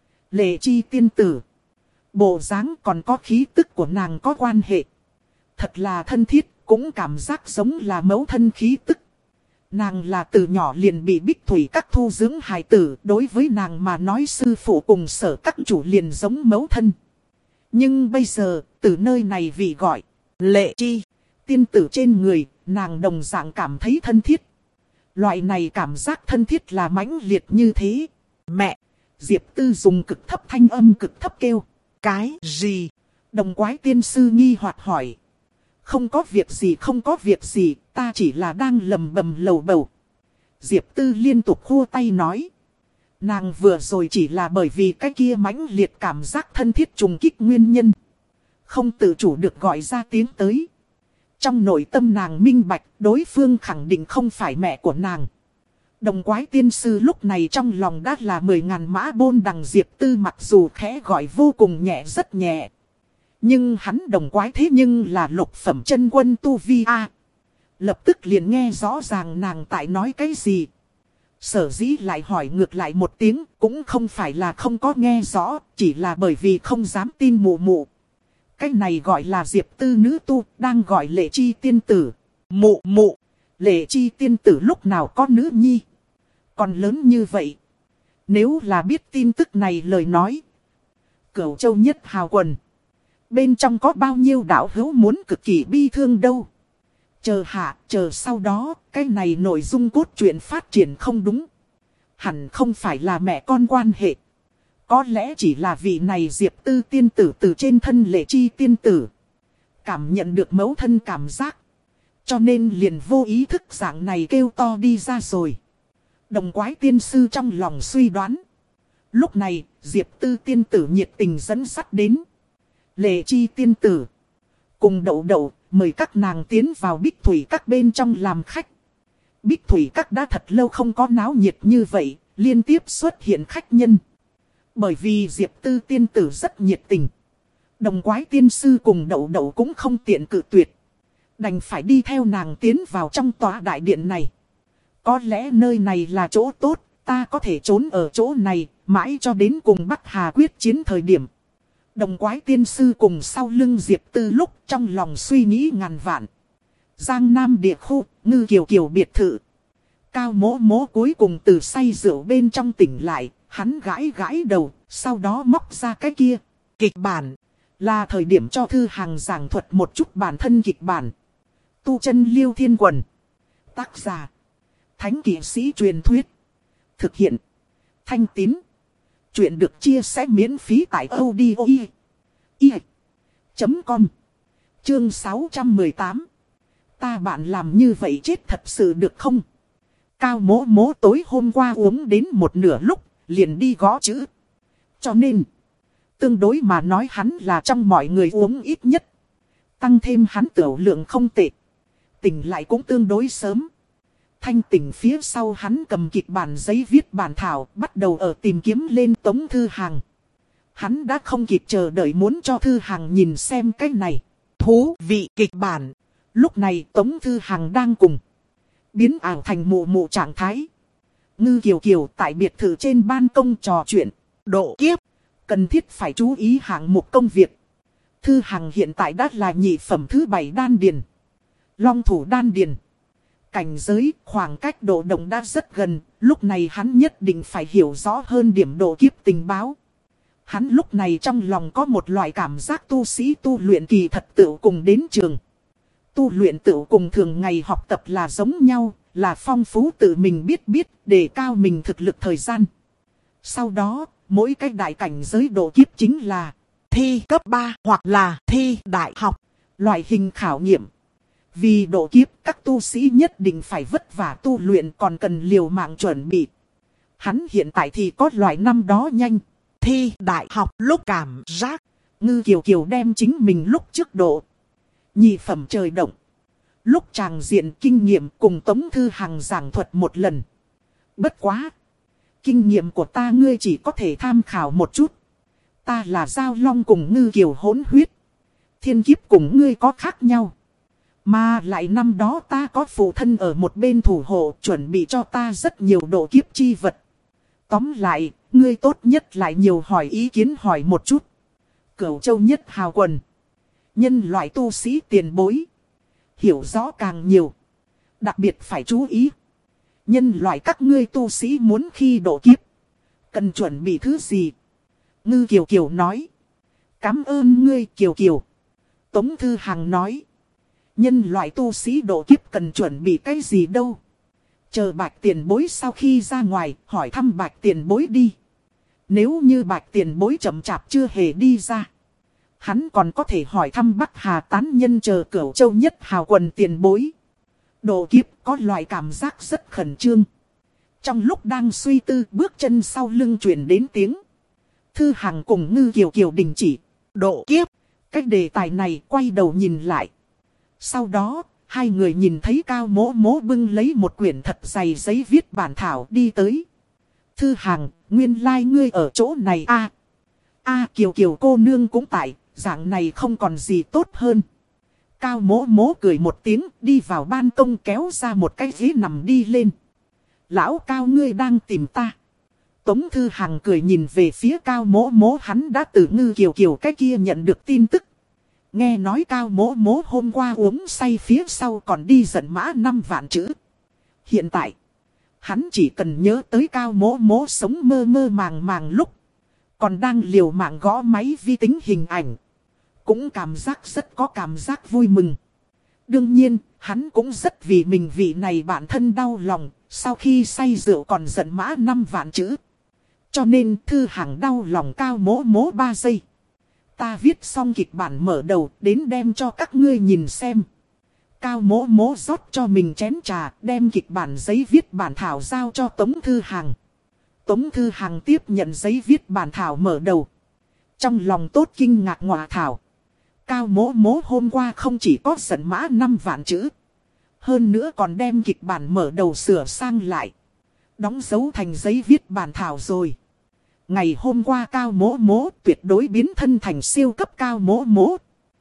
Lệ Chi tiên tử. Bộ dáng còn có khí tức của nàng có quan hệ. Thật là thân thiết, cũng cảm giác giống là mẫu thân khí tức. Nàng là từ nhỏ liền bị Bích Thủy các thu dưỡng hài tử. Đối với nàng mà nói sư phụ cùng sở các chủ liền giống mẫu thân. Nhưng bây giờ, từ nơi này vị gọi Lệ Chi tiên tử trên người, nàng đồng dạng cảm thấy thân thiết. Loại này cảm giác thân thiết là mãnh liệt như thế. Mẹ! Diệp Tư dùng cực thấp thanh âm cực thấp kêu. Cái gì? Đồng quái tiên sư nghi hoặc hỏi. Không có việc gì không có việc gì, ta chỉ là đang lầm bầm lầu bầu. Diệp Tư liên tục khua tay nói. Nàng vừa rồi chỉ là bởi vì cái kia mãnh liệt cảm giác thân thiết trùng kích nguyên nhân. Không tự chủ được gọi ra tiếng tới. Trong nội tâm nàng minh bạch, đối phương khẳng định không phải mẹ của nàng. Đồng quái tiên sư lúc này trong lòng đã là mười ngàn mã bôn đằng Diệp Tư mặc dù khẽ gọi vô cùng nhẹ rất nhẹ. Nhưng hắn đồng quái thế nhưng là lục phẩm chân quân tu vi a. Lập tức liền nghe rõ ràng nàng tại nói cái gì. Sở dĩ lại hỏi ngược lại một tiếng cũng không phải là không có nghe rõ, chỉ là bởi vì không dám tin mụ mụ. Cái này gọi là Diệp Tư nữ tu, đang gọi Lệ Chi tiên tử. Mụ mụ, Lệ Chi tiên tử lúc nào có nữ nhi. Còn lớn như vậy. Nếu là biết tin tức này lời nói. Cửu châu nhất hào quần. Bên trong có bao nhiêu đạo hữu muốn cực kỳ bi thương đâu. Chờ hạ, chờ sau đó, cái này nội dung cốt truyện phát triển không đúng. Hẳn không phải là mẹ con quan hệ. Có lẽ chỉ là vị này Diệp Tư tiên tử từ trên thân Lệ Chi tiên tử. Cảm nhận được mẫu thân cảm giác. Cho nên liền vô ý thức dạng này kêu to đi ra rồi. Đồng quái tiên sư trong lòng suy đoán. Lúc này, Diệp Tư tiên tử nhiệt tình dẫn dắt đến. Lệ Chi tiên tử. Cùng đậu đậu, mời các nàng tiến vào Bích Thủy các bên trong làm khách. Bích Thủy các đã thật lâu không có náo nhiệt như vậy, liên tiếp xuất hiện khách nhân. Bởi vì Diệp Tư tiên tử rất nhiệt tình. Đồng quái tiên sư cùng đậu đậu cũng không tiện cự tuyệt. Đành phải đi theo nàng tiến vào trong tòa đại điện này. Có lẽ nơi này là chỗ tốt, ta có thể trốn ở chỗ này, mãi cho đến cùng Bắc Hà quyết chiến thời điểm. Đồng quái tiên sư cùng sau lưng Diệp Tư lúc trong lòng suy nghĩ ngàn vạn. Giang Nam địa khu, Ngư Kiều Kiều biệt thự. Cao mố mố cuối cùng từ say rượu bên trong tỉnh lại, hắn gãi gãi đầu, sau đó móc ra cái kia. Kịch bản, là thời điểm cho Thư Hàng giảng thuật một chút bản thân kịch bản. Tu chân Liêu Thiên Quần. Tác giả, Thánh kỵ sĩ truyền thuyết. Thực hiện. Thanh Tín. Chuyện được chia sẻ miễn phí tại audio i chấm com. Chương sáu trăm mười tám. Ta bạn làm như vậy chết thật sự được không? Cao mỗ mỗ tối hôm qua uống đến một nửa lúc, liền đi gõ chữ. Cho nên, tương đối mà nói hắn là trong mọi người uống ít nhất. Tăng thêm hắn tiểu lượng không tệ. Tỉnh lại cũng tương đối sớm. Thanh tỉnh phía sau hắn cầm kịch bản giấy viết bản thảo, bắt đầu ở tìm kiếm lên Tống Thư Hàng. Hắn đã không kịp chờ đợi muốn cho Thư Hàng nhìn xem cái này. Thú vị kịch bản. Lúc này Tống Thư Hàng đang cùng. Biến ảo thành mụ mụ trạng thái. Ngư Kiều Kiều tại biệt thự trên ban công trò chuyện. Độ kiếp. Cần thiết phải chú ý hạng mục công việc. Thư Hàng hiện tại đã là nhị phẩm thứ bảy đan điền. Long thủ đan điền. Cảnh giới, khoảng cách độ động đã rất gần, lúc này hắn nhất định phải hiểu rõ hơn điểm độ kiếp tình báo. Hắn lúc này trong lòng có một loại cảm giác tu sĩ tu luyện kỳ thật tựu cùng đến trường. Tu luyện tựu cùng thường ngày học tập là giống nhau, là phong phú tự mình biết biết, để cao mình thực lực thời gian. Sau đó, mỗi cái đại cảnh giới độ kiếp chính là thi cấp ba hoặc là thi đại học, loại hình khảo nghiệm. Vì độ kiếp, các tu sĩ nhất định phải vất vả tu luyện còn cần liều mạng chuẩn bị. Hắn hiện tại thì có loại năm đó nhanh. Thi đại học lúc cảm giác. Ngư Kiều Kiều đem chính mình lúc trước độ. Nhị phẩm trời động. Lúc tràng diện kinh nghiệm cùng Tống Thư Hàng giảng thuật một lần. Bất quá. Kinh nghiệm của ta ngươi chỉ có thể tham khảo một chút. Ta là Giao Long cùng Ngư Kiều hỗn huyết. Thiên kiếp cùng ngươi có khác nhau. Mà lại năm đó ta có phụ thân ở một bên thủ hộ chuẩn bị cho ta rất nhiều độ kiếp chi vật. Tóm lại, ngươi tốt nhất lại nhiều hỏi ý kiến hỏi một chút. Cửu Châu Nhất Hào Quần. Nhân loại tu sĩ tiền bối. Hiểu rõ càng nhiều. Đặc biệt phải chú ý. Nhân loại các ngươi tu sĩ muốn khi độ kiếp. Cần chuẩn bị thứ gì? Ngư Kiều Kiều nói. Cảm ơn ngươi Kiều Kiều. Tống Thư Hàng nói. Nhân loại tu sĩ độ kiếp cần chuẩn bị cái gì đâu. Chờ Bạch tiền bối sau khi ra ngoài, hỏi thăm Bạch tiền bối đi. Nếu như Bạch tiền bối chậm chạp chưa hề đi ra, hắn còn có thể hỏi thăm Bắc Hà tán nhân chờ Cửu Châu Nhất Hào Quần tiền bối. Độ kiếp có loại cảm giác rất khẩn trương. Trong lúc đang suy tư, bước chân sau lưng truyền đến tiếng. Thư Hàng cùng Ngư Kiều Kiều đình chỉ. Độ kiếp. Cách đề tài này quay đầu nhìn lại. Sau đó, hai người nhìn thấy Cao Mỗ Mỗ bưng lấy một quyển thật dày giấy viết bản thảo đi tới. Thư Hàng, nguyên lai like ngươi ở chỗ này a. A Kiều Kiều cô nương cũng tại, dạng này không còn gì tốt hơn. Cao Mỗ Mỗ cười một tiếng, đi vào ban công kéo ra một cái ghế nằm đi lên. Lão Cao ngươi đang tìm ta. Tống Thư Hàng cười nhìn về phía Cao Mỗ Mỗ, hắn đã từ Ngư Kiều Kiều cái kia nhận được tin tức. Nghe nói Cao Mỗ Mỗ hôm qua uống say phía sau còn đi giận mã năm vạn chữ. Hiện tại, hắn chỉ cần nhớ tới Cao Mỗ Mỗ sống mơ mơ màng màng lúc còn đang liều mạng gõ máy vi tính hình ảnh. Cũng cảm giác rất có cảm giác vui mừng. Đương nhiên, hắn cũng rất vì mình vị này bản thân đau lòng, sau khi say rượu còn giận mã năm vạn chữ. Cho nên Thư Hàng đau lòng Cao Mỗ Mỗ ba giây. Ta viết xong kịch bản mở đầu đến đem cho các ngươi nhìn xem. Cao Mỗ Mỗ rót cho mình chén trà, đem kịch bản giấy viết bản thảo giao cho Tống Thư Hàng. Tống Thư Hàng tiếp nhận giấy viết bản thảo mở đầu. Trong lòng tốt kinh ngạc ngọa thảo. Cao Mỗ Mỗ hôm qua không chỉ có giận mã năm vạn chữ. Hơn nữa còn đem kịch bản mở đầu sửa sang lại. Đóng dấu thành giấy viết bản thảo rồi. Ngày hôm qua Cao Mỗ Mỗ tuyệt đối biến thân thành siêu cấp Cao Mỗ Mỗ.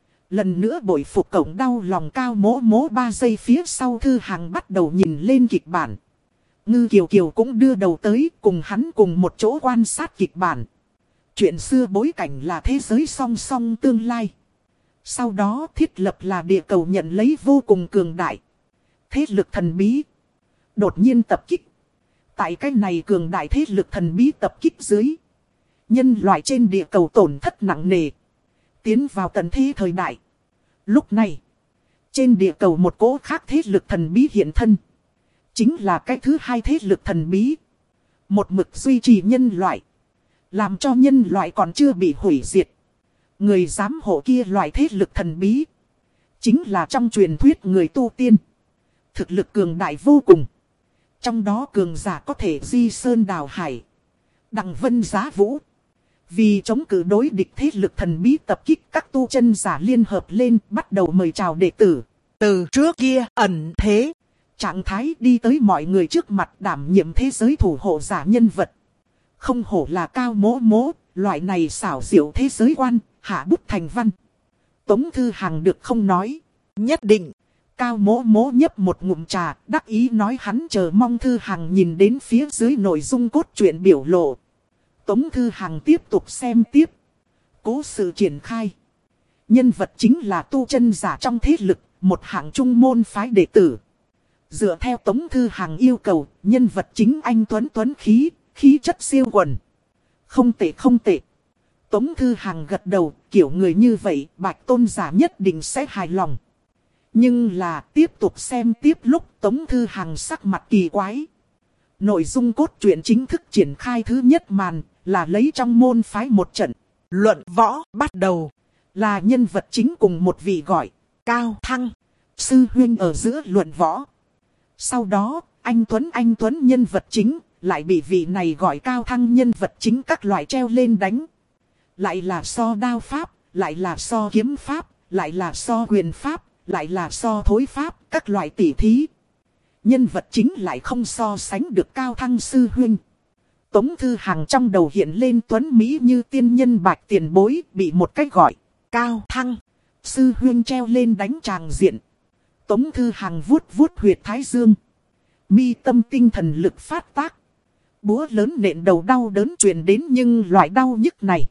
Lần nữa bội phục cổng đau lòng Cao Mỗ Mỗ ba giây phía sau Thư Hàng bắt đầu nhìn lên kịch bản. Ngư Kiều Kiều cũng đưa đầu tới cùng hắn cùng một chỗ quan sát kịch bản. Chuyện xưa bối cảnh là thế giới song song tương lai. Sau đó thiết lập là địa cầu nhận lấy vô cùng cường đại. Thế lực thần bí. Đột nhiên tập kích. Tại cái này cường đại thế lực thần bí tập kích dưới. Nhân loại trên địa cầu tổn thất nặng nề. Tiến vào tận thế thời đại. Lúc này. Trên địa cầu một cỗ khác thế lực thần bí hiện thân. Chính là cái thứ hai thế lực thần bí. Một mực duy trì nhân loại. Làm cho nhân loại còn chưa bị hủy diệt. Người giám hộ kia loại thế lực thần bí. Chính là trong truyền thuyết người tu tiên. Thực lực cường đại vô cùng. Trong đó cường giả có thể di sơn đào hải. Đằng vân giá vũ. Vì chống cự đối địch thế lực thần bí tập kích, các tu chân giả liên hợp lên bắt đầu mời chào đệ tử. Từ trước kia ẩn thế. Trạng thái đi tới mọi người trước mặt đảm nhiệm thế giới thủ hộ giả nhân vật. Không hổ là Cao Mỗ Mỗ, loại này xảo diệu thế giới quan, hạ bút thành văn. Tống Thư Hằng được không nói. Nhất định. Cao Mỗ Mỗ nhấp một ngụm trà, đắc ý nói hắn chờ mong Thư Hằng nhìn đến phía dưới nội dung cốt truyện biểu lộ. Tống Thư Hằng tiếp tục xem tiếp. Cố sự triển khai. Nhân vật chính là tu chân giả trong thế lực, một hạng trung môn phái đệ tử. Dựa theo Tống Thư Hằng yêu cầu, nhân vật chính anh Tuấn Tuấn khí, khí chất siêu quần. Không tệ không tệ. Tống Thư Hằng gật đầu, kiểu người như vậy, Bạch Tôn giả nhất định sẽ hài lòng. Nhưng là tiếp tục xem tiếp lúc Tống Thư Hằng sắc mặt kỳ quái. Nội dung cốt truyện chính thức triển khai thứ nhất màn là lấy trong môn phái một trận. Luận võ bắt đầu. Là nhân vật chính cùng một vị gọi Cao Thăng sư huynh ở giữa luận võ. Sau đó, anh Tuấn anh Tuấn nhân vật chính lại bị vị này gọi Cao Thăng nhân vật chính các loại treo lên đánh. Lại là so đao pháp, lại là so kiếm pháp, lại là so quyền pháp, lại là so thối pháp, các loại tỉ thí. Nhân vật chính lại không so sánh được Cao Thăng sư huynh. Tống Thư Hằng trong đầu hiện lên Tuấn Mỹ như tiên nhân Bạch Tiền Bối bị một cách gọi Cao Thăng sư huynh treo lên đánh tràng diện. Tống Thư Hằng vuốt vuốt huyệt thái dương. Mi tâm tinh thần lực phát tác. Búa lớn nện đầu đau đớn truyền đến, nhưng loại đau nhức này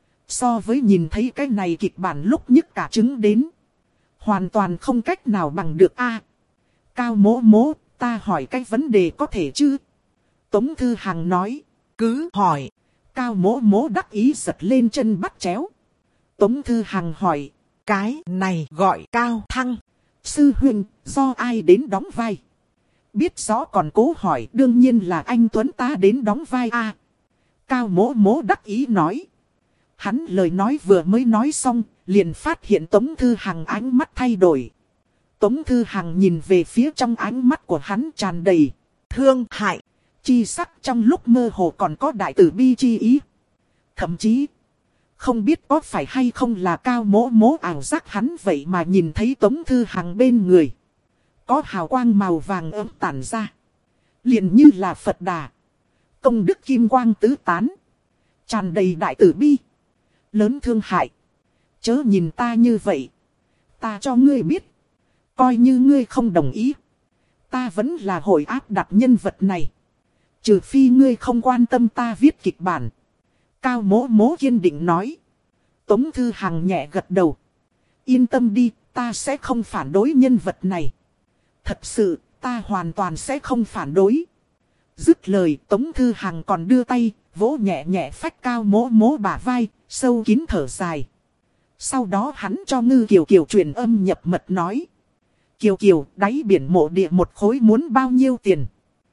so với nhìn thấy cái này kịch bản lúc nhức cả trứng đến, hoàn toàn không cách nào bằng được a. Cao Mỗ Mỗ, ta hỏi cái vấn đề có thể chứ? Tống Thư Hằng nói. Cứ hỏi. Cao Mỗ Mỗ đắc ý giật lên chân bắt chéo. Tống Thư Hằng hỏi. Cái này gọi Cao Thăng sư huynh, do ai đến đóng vai? Biết rõ còn cố hỏi, đương nhiên là anh Tuấn ta đến đóng vai a. Cao Mỗ Mỗ đắc ý nói. Hắn lời nói vừa mới nói xong, liền phát hiện Tống Thư Hằng ánh mắt thay đổi. Tống Thư Hằng nhìn về phía trong ánh mắt của hắn tràn đầy thương hại, chi sắc, trong lúc mơ hồ còn có đại tử bi chi ý. Thậm chí, không biết có phải hay không là Cao Mỗ Mỗ ảo giác hắn vậy mà nhìn thấy Tống Thư Hằng bên người có hào quang màu vàng ấm tản ra. Liền như là Phật Đà. Công đức kim quang tứ tán. Tràn đầy đại tử bi. Lớn thương hại. Chớ nhìn ta như vậy. Ta cho ngươi biết. Coi như ngươi không đồng ý. Ta vẫn là hội áp đặt nhân vật này. Trừ phi ngươi không quan tâm ta viết kịch bản. Cao Mỗ Mỗ kiên định nói. Tống Thư Hằng nhẹ gật đầu. Yên tâm đi, ta sẽ không phản đối nhân vật này. Thật sự, ta hoàn toàn sẽ không phản đối. Dứt lời, Tống Thư Hằng còn đưa tay, vỗ nhẹ nhẹ phách Cao Mỗ Mỗ bả vai, sâu kín thở dài. Sau đó hắn cho Ngư Kiều Kiều truyền âm nhập mật nói. Kiều Kiều, đáy biển mộ địa một khối muốn bao nhiêu tiền?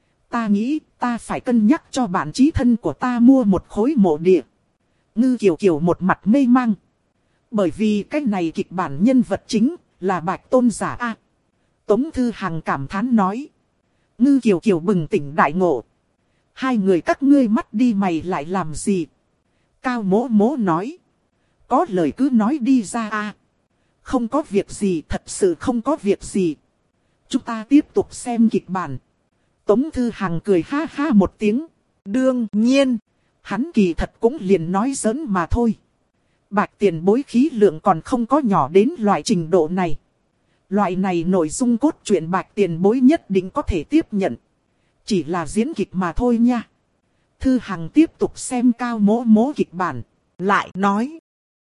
Ta nghĩ, ta phải cân nhắc cho bạn chí thân của ta mua một khối mộ địa. Ngư Kiều Kiều một mặt mê mang. Bởi vì cái này kịch bản nhân vật chính là Bạch Tôn giả A. Tống Thư Hằng cảm thán nói. Ngư Kiều Kiều bừng tỉnh đại ngộ. Hai người các ngươi mắt đi mày lại làm gì? Cao Mỗ Mỗ nói. Có lời cứ nói đi ra a. Không có việc gì, thật sự không có việc gì. Chúng ta tiếp tục xem kịch bản. Tống Thư Hằng cười ha ha một tiếng. Đương nhiên, hắn kỳ thật cũng liền nói giỡn mà thôi. Bạch Tiền Bối khí lượng còn không có nhỏ đến loại trình độ này. Loại này nội dung cốt truyện Bạch Tiền Bối nhất định có thể tiếp nhận. Chỉ là diễn kịch mà thôi nha. Thư Hằng tiếp tục xem Cao Mỗ Mỗ kịch bản. Lại nói.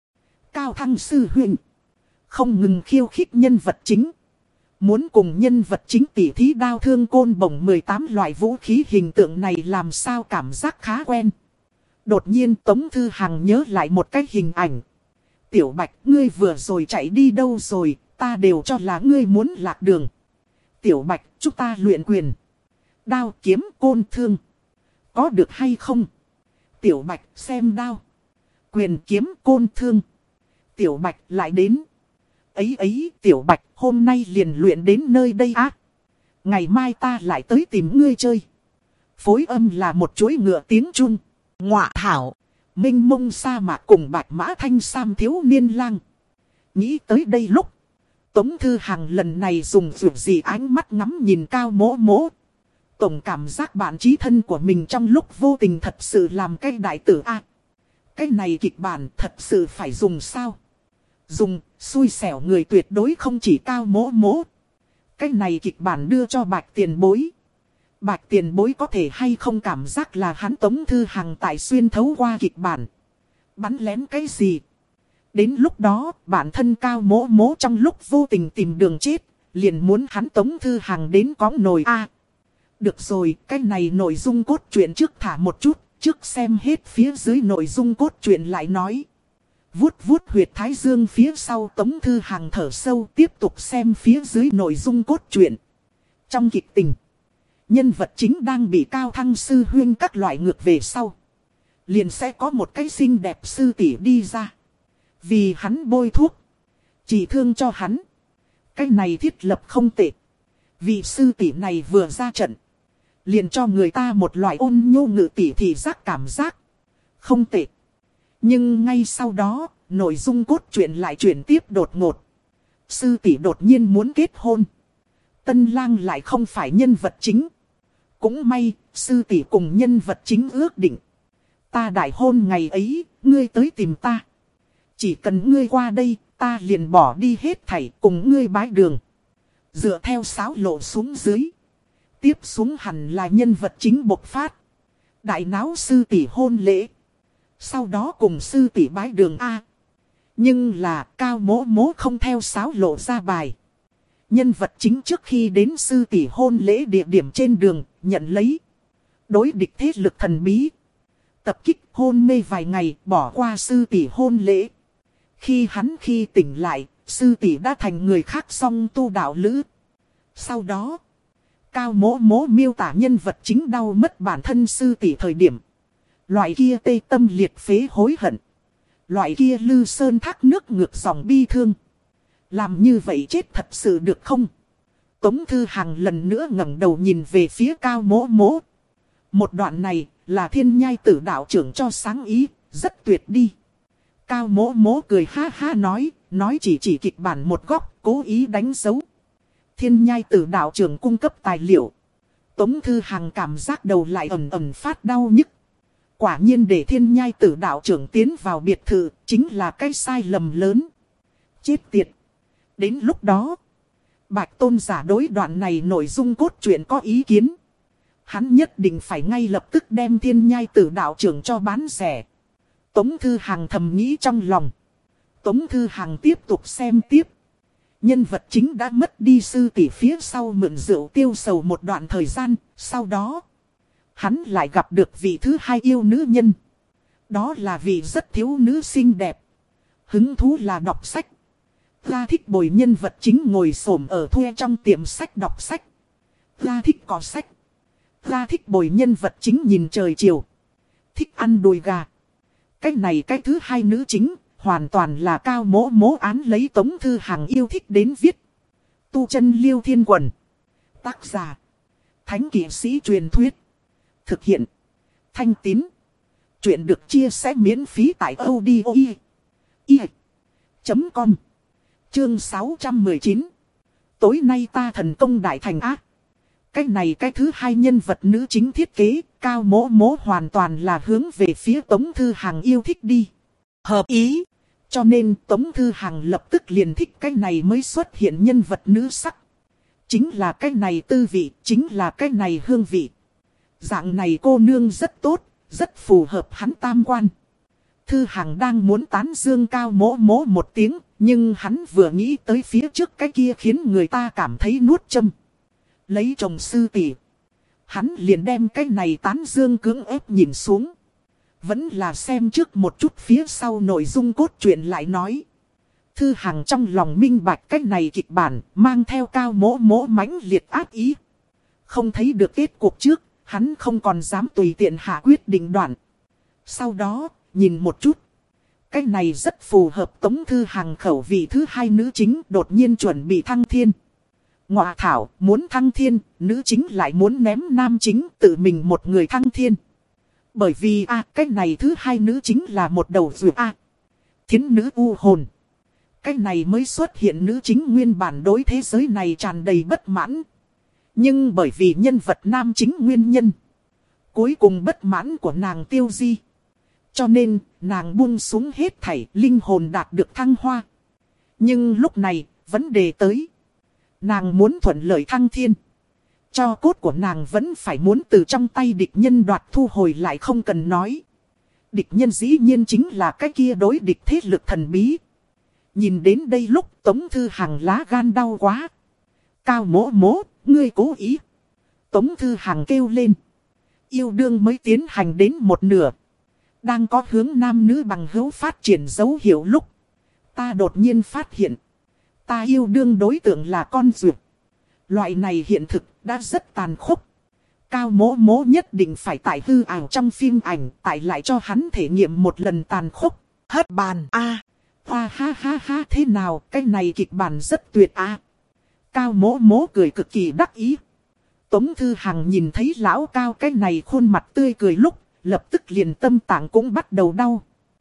Cao Thăng sư huynh không ngừng khiêu khích nhân vật chính. Muốn cùng nhân vật chính tỉ thí đao thương côn bổng mười tám loại vũ khí, hình tượng này làm sao cảm giác khá quen. Đột nhiên Tống Thư Hằng nhớ lại một cái hình ảnh. Tiểu Bạch, ngươi vừa rồi chạy đi đâu rồi, ta đều cho là ngươi muốn lạc đường. Tiểu Bạch, chúng ta luyện quyền. Đao kiếm côn thương. Có được hay không? Tiểu Bạch xem đao. Quyền kiếm côn thương. Tiểu Bạch lại đến. Ấy ấy Tiểu Bạch hôm nay liền luyện đến nơi đây á. Ngày mai ta lại tới tìm ngươi chơi. Phối âm là một chuỗi ngựa tiếng Trung. Ngọa thảo. Minh mông sa mạc cùng Bạch Mã Thanh Sam thiếu niên lang. Nghĩ tới đây lúc. Tống Thư Hằng lần này dùng dù gì ánh mắt ngắm nhìn Cao Mỗ Mỗ. Tổng cảm giác bản chí thân của mình trong lúc vô tình thật sự làm cái đại tử a. À, cái này kịch bản thật sự phải dùng sao? Dùng, xui xẻo người tuyệt đối không chỉ Cao Mỗ Mỗ. Cái này kịch bản đưa cho Bạch Tiền Bối. Bạch Tiền Bối có thể hay không cảm giác là hắn Tống Thư Hằng tại xuyên thấu qua kịch bản. Bắn lén cái gì? Đến lúc đó, bản thân Cao Mỗ Mỗ trong lúc vô tình tìm đường chết, liền muốn hắn Tống Thư Hằng đến cõng nồi a. À, được rồi, cái này nội dung cốt truyện trước thả một chút, trước xem hết phía dưới nội dung cốt truyện lại nói. Vuốt vuốt huyệt thái dương phía sau Tống Thư Hằng thở sâu tiếp tục xem phía dưới nội dung cốt truyện. Trong kịch tình, nhân vật chính đang bị Cao Thăng sư huyên các loại ngược về sau. Liền sẽ có một cái xinh đẹp sư tỷ đi ra. Vì hắn bôi thuốc, chỉ thương cho hắn. Cái này thiết lập không tệ. Vị sư tỷ này vừa ra trận, liền cho người ta một loại ôn nhô ngự tỷ thị giác cảm giác. Không tệ. Nhưng ngay sau đó, nội dung cốt truyện lại chuyển tiếp đột ngột. Sư tỷ đột nhiên muốn kết hôn. Tân lang lại không phải nhân vật chính. Cũng may, sư tỷ cùng nhân vật chính ước định. Ta đại hôn ngày ấy, ngươi tới tìm ta. Chỉ cần ngươi qua đây, ta liền bỏ đi hết thảy cùng ngươi bái đường. Dựa theo sáo lộ xuống dưới. Tiếp xuống hẳn là nhân vật chính bộc phát. Đại náo sư tỷ hôn lễ. Sau đó cùng sư tỷ bái đường A. Nhưng là Cao Mỗ Mỗ không theo sáo lộ ra bài. Nhân vật chính trước khi đến sư tỷ hôn lễ địa điểm trên đường, nhận lấy. Đối địch thế lực thần bí. Tập kích hôn mê vài ngày, bỏ qua sư tỷ hôn lễ. Khi hắn khi tỉnh lại, sư tỷ đã thành người khác song tu đạo lữ. Sau đó, Cao Mỗ Mỗ miêu tả nhân vật chính đau mất bản thân sư tỷ thời điểm. Loại kia tê tâm liệt phế hối hận. Loại kia lư sơn thác nước ngược dòng bi thương. Làm như vậy chết thật sự được không? Tống Thư Hằng lần nữa ngẩng đầu nhìn về phía Cao Mỗ Mỗ. Một đoạn này là Thiên Nhai Tử đạo trưởng cho sáng ý, rất tuyệt đi. Cao Mỗ Mỗ cười ha ha nói, nói chỉ chỉ kịch bản một góc, cố ý đánh dấu. Thiên Nhai Tử đạo trưởng cung cấp tài liệu. Tống Thư Hằng cảm giác đầu lại ẩm ẩm phát đau nhức. Quả nhiên để Thiên Nhai Tử đạo trưởng tiến vào biệt thự, chính là cái sai lầm lớn. Chết tiệt. Đến lúc đó, Bạch Tôn giả đối đoạn này nội dung cốt truyện có ý kiến. Hắn nhất định phải ngay lập tức đem Thiên Nhai Tử đạo trưởng cho bán rẻ. Tống Thư Hằng thầm nghĩ trong lòng. Tống Thư Hằng tiếp tục xem tiếp. Nhân vật chính đã mất đi sư tỷ phía sau mượn rượu tiêu sầu một đoạn thời gian. Sau đó, hắn lại gặp được vị thứ hai yêu nữ nhân. Đó là vị rất thiếu nữ xinh đẹp. Hứng thú là đọc sách. Ra thích bồi nhân vật chính ngồi xổm ở thuê trong tiệm sách đọc sách. Ra thích có sách. Ra thích bồi nhân vật chính nhìn trời chiều. Thích ăn đùi gà. Cái này cái thứ hai nữ chính, hoàn toàn là Cao Mỗ Mỗ án lấy Tống Thư Hằng yêu thích đến viết. Tu chân Liêu Thiên Quần. Tác giả. Thánh kỵ sĩ truyền thuyết. Thực hiện. Thanh Tín. Chuyện được chia sẻ miễn phí tại audio chấm com. Chương sáu trăm mười chín. Tối nay ta thần công đại thành ác. Cái này cái thứ hai nhân vật nữ chính thiết kế, Cao Mỗ Mỗ hoàn toàn là hướng về phía Tống Thư Hằng yêu thích đi. Hợp ý. Cho nên Tống Thư Hằng lập tức liền thích cái này mới xuất hiện nhân vật nữ sắc. Chính là cái này tư vị, chính là cái này hương vị. Dạng này cô nương rất tốt, rất phù hợp hắn tam quan. Thư Hằng đang muốn tán dương Cao Mỗ Mỗ một tiếng, nhưng hắn vừa nghĩ tới phía trước cái kia khiến người ta cảm thấy nuốt châm. Lấy chồng sư tỷ, hắn liền đem cái này tán dương cưỡng ép nhìn xuống. Vẫn là xem trước một chút phía sau nội dung cốt truyện lại nói. Thư Hằng trong lòng minh bạch cái này kịch bản mang theo Cao Mỗ Mỗ mãnh liệt ác ý. Không thấy được kết cuộc trước, hắn không còn dám tùy tiện hạ quyết định đoạn. Sau đó, nhìn một chút. Cái này rất phù hợp Tống Thư Hằng khẩu vị thứ hai nữ chính đột nhiên chuẩn bị thăng thiên. Ngọa thảo muốn thăng thiên, nữ chính lại muốn ném nam chính tự mình một người thăng thiên. Bởi vì a à, cái này thứ hai nữ chính là một đầu dược a à, thiến nữ u hồn. Cái này mới xuất hiện nữ chính nguyên bản đối thế giới này tràn đầy bất mãn. Nhưng bởi vì nhân vật nam chính nguyên nhân, cuối cùng bất mãn của nàng tiêu di. Cho nên, nàng buông xuống hết thảy, linh hồn đạt được thăng hoa. Nhưng lúc này, vấn đề tới. Nàng muốn thuận lợi thăng thiên. Cho cốt của nàng vẫn phải muốn từ trong tay địch nhân đoạt thu hồi lại không cần nói. Địch nhân dĩ nhiên chính là cái kia đối địch thế lực thần bí. Nhìn đến đây lúc Tống Thư Hằng lá gan đau quá. Cao mỗ mỗ, ngươi cố ý. Tống Thư Hằng kêu lên. Yêu đương mới tiến hành đến một nửa. Đang có hướng nam nữ bằng hữu phát triển dấu hiệu lúc. Ta đột nhiên phát hiện. Ta yêu đương đối tượng là con dược. Loại này hiện thực đã rất tàn khốc. Cao mỗ mỗ nhất định phải tại hư ảo trong phim ảnh. Tại lại cho hắn thể nghiệm một lần tàn khốc. Hất bàn a à. Hoa ha ha ha thế nào, cái này kịch bản rất tuyệt a. À. Cao mỗ mỗ cười cực kỳ đắc ý. Tống Thư Hằng nhìn thấy lão Cao cái này khuôn mặt tươi cười lúc, lập tức liền tâm tạng cũng bắt đầu đau.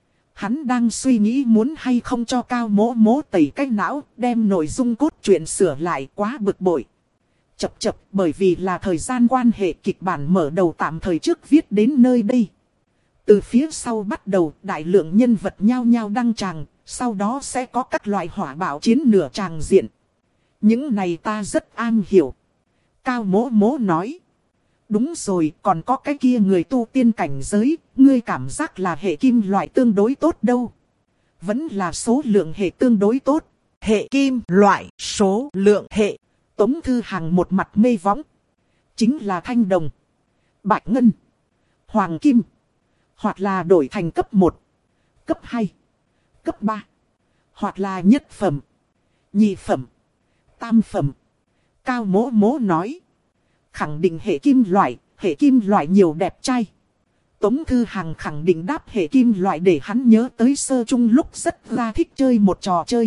Hắn đang suy nghĩ muốn hay không cho Cao mỗ mỗ tẩy cái não, đem nội dung cốt truyện sửa lại, quá bực bội. Chập chập, bởi vì là thời gian quan hệ kịch bản mở đầu tạm thời trước viết đến nơi đây. Từ phía sau bắt đầu, đại lượng nhân vật nhao nhao đăng tràng, sau đó sẽ có các loại hỏa bạo chiến nửa tràng diện. Những này ta rất am hiểu. Cao mỗ mỗ nói. Đúng rồi, còn có cái kia người tu tiên cảnh giới, ngươi cảm giác là hệ kim loại tương đối tốt đâu. Vẫn là số lượng hệ tương đối tốt. Hệ kim loại, số lượng hệ. Tống Thư Hằng một mặt mê võng. Chính là thanh đồng, bạch ngân, hoàng kim. Hoặc là đổi thành cấp một, cấp hai, cấp ba. Hoặc là nhất phẩm, nhị phẩm, tam phẩm. Cao mỗ mỗ nói. Khẳng định hệ kim loại, hệ kim loại nhiều đẹp trai. Tống Thư Hằng khẳng định đáp hệ kim loại để hắn nhớ tới sơ chung lúc rất ra thích chơi một trò chơi.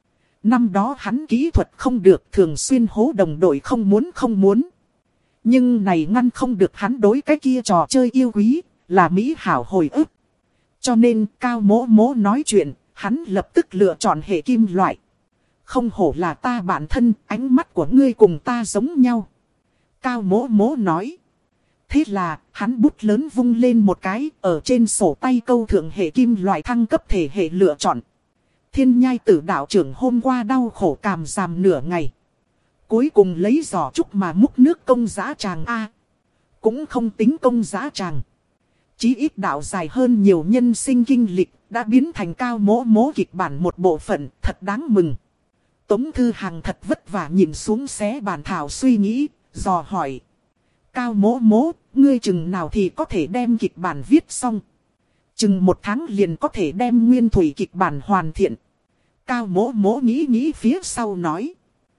Năm đó hắn kỹ thuật không được, thường xuyên hố đồng đội không muốn không muốn. Nhưng này ngăn không được hắn đối cái kia trò chơi yêu quý, là mỹ hảo hồi ức. Cho nên Cao mỗ mỗ nói chuyện, hắn lập tức lựa chọn hệ kim loại. Không hổ là ta bản thân, ánh mắt của ngươi cùng ta giống nhau. Cao mỗ mỗ nói. Thế là, hắn bút lớn vung lên một cái, ở trên sổ tay câu thượng hệ kim loại thăng cấp thể hệ lựa chọn. Thiên nhai tử đạo trưởng hôm qua đau khổ càm giảm nửa ngày. Cuối cùng lấy giỏ trúc mà múc nước công giá tràng A. Cũng không tính công giá tràng. Chí ít đạo dài hơn nhiều nhân sinh kinh lịch, đã biến thành Cao mỗ mỗ kịch bản một bộ phận, thật đáng mừng. Tống Thư Hằng thật vất vả nhìn xuống xé bàn thảo suy nghĩ, dò hỏi. Cao mỗ mỗ, ngươi chừng nào thì có thể đem kịch bản viết xong. Chừng một tháng liền có thể đem nguyên thủy kịch bản hoàn thiện. Cao mỗ mỗ nghĩ nghĩ phía sau nói.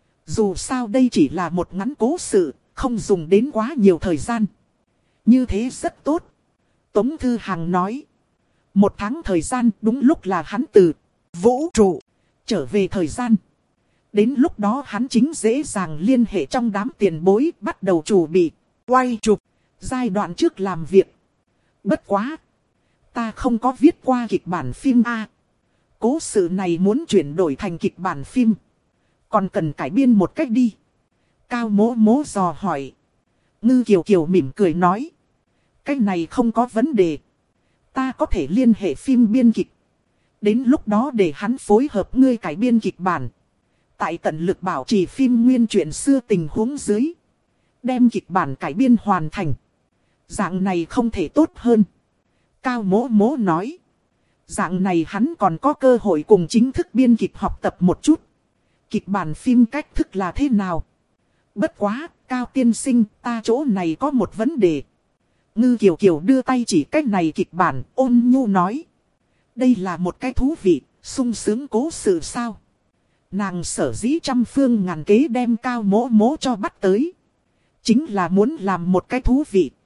Dù sao đây chỉ là một ngắn cố sự, không dùng đến quá nhiều thời gian. Như thế rất tốt. Tống Thư Hằng nói. Một tháng thời gian đúng lúc là hắn từ vũ trụ trở về thời gian. Đến lúc đó hắn chính dễ dàng liên hệ trong đám tiền bối bắt đầu chuẩn bị, quay chụp, giai đoạn trước làm việc. Bất quá. Ta không có viết qua kịch bản phim A. Cố sự này muốn chuyển đổi thành kịch bản phim. Còn cần cải biên một cách đi. Cao mỗ mỗ dò hỏi. Ngư Kiều Kiều mỉm cười nói. Cái này không có vấn đề. Ta có thể liên hệ phim biên kịch. Đến lúc đó để hắn phối hợp ngươi cải biên kịch bản. Tại tận lực bảo trì phim nguyên truyện xưa tình huống dưới. Đem kịch bản cải biên hoàn thành. Dạng này không thể tốt hơn. Cao mỗ mỗ nói. Dạng này hắn còn có cơ hội cùng chính thức biên kịch học tập một chút. Kịch bản phim cách thức là thế nào? Bất quá, Cao tiên sinh, ta chỗ này có một vấn đề. Ngư Kiều Kiều đưa tay chỉ cách này kịch bản, ôn nhu nói. Đây là một cái thú vị, sung sướng cố sự sao? Nàng sở dĩ trăm phương ngàn kế đem Cao mỗ mỗ cho bắt tới. Chính là muốn làm một cái thú vị,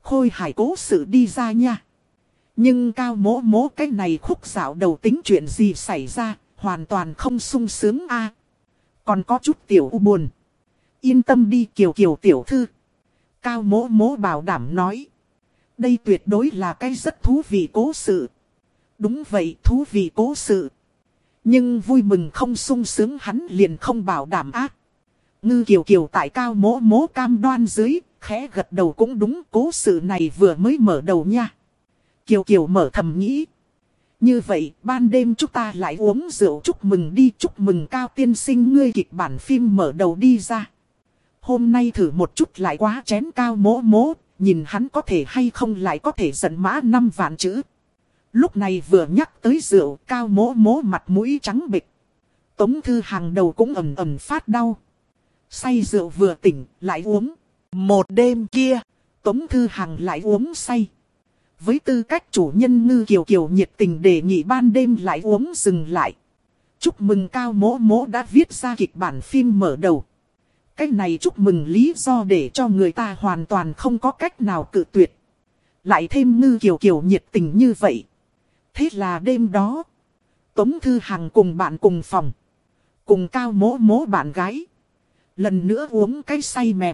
khôi hài cố sự đi ra nha. Nhưng Cao Mỗ Mỗ cái này khúc dạo đầu tính chuyện gì xảy ra, hoàn toàn không sung sướng a. Còn có chút tiểu u buồn. Yên tâm đi Kiều Kiều tiểu thư. Cao Mỗ Mỗ bảo đảm nói. Đây tuyệt đối là cái rất thú vị cố sự. Đúng vậy, thú vị cố sự. Nhưng vui mừng không sung sướng hắn liền không bảo đảm ác. Ngư Kiều Kiều tại Cao Mỗ Mỗ cam đoan dưới, khẽ gật đầu cũng đúng, cố sự này vừa mới mở đầu nha. Kiều Kiều mở thầm nghĩ. Như vậy, ban đêm chúng ta lại uống rượu chúc mừng đi, chúc mừng Cao tiên sinh ngươi kịch bản phim mở đầu đi ra. Hôm nay thử một chút lại quá chén Cao Mỗ Mỗ, nhìn hắn có thể hay không lại có thể giận mã năm vạn chữ. Lúc này vừa nhắc tới rượu, Cao Mỗ Mỗ mặt mũi trắng bệch. Tống Thư Hàng đầu cũng ầm ầm phát đau. Say rượu vừa tỉnh, lại uống. Một đêm kia, Tống Thư Hàng lại uống say. Với tư cách chủ nhân Ngư Kiều Kiều nhiệt tình đề nghị ban đêm lại uống dừng lại. Chúc mừng Cao Mỗ Mỗ đã viết ra kịch bản phim mở đầu. Cái này chúc mừng lý do để cho người ta hoàn toàn không có cách nào cự tuyệt. Lại thêm Ngư Kiều Kiều nhiệt tình như vậy. Thế là đêm đó, Tống Thư Hàng cùng bạn cùng phòng. Cùng Cao Mỗ Mỗ bạn gái. Lần nữa uống cái say mềm.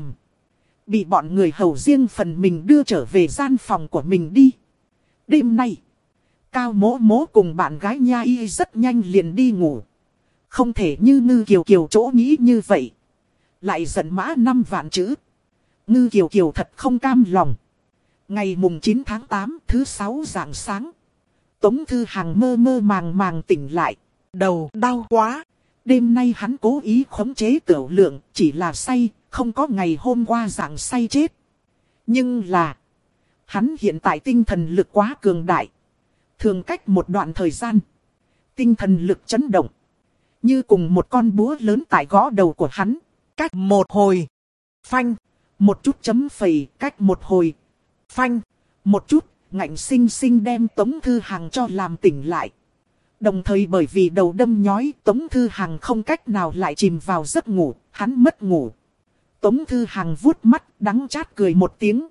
Bị bọn người hầu riêng phần mình đưa trở về gian phòng của mình đi. Đêm nay, Cao Mỗ Mỗ cùng bạn gái nha y rất nhanh liền đi ngủ. Không thể như Ngư Kiều Kiều chỗ nghĩ như vậy. Lại giận mã năm vạn chữ. Ngư Kiều Kiều thật không cam lòng. Ngày mùng chín tháng tám thứ sáu rạng sáng. Tống Thư Hàng mơ mơ màng màng tỉnh lại. đầu đau quá. Đêm nay hắn cố ý khống chế tiểu lượng, chỉ là say, không có ngày hôm qua dạng say chết. Nhưng là, hắn hiện tại tinh thần lực quá cường đại. Thường cách một đoạn thời gian, tinh thần lực chấn động. Như cùng một con búa lớn tại gõ đầu của hắn. Cách một hồi, phanh. Một chút chấm phẩy, cách một hồi, phanh. Một chút, ngạnh sinh sinh đem Tống Thư Hàng cho làm tỉnh lại. Đồng thời bởi vì đầu đâm nhói, Tống Thư Hàng không cách nào lại chìm vào giấc ngủ, hắn mất ngủ. Tống Thư Hàng vuốt mắt, đắng chát cười một tiếng.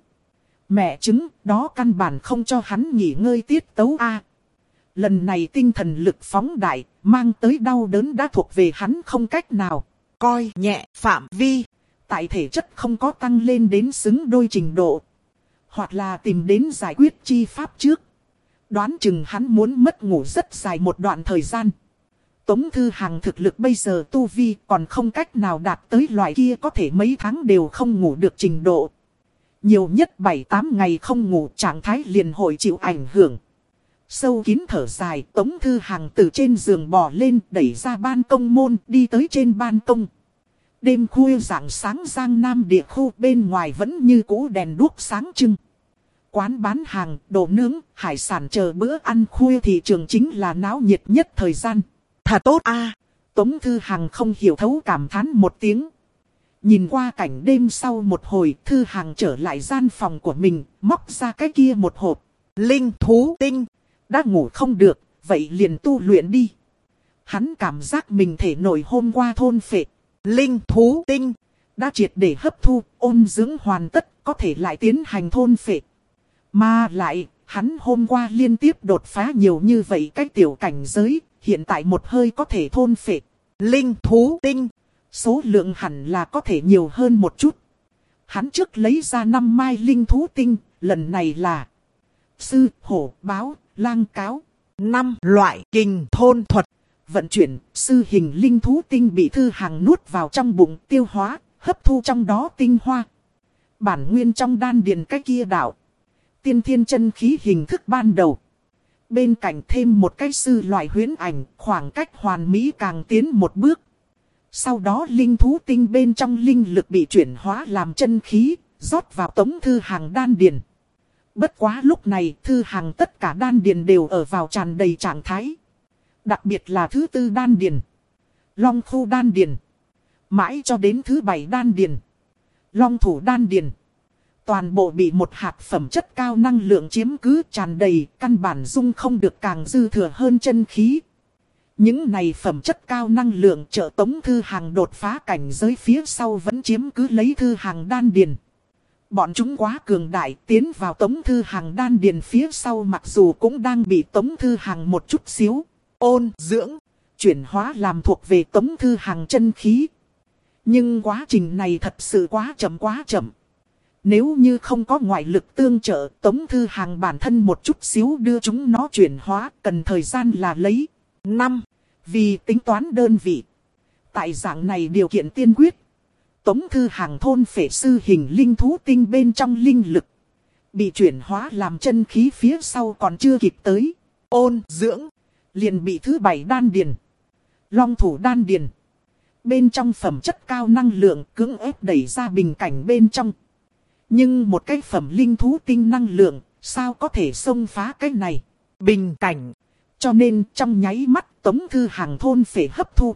Mẹ chứng, đó căn bản không cho hắn nghỉ ngơi tiết tấu a. Lần này tinh thần lực phóng đại, mang tới đau đớn đã thuộc về hắn không cách nào coi nhẹ phạm vi. Tại thể chất không có tăng lên đến xứng đôi trình độ. Hoặc là tìm đến giải quyết chi pháp trước. Đoán chừng hắn muốn mất ngủ rất dài một đoạn thời gian. Tống Thư Hàng thực lực bây giờ tu vi còn không cách nào đạt tới loại kia có thể mấy tháng đều không ngủ được trình độ. Nhiều nhất bảy tám ngày không ngủ trạng thái liền hội chịu ảnh hưởng. Sâu kín thở dài, Tống Thư Hàng từ trên giường bò lên, đẩy ra ban công môn, đi tới trên ban công. Đêm khuya rạng sáng Giang Nam địa khu bên ngoài vẫn như cũ đèn đuốc sáng trưng. Quán bán hàng, đồ nướng, hải sản chờ bữa ăn khuya thị trường chính là náo nhiệt nhất thời gian. Thật tốt a. Tống Thư Hàng không hiểu thấu cảm thán một tiếng. Nhìn qua cảnh đêm sau một hồi, Thư Hàng trở lại gian phòng của mình, móc ra cái kia một hộp. Linh thú tinh. Đã ngủ không được, vậy liền tu luyện đi. Hắn cảm giác mình thể nổi hôm qua thôn phệ. Linh thú tinh. Đã triệt để hấp thu, ôn dưỡng hoàn tất, có thể lại tiến hành thôn phệ. Mà lại, hắn hôm qua liên tiếp đột phá nhiều như vậy cái tiểu cảnh giới, hiện tại một hơi có thể thôn phệ. Linh thú tinh. Số lượng hẳn là có thể nhiều hơn một chút. Hắn trước lấy ra năm mai linh thú tinh, lần này là sư, hổ, báo, lang cáo. Năm loại kình thôn thuật. Vận chuyển, sư hình linh thú tinh bị Thư Hàng nuốt vào trong bụng tiêu hóa, hấp thu trong đó tinh hoa. Bản nguyên trong đan điền cái kia đạo. Tiên thiên chân khí hình thức ban đầu. Bên cạnh thêm một cái sư loại huyễn ảnh, khoảng cách hoàn mỹ càng tiến một bước. Sau đó linh thú tinh bên trong linh lực bị chuyển hóa làm chân khí, rót vào Tống Thư Hàng đan điền. Bất quá lúc này Thư Hàng tất cả đan điền đều ở vào tràn đầy trạng thái. Đặc biệt là thứ tư đan điền, long khu đan điền. Mãi cho đến thứ bảy đan điền, long thủ đan điền. Toàn bộ bị một hạt phẩm chất cao năng lượng chiếm cứ tràn đầy, căn bản dung không được càng dư thừa hơn chân khí. Những này phẩm chất cao năng lượng trợ Tống Thư Hàng đột phá cảnh giới phía sau vẫn chiếm cứ lấy Thư Hàng đan điền. Bọn chúng quá cường đại, tiến vào Tống Thư Hằng đan điền phía sau mặc dù cũng đang bị Tống Thư Hằng một chút xíu ôn dưỡng, chuyển hóa làm thuộc về Tống Thư Hằng chân khí. Nhưng quá trình này thật sự quá chậm quá chậm. Nếu như không có ngoại lực tương trợ, Tống Thư Hằng bản thân một chút xíu đưa chúng nó chuyển hóa, cần thời gian là lấy năm. Vì tính toán đơn vị. Tại dạng này điều kiện tiên quyết, Tống Thư Hằng thôn phệ sư hình linh thú tinh bên trong linh lực, bị chuyển hóa làm chân khí phía sau còn chưa kịp tới ôn dưỡng, liền bị thứ bảy đan điền, long thủ đan điền. Bên trong phẩm chất cao năng lượng cưỡng ép đẩy ra bình cảnh bên trong. Nhưng một cái phẩm linh thú tinh năng lượng, sao có thể xông phá cái này bình cảnh. Cho nên trong nháy mắt Tống Thư Hằng thôn phệ hấp thu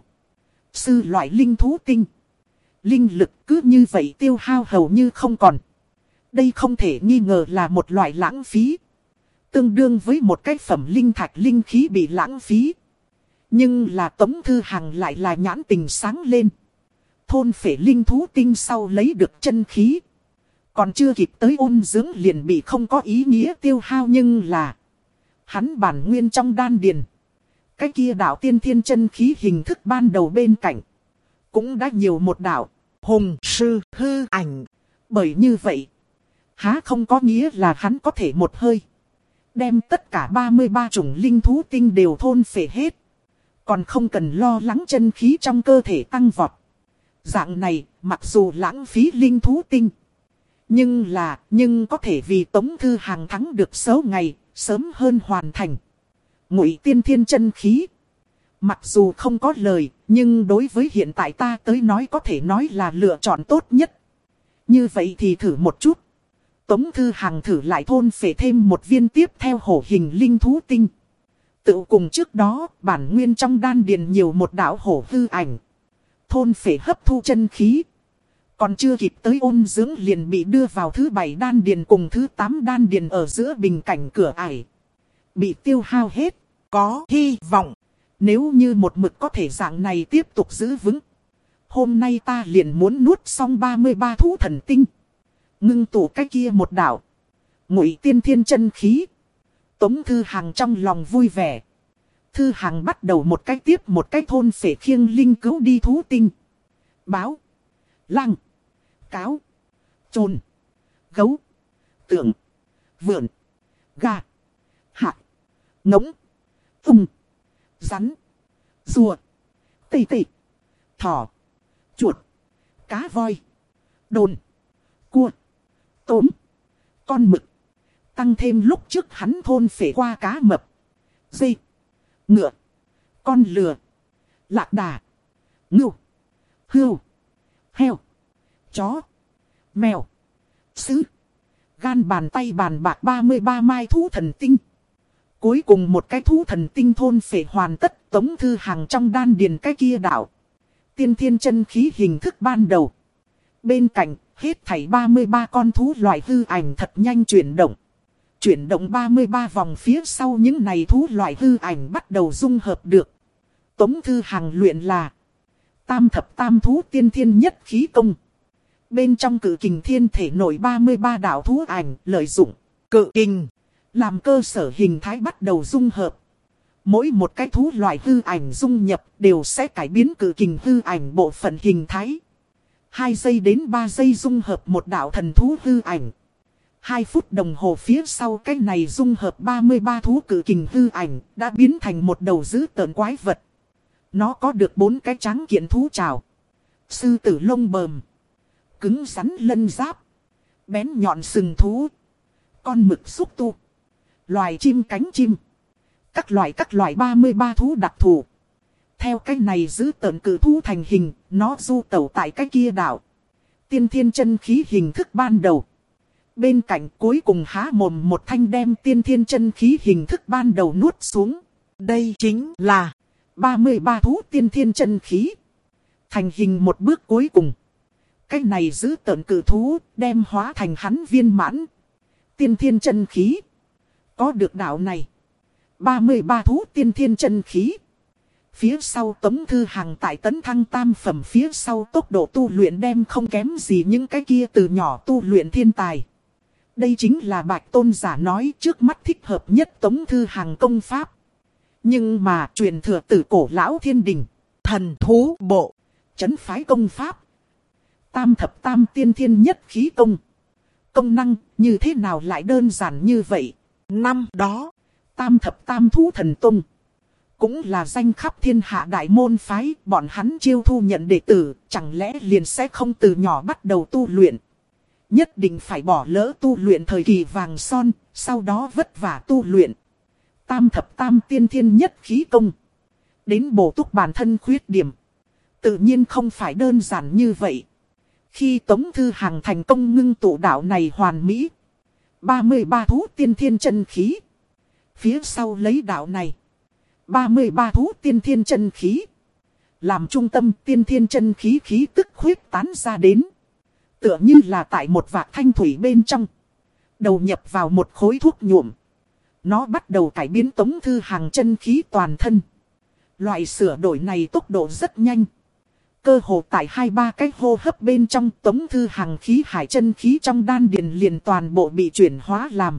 sư loại linh thú tinh. Linh lực cứ như vậy tiêu hao hầu như không còn. Đây không thể nghi ngờ là một loại lãng phí. Tương đương với một cái phẩm linh thạch linh khí bị lãng phí. Nhưng là Tống Thư Hằng lại là nhãn tình sáng lên. Thôn phệ linh thú tinh sau lấy được chân khí. Còn chưa kịp tới ôn dưỡng liền bị không có ý nghĩa tiêu hao, nhưng là hắn bản nguyên trong đan điền. Cái kia đạo tiên thiên chân khí hình thức ban đầu bên cạnh cũng đã nhiều một đạo hùng sư hư ảnh. Bởi như vậy, há không có nghĩa là hắn có thể một hơi đem tất cả ba mươi ba chủng linh thú tinh đều thôn phệ hết. Còn không cần lo lắng chân khí trong cơ thể tăng vọt. Dạng này, mặc dù lãng phí linh thú tinh, nhưng là, nhưng có thể vì Tống Thư Hằng thắng được số ngày, sớm hơn hoàn thành. Ngụy tiên thiên chân khí. Mặc dù không có lời, nhưng đối với hiện tại ta tới nói có thể nói là lựa chọn tốt nhất. Như vậy thì thử một chút. Tống Thư Hằng thử lại thôn phệ thêm một viên tiếp theo hổ hình linh thú tinh. Tự cùng trước đó, bản nguyên trong đan điền nhiều một đạo hổ hư ảnh. Thôn phệ hấp thu chân khí. Còn chưa kịp tới ôn dưỡng liền bị đưa vào thứ bảy đan điền cùng thứ tám đan điền ở giữa bình cảnh cửa ải. Bị tiêu hao hết. Có hy vọng. Nếu như một mực có thể dạng này tiếp tục giữ vững. Hôm nay ta liền muốn nuốt xong ba mươi ba thú thần tinh. Ngưng tụ cái kia một đạo Ngụy tiên thiên chân khí. Tống Thư Hằng trong lòng vui vẻ. Thư Hằng bắt đầu một cái tiếp một cái thôn phệ khiêng linh cứu đi thú tinh. Báo, lăng, cáo, trồn, gấu, tượng, vượn, gà, hạc, ngỗng, ung, rắn, rùa, tây tây, thỏ, chuột, cá voi, đồn, cua, tôm, con mực. Tăng thêm lúc trước hắn thôn phệ qua cá mập, dê, ngựa, con lừa, lạc đà, ngưu, hươu, heo, chó, mèo, sứ, gan bàn tay bàn bạc ba mươi ba mai thú thần tinh. Cuối cùng một cái thú thần tinh thôn phệ hoàn tất. Tống Thư Hằng trong đan điền cái kia đạo tiên thiên chân khí hình thức ban đầu. Bên cạnh hết thảy ba mươi ba con thú loại hư ảnh thật nhanh chuyển động. Chuyển động ba mươi ba vòng phía sau những này thú loại hư ảnh bắt đầu dung hợp được. Tống Thư Hằng luyện là tam thập tam thú tiên thiên nhất khí công. Bên trong cự kình thiên thể nổi ba mươi ba đạo thú ảnh lợi dụng cự kình làm cơ sở hình thái bắt đầu dung hợp. Mỗi một cái thú loại hư ảnh dung nhập đều sẽ cải biến cự kình hư ảnh bộ phận hình thái. hai giây đến ba giây dung hợp một đạo thần thú hư ảnh. hai phút đồng hồ phía sau cái này dung hợp ba mươi ba thú cự kình hư ảnh đã biến thành một đầu dữ tợn quái vật. Nó có được bốn cái tráng kiện thú trào, sư tử lông bờm, cứng rắn lân giáp, bén nhọn sừng thú, con mực xúc tu, loài chim cánh chim. Các loại các loại ba mươi ba thú đặc thù. Theo cái này giữ tợn cử thú thành hình, nó du tẩu tại cái kia đảo. Tiên thiên chân khí hình thức ban đầu. Bên cạnh cuối cùng há mồm một thanh đem tiên thiên chân khí hình thức ban đầu nuốt xuống. Đây chính là ba mươi ba thú tiên thiên chân khí. Thành hình một bước cuối cùng. Cái này giữ tợn cử thú đem hóa thành hắn viên mãn tiên thiên chân khí. Có được đạo này, ba mươi ba thú tiên thiên chân khí, Phía sau Tống Thư Hằng tại tấn thăng tam phẩm phía sau tốc độ tu luyện đem không kém gì những cái kia từ nhỏ tu luyện thiên tài. Đây chính là Bạch Tôn giả nói trước mắt thích hợp nhất Tống Thư Hằng công pháp. Nhưng mà truyền thừa từ cổ lão thiên đình, Thần thú bộ, trấn phái công pháp. Tam thập tam tiên thiên nhất khí công. Công năng như thế nào lại đơn giản như vậy? Năm đó, Tam thập tam thú thần tông. Cũng là danh khắp thiên hạ đại môn phái, bọn hắn chiêu thu nhận đệ tử, chẳng lẽ liền sẽ không từ nhỏ bắt đầu tu luyện. Nhất định phải bỏ lỡ tu luyện thời kỳ vàng son, sau đó vất vả tu luyện. Tam thập tam tiên thiên nhất khí công. Đến bổ túc bản thân khuyết điểm. Tự nhiên không phải đơn giản như vậy. Khi Tống Thư Hằng thành công ngưng tụ đạo này hoàn mỹ. ba mươi ba thú tiên thiên chân khí. Phía sau lấy đạo này. ba mươi ba thú tiên thiên chân khí. Làm trung tâm tiên thiên chân khí khí tức khuyết tán ra đến. Tựa như là tại một vạc thanh thủy bên trong. Đầu nhập vào một khối thuốc nhuộm. Nó bắt đầu cải biến Tống Thư Hằng chân khí toàn thân. Loại sửa đổi này tốc độ rất nhanh. Cơ hồ tại hai ba cái hô hấp bên trong Tống Thư Hằng khí hải chân khí trong đan điền liền toàn bộ bị chuyển hóa làm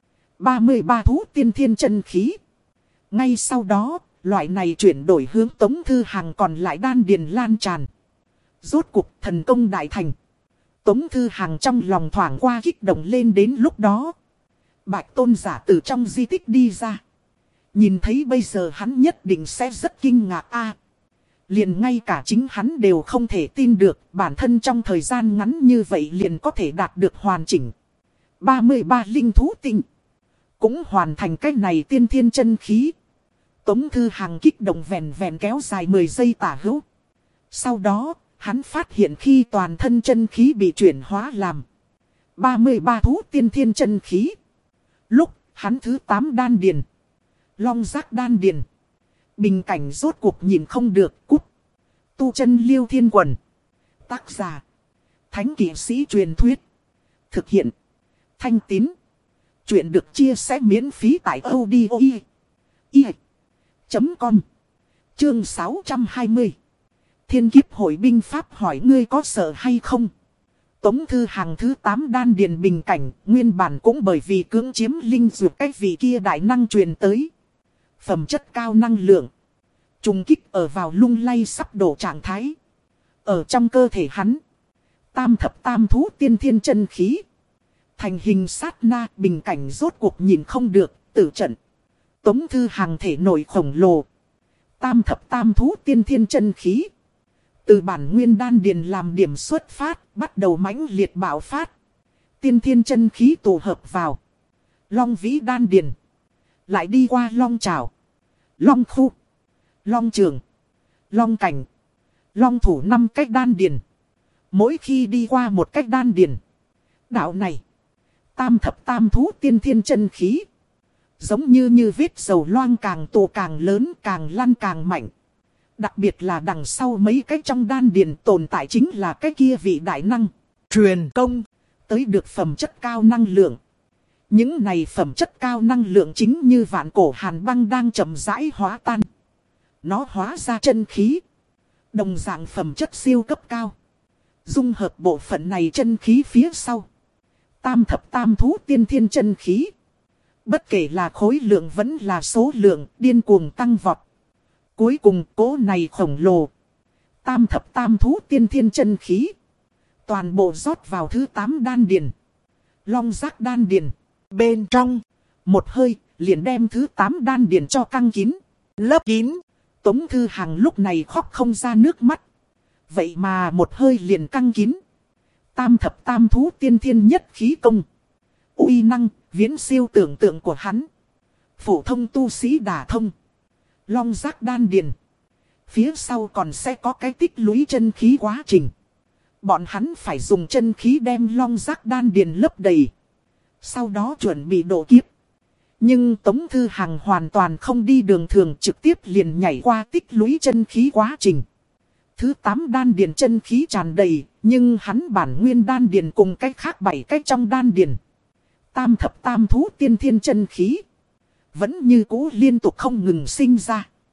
ba mươi ba thú tiên thiên chân khí. Ngay sau đó, loại này chuyển đổi hướng Tống Thư Hằng còn lại đan điền lan tràn. Rốt cuộc thần công đại thành. Tống Thư Hằng trong lòng thoảng qua kích động lên đến lúc đó. Bạch Tôn giả từ trong di tích đi ra. Nhìn thấy bây giờ hắn nhất định sẽ rất kinh ngạc a. Liền ngay cả chính hắn đều không thể tin được bản thân trong thời gian ngắn như vậy liền có thể đạt được hoàn chỉnh. ba mươi ba linh thú tinh. Cũng hoàn thành cái này tiên thiên chân khí. Tống Thư Hằng kích động vèn vèn kéo dài mười giây tả hữu. Sau đó, hắn phát hiện khi toàn thân chân khí bị chuyển hóa làm ba mươi ba thú tiên thiên chân khí. Lúc hắn thứ tám đan điền. Long giác đan điền. Bình cảnh rốt cuộc nhìn không được cút. Tu chân Liêu Thiên Quần. Tác giả. Thánh kỵ sĩ truyền thuyết. Thực hiện. Thanh Tín. Chuyện được chia sẻ miễn phí tại audio chấm com. Chương sáu trăm hai mươi. Thiên kiếp hội binh pháp hỏi ngươi có sợ hay không? Tống Thư Hằng thứ tám đan điền bình cảnh, nguyên bản cũng bởi vì cưỡng chiếm linh dược cách vị kia đại năng truyền tới. Phẩm chất cao năng lượng. Trùng kích ở vào lung lay sắp đổ trạng thái. Ở trong cơ thể hắn. Tam thập tam thú tiên thiên chân khí. Thành hình sát na bình cảnh rốt cuộc nhìn không được, tử trận. Tống Thư Hằng thể nội khổng lồ. Tam thập tam thú tiên thiên chân khí. Từ bản nguyên đan điền làm điểm xuất phát, bắt đầu mãnh liệt bạo phát. Tiên thiên chân khí tụ hợp vào. Long vĩ đan điền. Lại đi qua long trảo. Long khu. Long trường. Long cảnh. Long thủ năm cách đan điền. Mỗi khi đi qua một cách đan điền. Đạo này. Tam thập tam thú tiên thiên chân khí. Giống như như vết dầu loang càng tụ càng lớn càng lăn càng mạnh. Đặc biệt là đằng sau mấy cái trong đan điền tồn tại chính là cái kia vị đại năng. truyền công. Tới được phẩm chất cao năng lượng. Những này phẩm chất cao năng lượng chính như vạn cổ hàn băng đang chậm rãi hóa tan. Nó hóa ra chân khí. Đồng dạng phẩm chất siêu cấp cao. Dung hợp bộ phận này chân khí phía sau. Tam thập tam thú tiên thiên chân khí. Bất kể là khối lượng vẫn là số lượng điên cuồng tăng vọt. Cuối cùng cố này khổng lồ. Tam thập tam thú tiên thiên chân khí. Toàn bộ rót vào thứ tám đan điền. Long giác đan điền. Bên trong. Một hơi liền đem thứ tám đan điền cho căng kín. Lấp kín. Tống Thư Hằng lúc này khóc không ra nước mắt. Vậy mà một hơi liền căng kín. Tam thập tam thú tiên thiên nhất khí công. Uy năng, viễn siêu tưởng tượng của hắn. Phổ thông tu sĩ đả thông. Long giác đan điền. Phía sau còn sẽ có cái tích lũy chân khí quá trình. Bọn hắn phải dùng chân khí đem long giác đan điền lấp đầy. Sau đó chuẩn bị độ kiếp. Nhưng Tống Thư Hằng hoàn toàn không đi đường thường, trực tiếp liền nhảy qua tích lũy chân khí quá trình. Thứ tám đan điền chân khí tràn đầy, nhưng hắn bản nguyên đan điền cùng cách khác bảy cách trong đan điền. Tam thập tam thú tiên thiên chân khí. Vẫn như cũ liên tục không ngừng sinh ra.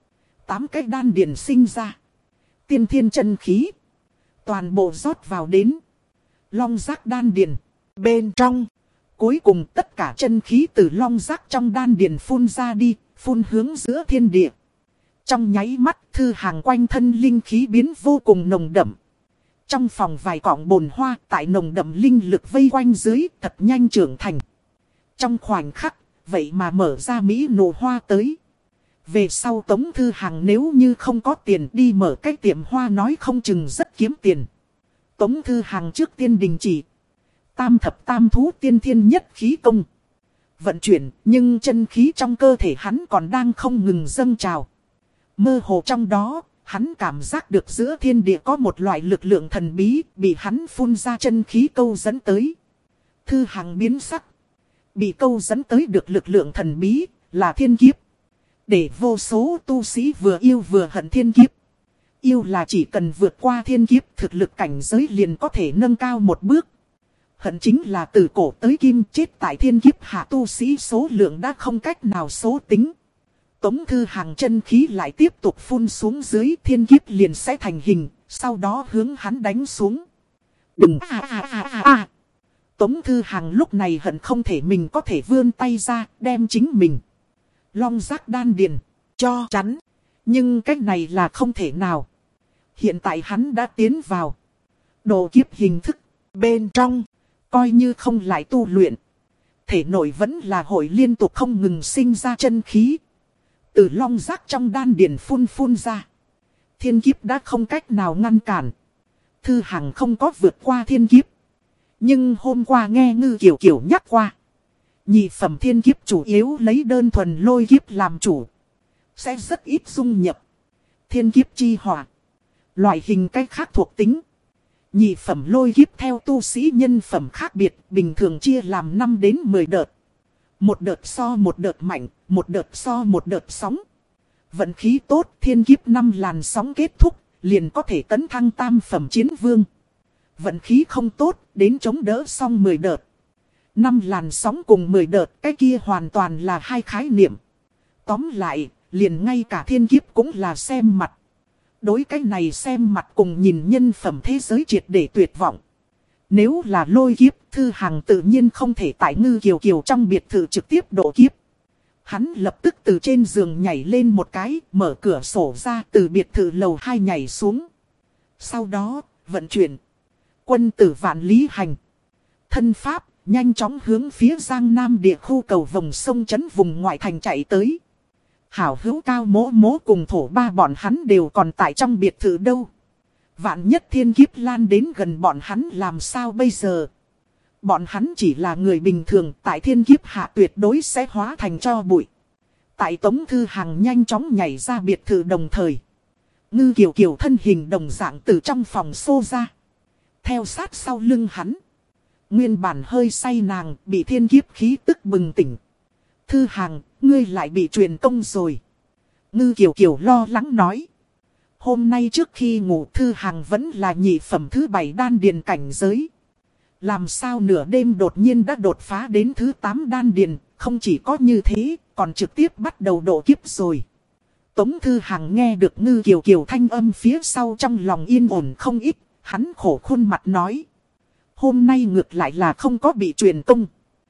Tám cái đan điền sinh ra. Tiên thiên chân khí. Toàn bộ rót vào đến. Long giác đan điền. Bên trong. Cuối cùng tất cả chân khí từ long giác trong đan điền phun ra đi. Phun hướng giữa thiên địa. Trong nháy mắt Thư Hàng quanh thân linh khí biến vô cùng nồng đậm. Trong phòng vài cọng bồn hoa tại nồng đậm linh lực vây quanh dưới thật nhanh trưởng thành. Trong khoảnh khắc, vậy mà mở ra mỹ nụ hoa tới. Về sau Tống Thư Hàng nếu như không có tiền đi mở cái tiệm hoa nói không chừng rất kiếm tiền. Tống Thư Hàng trước tiên đình chỉ. Tam thập tam thú tiên thiên nhất khí công. Vận chuyển nhưng chân khí trong cơ thể hắn còn đang không ngừng dâng trào. Mơ hồ trong đó, hắn cảm giác được giữa thiên địa có một loại lực lượng thần bí bị hắn phun ra chân khí câu dẫn tới. Thư Hàng biến sắc. Bị câu dẫn tới được lực lượng thần bí là thiên kiếp. Để vô số tu sĩ vừa yêu vừa hận thiên kiếp. Yêu là chỉ cần vượt qua thiên kiếp thực lực cảnh giới liền có thể nâng cao một bước. Hận chính là từ cổ tới kim chết tại thiên kiếp hạ tu sĩ số lượng đã không cách nào số tính. Tống Thư Hàng chân khí lại tiếp tục phun xuống dưới thiên kiếp liền sẽ thành hình, sau đó hướng hắn đánh xuống. Đừng a a a a a. Tống Thư Hàng lúc này hận không thể mình có thể vươn tay ra đem chính mình. Long giác đan điền cho chắn. Nhưng cách này là không thể nào. Hiện tại hắn đã tiến vào độ kiếp hình thức. Bên trong coi như không lại tu luyện. Thể nội vẫn là hội liên tục không ngừng sinh ra chân khí. Từ long giác trong đan điền phun phun ra. Thiên kiếp đã không cách nào ngăn cản. Thư Hàng không có vượt qua thiên kiếp. Nhưng hôm qua nghe Ngư Kiều Kiều nhắc qua. Nhị phẩm thiên kiếp chủ yếu lấy đơn thuần lôi kiếp làm chủ. Sẽ rất ít dung nhập. Thiên kiếp chi hỏa. Loại hình cách khác thuộc tính. Nhị phẩm lôi kiếp theo tu sĩ nhân phẩm khác biệt. Bình thường chia làm năm đến mười đợt. Một đợt so một đợt mạnh. Một đợt so một đợt sóng. Vận khí tốt thiên kiếp năm làn sóng kết thúc. Liền có thể tấn thăng tam phẩm chiến vương. Vận khí không tốt đến chống đỡ xong mười đợt. Năm làn sóng cùng mười đợt cái kia hoàn toàn là hai khái niệm. Tóm lại, liền ngay cả thiên kiếp cũng là xem mặt. Đối cái này xem mặt cùng nhìn nhân phẩm thế giới triệt để tuyệt vọng. Nếu là lôi kiếp, Thư Hàng tự nhiên không thể tại Ngư Kiều Kiều trong biệt thự trực tiếp độ kiếp. Hắn lập tức từ trên giường nhảy lên một cái, mở cửa sổ ra từ biệt thự lầu hai nhảy xuống. Sau đó, vận chuyển. Quân tử vạn lý hành. Thân pháp. Nhanh chóng hướng phía Giang Nam địa khu cầu vòng sông trấn vùng ngoại thành chạy tới. Hảo hữu Cao Mỗ Mỗ cùng Thổ Ba bọn hắn đều còn tại trong biệt thự đâu. Vạn nhất thiên kiếp lan đến gần bọn hắn làm sao bây giờ? Bọn hắn chỉ là người bình thường tại thiên kiếp hạ tuyệt đối sẽ hóa thành tro bụi. Tại Tống Thư Hàng nhanh chóng nhảy ra biệt thự đồng thời. Ngư Kiều Kiều thân hình đồng dạng từ trong phòng xô ra. Theo sát sau lưng hắn. Nguyên bản hơi say nàng bị thiên kiếp khí tức bừng tỉnh. Thư Hàng, ngươi lại bị truyền công rồi. Ngư Kiều Kiều lo lắng nói. Hôm nay trước khi ngủ Thư Hàng vẫn là nhị phẩm thứ bảy đan điền cảnh giới. Làm sao nửa đêm đột nhiên đã đột phá đến thứ tám đan điền. Không chỉ có như thế, còn trực tiếp bắt đầu độ kiếp rồi. Tống Thư Hàng nghe được Ngư Kiều Kiều thanh âm phía sau trong lòng yên ổn không ít. Hắn khổ khuôn mặt nói. Hôm nay ngược lại là không có bị truyền công.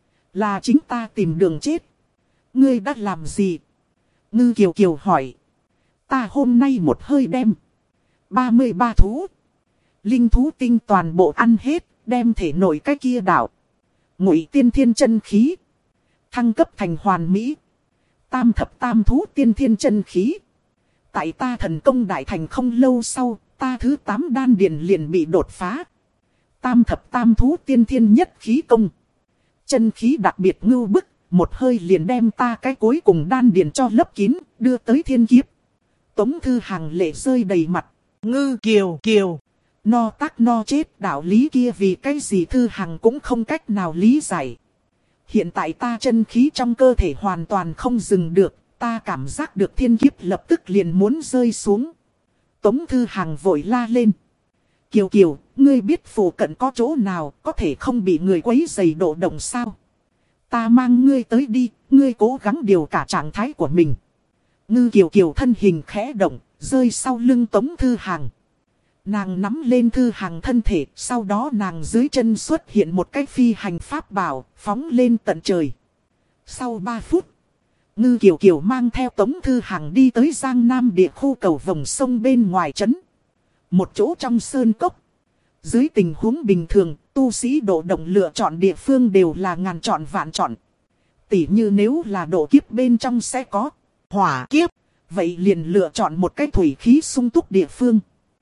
Là chính ta tìm đường chết. Ngươi đã làm gì? Ngư Kiều Kiều hỏi. Ta hôm nay một hơi đem. ba mươi ba thú. Linh thú tinh toàn bộ ăn hết. Đem thể nội cái kia đảo. Ngụy tiên thiên chân khí. Thăng cấp thành hoàn mỹ. Tam thập tam thú tiên thiên chân khí. Tại ta thần công đại thành không lâu sau. Ta thứ tám đan điền liền bị đột phá. Tam thập tam thú tiên thiên nhất khí công. Chân khí đặc biệt ngưu bức. Một hơi liền đem ta cái cuối cùng đan điền cho lấp kín. Đưa tới thiên kiếp. Tống Thư Hàng lệ rơi đầy mặt. Ngư Kiều Kiều. No tác no chết đạo lý kia vì cái gì Thư Hàng cũng không cách nào lý giải. Hiện tại ta chân khí trong cơ thể hoàn toàn không dừng được. Ta cảm giác được thiên kiếp lập tức liền muốn rơi xuống. Tống Thư Hàng vội la lên. Kiều Kiều, ngươi biết phụ cận có chỗ nào có thể không bị người quấy rầy độ động sao? Ta mang ngươi tới đi, ngươi cố gắng điều cả trạng thái của mình. Ngư Kiều Kiều thân hình khẽ động, rơi sau lưng Tống Thư Hàng. Nàng nắm lên Thư Hàng thân thể, sau đó nàng dưới chân xuất hiện một cái phi hành pháp bảo, phóng lên tận trời. Sau ba phút, Ngư Kiều Kiều mang theo Tống Thư Hàng đi tới Giang Nam địa khu cầu vòng sông bên ngoài trấn. Một chỗ trong sơn cốc. Dưới tình huống bình thường, tu sĩ độ động lựa chọn địa phương đều là ngàn chọn vạn chọn. Tỉ như nếu là độ kiếp bên trong sẽ có hỏa kiếp, vậy liền lựa chọn một cái thủy khí sung túc địa phương.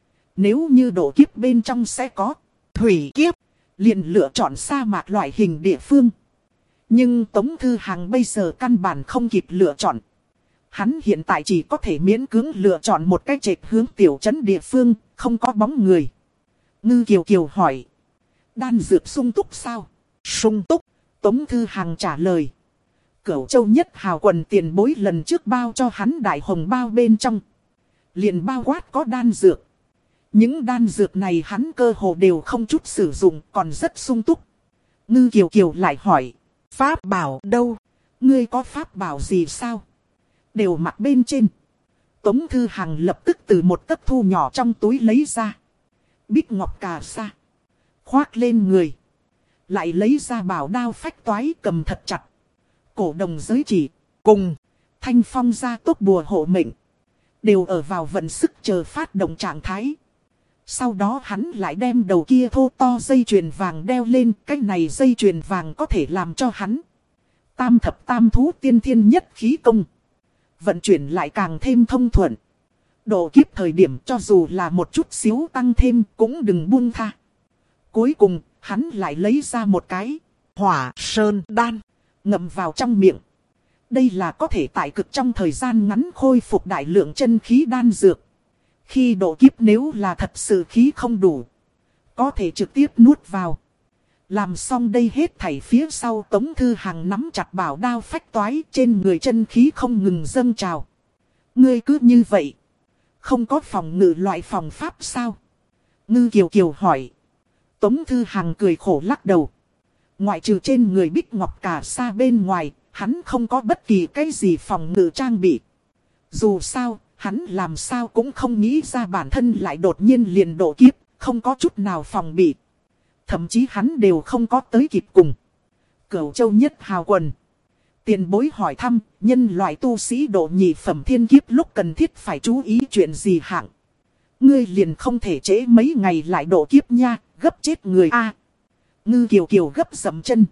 Nếu như độ kiếp bên trong sẽ có thủy kiếp, liền lựa chọn sa mạc loại hình địa phương. Nhưng Tống Thư Hàng bây giờ căn bản không kịp lựa chọn. Hắn hiện tại chỉ có thể miễn cưỡng lựa chọn một cái trệt hướng tiểu trấn địa phương, không có bóng người. Ngư Kiều Kiều hỏi. Đan dược sung túc sao? Sung túc. Tống Thư Hàng trả lời. Cửu Châu Nhất Hào quần tiền bối lần trước bao cho hắn đại hồng bao bên trong. Liền bao quát có đan dược. Những đan dược này hắn cơ hồ đều không chút sử dụng, còn rất sung túc. Ngư Kiều Kiều lại hỏi. Pháp bảo đâu? Ngươi có pháp bảo gì sao? Đều mặc bên trên. Tống Thư Hàng lập tức từ một tấc thu nhỏ trong túi lấy ra. Bích ngọc cà sa. Khoác lên người. Lại lấy ra bảo đao phách toái cầm thật chặt. Cổ đồng giới chỉ. Cùng. Thanh phong ra tốt bùa hộ mệnh. Đều ở vào vận sức chờ phát động trạng thái. Sau đó hắn lại đem đầu kia thô to dây chuyền vàng đeo lên. Cái này dây chuyền vàng có thể làm cho hắn tam thập tam thú tiên thiên nhất khí công. Vận chuyển lại càng thêm thông thuận. Độ kiếp thời điểm cho dù là một chút xíu tăng thêm cũng đừng buông tha. Cuối cùng hắn lại lấy ra một cái hỏa sơn đan ngậm vào trong miệng. Đây là có thể tại cực trong thời gian ngắn khôi phục đại lượng chân khí đan dược. Khi độ kiếp nếu là thật sự khí không đủ, có thể trực tiếp nuốt vào. Làm xong đây hết thảy phía sau Tống Thư Hàng nắm chặt bảo đao phách toái trên người chân khí không ngừng dâng trào. Ngươi cứ như vậy. Không có phòng ngự loại phòng pháp sao? Ngư Kiều Kiều hỏi. Tống Thư Hàng cười khổ lắc đầu. Ngoại trừ trên người bích ngọc cà sa bên ngoài, hắn không có bất kỳ cái gì phòng ngự trang bị. Dù sao, hắn làm sao cũng không nghĩ ra bản thân lại đột nhiên liền độ kiếp, không có chút nào phòng bị. Thậm chí hắn đều không có tới kịp cùng Cửu Châu Nhất Hào quần tiền bối hỏi thăm, nhân loại tu sĩ độ nhị phẩm thiên kiếp lúc cần thiết phải chú ý chuyện gì hạng. Ngươi liền không thể trễ mấy ngày lại độ kiếp nha, gấp chết người a. À, Ngư Kiều Kiều gấp dậm chân.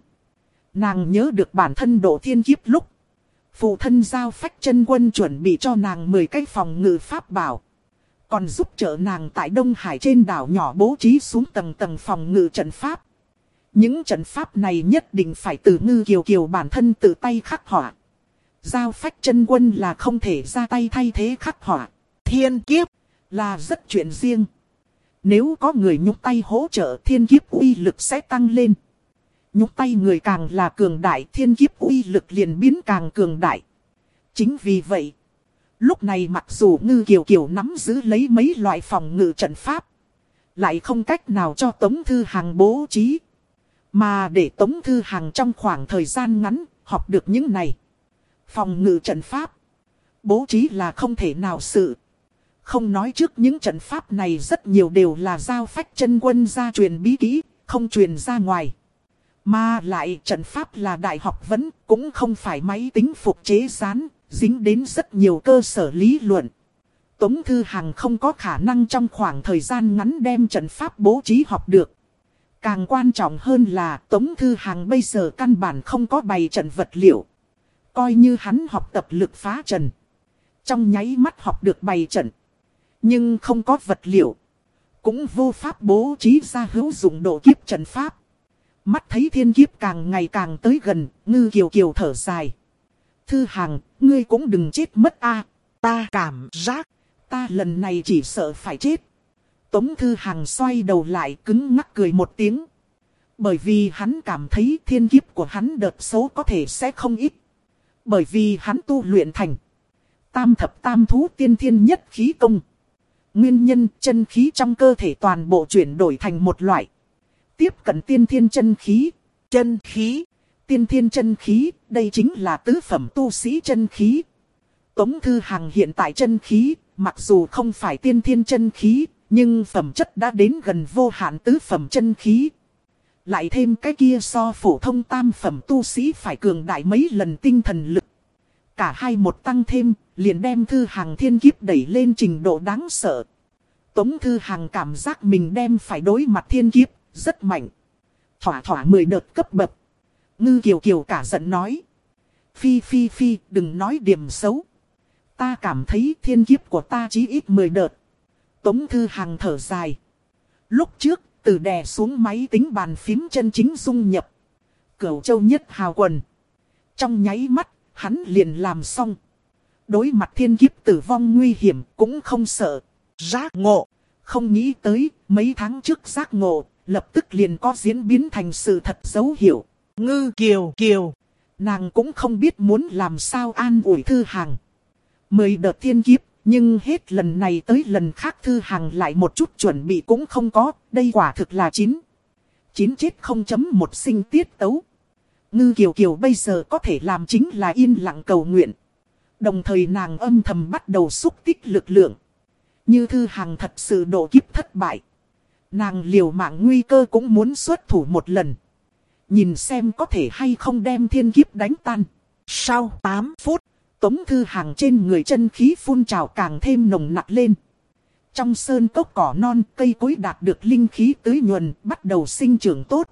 Nàng nhớ được bản thân độ thiên kiếp lúc phụ thân giao phách chân quân chuẩn bị cho nàng mười cái phòng ngự pháp bảo. Còn giúp trợ nàng tại Đông Hải trên đảo nhỏ bố trí xuống tầng tầng phòng ngự trận pháp. Những trận pháp này nhất định phải từ Ngư Kiều Kiều bản thân tự tay khắc họa. Giao phách chân quân là không thể ra tay thay thế khắc họa. Thiên kiếp là rất chuyện riêng. Nếu có người nhúc tay hỗ trợ thiên kiếp uy lực sẽ tăng lên. Nhúc tay người càng là cường đại thiên kiếp uy lực liền biến càng cường đại. Chính vì vậy, lúc này mặc dù Ngư Kiều Kiều nắm giữ lấy mấy loại phòng ngự trận pháp, lại không cách nào cho Tống Thư Hàng bố trí. Mà để Tống Thư Hàng trong khoảng thời gian ngắn, học được những này. Phòng ngự trận pháp, bố trí là không thể nào sự. Không nói trước những trận pháp này rất nhiều đều là giao phách chân quân gia truyền bí kỹ, không truyền ra ngoài. Mà lại trận pháp là đại học vấn, cũng không phải máy tính phục chế rán, dính đến rất nhiều cơ sở lý luận. Tống Thư Hàng không có khả năng trong khoảng thời gian ngắn đem trận pháp bố trí học được. Càng quan trọng hơn là Tống Thư Hàng bây giờ căn bản không có bày trận vật liệu. Coi như hắn học tập lực phá trần, trong nháy mắt học được bày trận, nhưng không có vật liệu, cũng vô pháp bố trí ra hữu dụng độ kiếp trận pháp. Mắt thấy thiên kiếp càng ngày càng tới gần, Ngư Kiều Kiều thở dài. Thư Hàng, ngươi cũng đừng chết mất a. Ta cảm giác, ta lần này chỉ sợ phải chết. Tống Thư Hàng xoay đầu lại cứng ngắc cười một tiếng. Bởi vì hắn cảm thấy thiên kiếp của hắn đợt xấu có thể sẽ không ít. Bởi vì hắn tu luyện thành tam thập tam thú tiên thiên nhất khí công. Nguyên nhân chân khí trong cơ thể toàn bộ chuyển đổi thành một loại. Tiếp cận tiên thiên chân khí. Chân khí, tiên thiên chân khí, đây chính là tứ phẩm tu sĩ chân khí. Tống Thư Hằng hiện tại chân khí, mặc dù không phải tiên thiên chân khí, nhưng phẩm chất đã đến gần vô hạn tứ phẩm chân khí. Lại thêm cái kia so phổ thông tam phẩm tu sĩ phải cường đại mấy lần tinh thần lực. Cả hai một tăng thêm, liền đem Thư Hằng thiên kiếp đẩy lên trình độ đáng sợ. Tống Thư Hằng cảm giác mình đem phải đối mặt thiên kiếp, rất mạnh. Thỏa thỏa mười đợt cấp bậc. Ngư Kiều Kiều cả giận nói. Phi phi phi, đừng nói điểm xấu. Ta cảm thấy thiên kiếp của ta chí ít mười đợt. Tống Thư Hằng thở dài. Lúc trước, từ đè xuống máy tính bàn phím chân chính dung nhập. Cửu châu nhất hào quần. Trong nháy mắt, hắn liền làm xong. Đối mặt thiên kiếp tử vong nguy hiểm cũng không sợ. Giác ngộ. Không nghĩ tới, mấy tháng trước giác ngộ, lập tức liền có diễn biến thành sự thật dấu hiệu. Ngư Kiều Kiều. Nàng cũng không biết muốn làm sao an ủi Thư Hằng. Mười đợt thiên kiếp, nhưng hết lần này tới lần khác Thư Hằng lại một chút chuẩn bị cũng không có. Đây quả thực là chín. Chín chết không chấm một sinh tiết tấu. Ngư Kiều Kiều bây giờ có thể làm chính là yên lặng cầu nguyện. Đồng thời nàng âm thầm bắt đầu xúc tích lực lượng. Như Thư Hằng thật sự độ kiếp thất bại. Nàng liều mạng nguy cơ cũng muốn xuất thủ một lần. Nhìn xem có thể hay không đem thiên kiếp đánh tan. Sau tám phút, Tống Thư Hằng trên người chân khí phun trào càng thêm nồng nặc lên. Trong sơn cốc cỏ non, cây cối đạt được linh khí tưới nhuần, bắt đầu sinh trưởng tốt.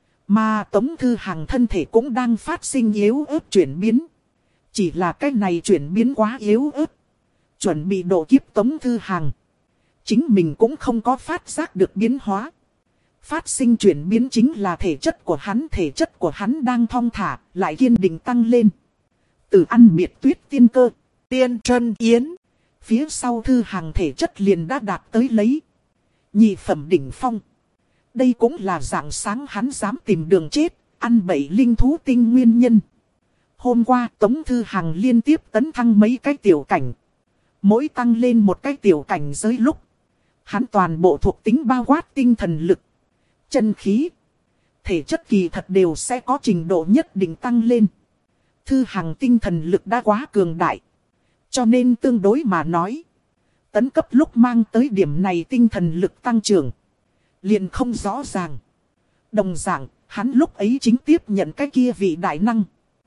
Mà Tống Thư Hằng thân thể cũng đang phát sinh yếu ớt chuyển biến. Chỉ là cái này chuyển biến quá yếu ớt. Chuẩn bị độ kiếp Tống Thư Hằng. Chính mình cũng không có phát giác được biến hóa. Phát sinh chuyển biến chính là thể chất của hắn. Thể chất của hắn đang thong thả, lại kiên định tăng lên. Từ ăn miệt tuyết tiên cơ, tiên trân yến. Phía sau Thư Hằng thể chất liền đã đạt tới lấy nhị phẩm đỉnh phong. Đây cũng là dạng sáng hắn dám tìm đường chết, ăn bậy linh thú tinh nguyên nhân. Hôm qua Tống Thư Hằng liên tiếp tấn thăng mấy cái tiểu cảnh. Mỗi tăng lên một cái tiểu cảnh giới lúc, hắn toàn bộ thuộc tính bao quát tinh thần lực, chân khí, thể chất kỳ thật đều sẽ có trình độ nhất định tăng lên. Thư Hằng tinh thần lực đã quá cường đại. Cho nên tương đối mà nói, tấn cấp lúc mang tới điểm này tinh thần lực tăng trưởng liền không rõ ràng. Đồng dạng, hắn lúc ấy chính tiếp nhận cái kia vị đại năng.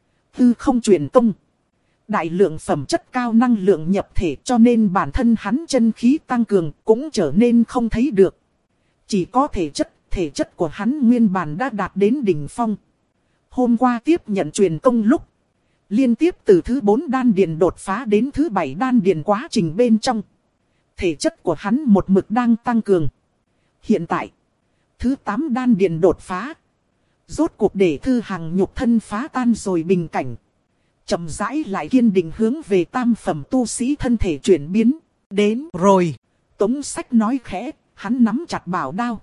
Tư không truyền tông. Đại lượng phẩm chất cao năng lượng nhập thể, cho nên bản thân hắn chân khí tăng cường cũng trở nên không thấy được. Chỉ có thể chất, thể chất của hắn nguyên bản đã đạt đến đỉnh phong. Hôm qua tiếp nhận truyền công lúc, liên tiếp từ thứ bốn đan điền đột phá đến thứ bảy đan điền quá trình bên trong. Thể chất của hắn một mực đang tăng cường. Hiện tại, thứ tám đan điền đột phá. Rốt cuộc để Thư Hằng nhục thân phá tan rồi bình cảnh. Chậm rãi lại kiên định hướng về tam phẩm tu sĩ thân thể chuyển biến. Đến rồi. Tống Sách nói khẽ, hắn nắm chặt bảo đao.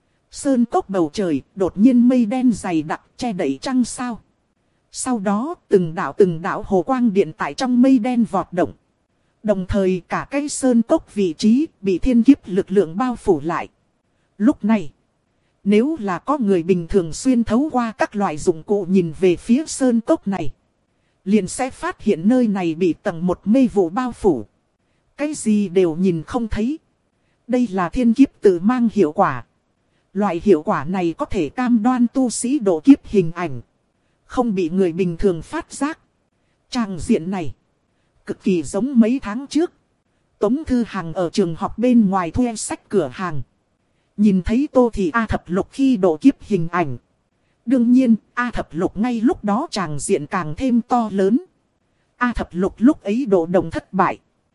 Sơn cốc bầu trời, đột nhiên mây đen dày đặc che đậy trăng sao. Sau đó, từng đạo từng đạo hồ quang điện tại trong mây đen vọt động. Đồng thời cả cái sơn cốc vị trí bị thiên kiếp lực lượng bao phủ lại. Lúc này, nếu là có người bình thường xuyên thấu qua các loại dụng cụ nhìn về phía sơn cốc này, liền sẽ phát hiện nơi này bị tầng một mây vụ bao phủ. Cái gì đều nhìn không thấy. Đây là thiên kiếp tự mang hiệu quả. Loại hiệu quả này có thể cam đoan tu sĩ độ kiếp hình ảnh, không bị người bình thường phát giác. Tràng diện này cực kỳ giống mấy tháng trước. Tống Thư Hằng ở trường học bên ngoài thuê sách cửa hàng, nhìn thấy Tô Thị A Thập Lục khi độ kiếp hình ảnh. Đương nhiên, A Thập Lục ngay lúc đó tràng diện càng thêm to lớn. A Thập Lục lúc ấy độ đồng thất bại.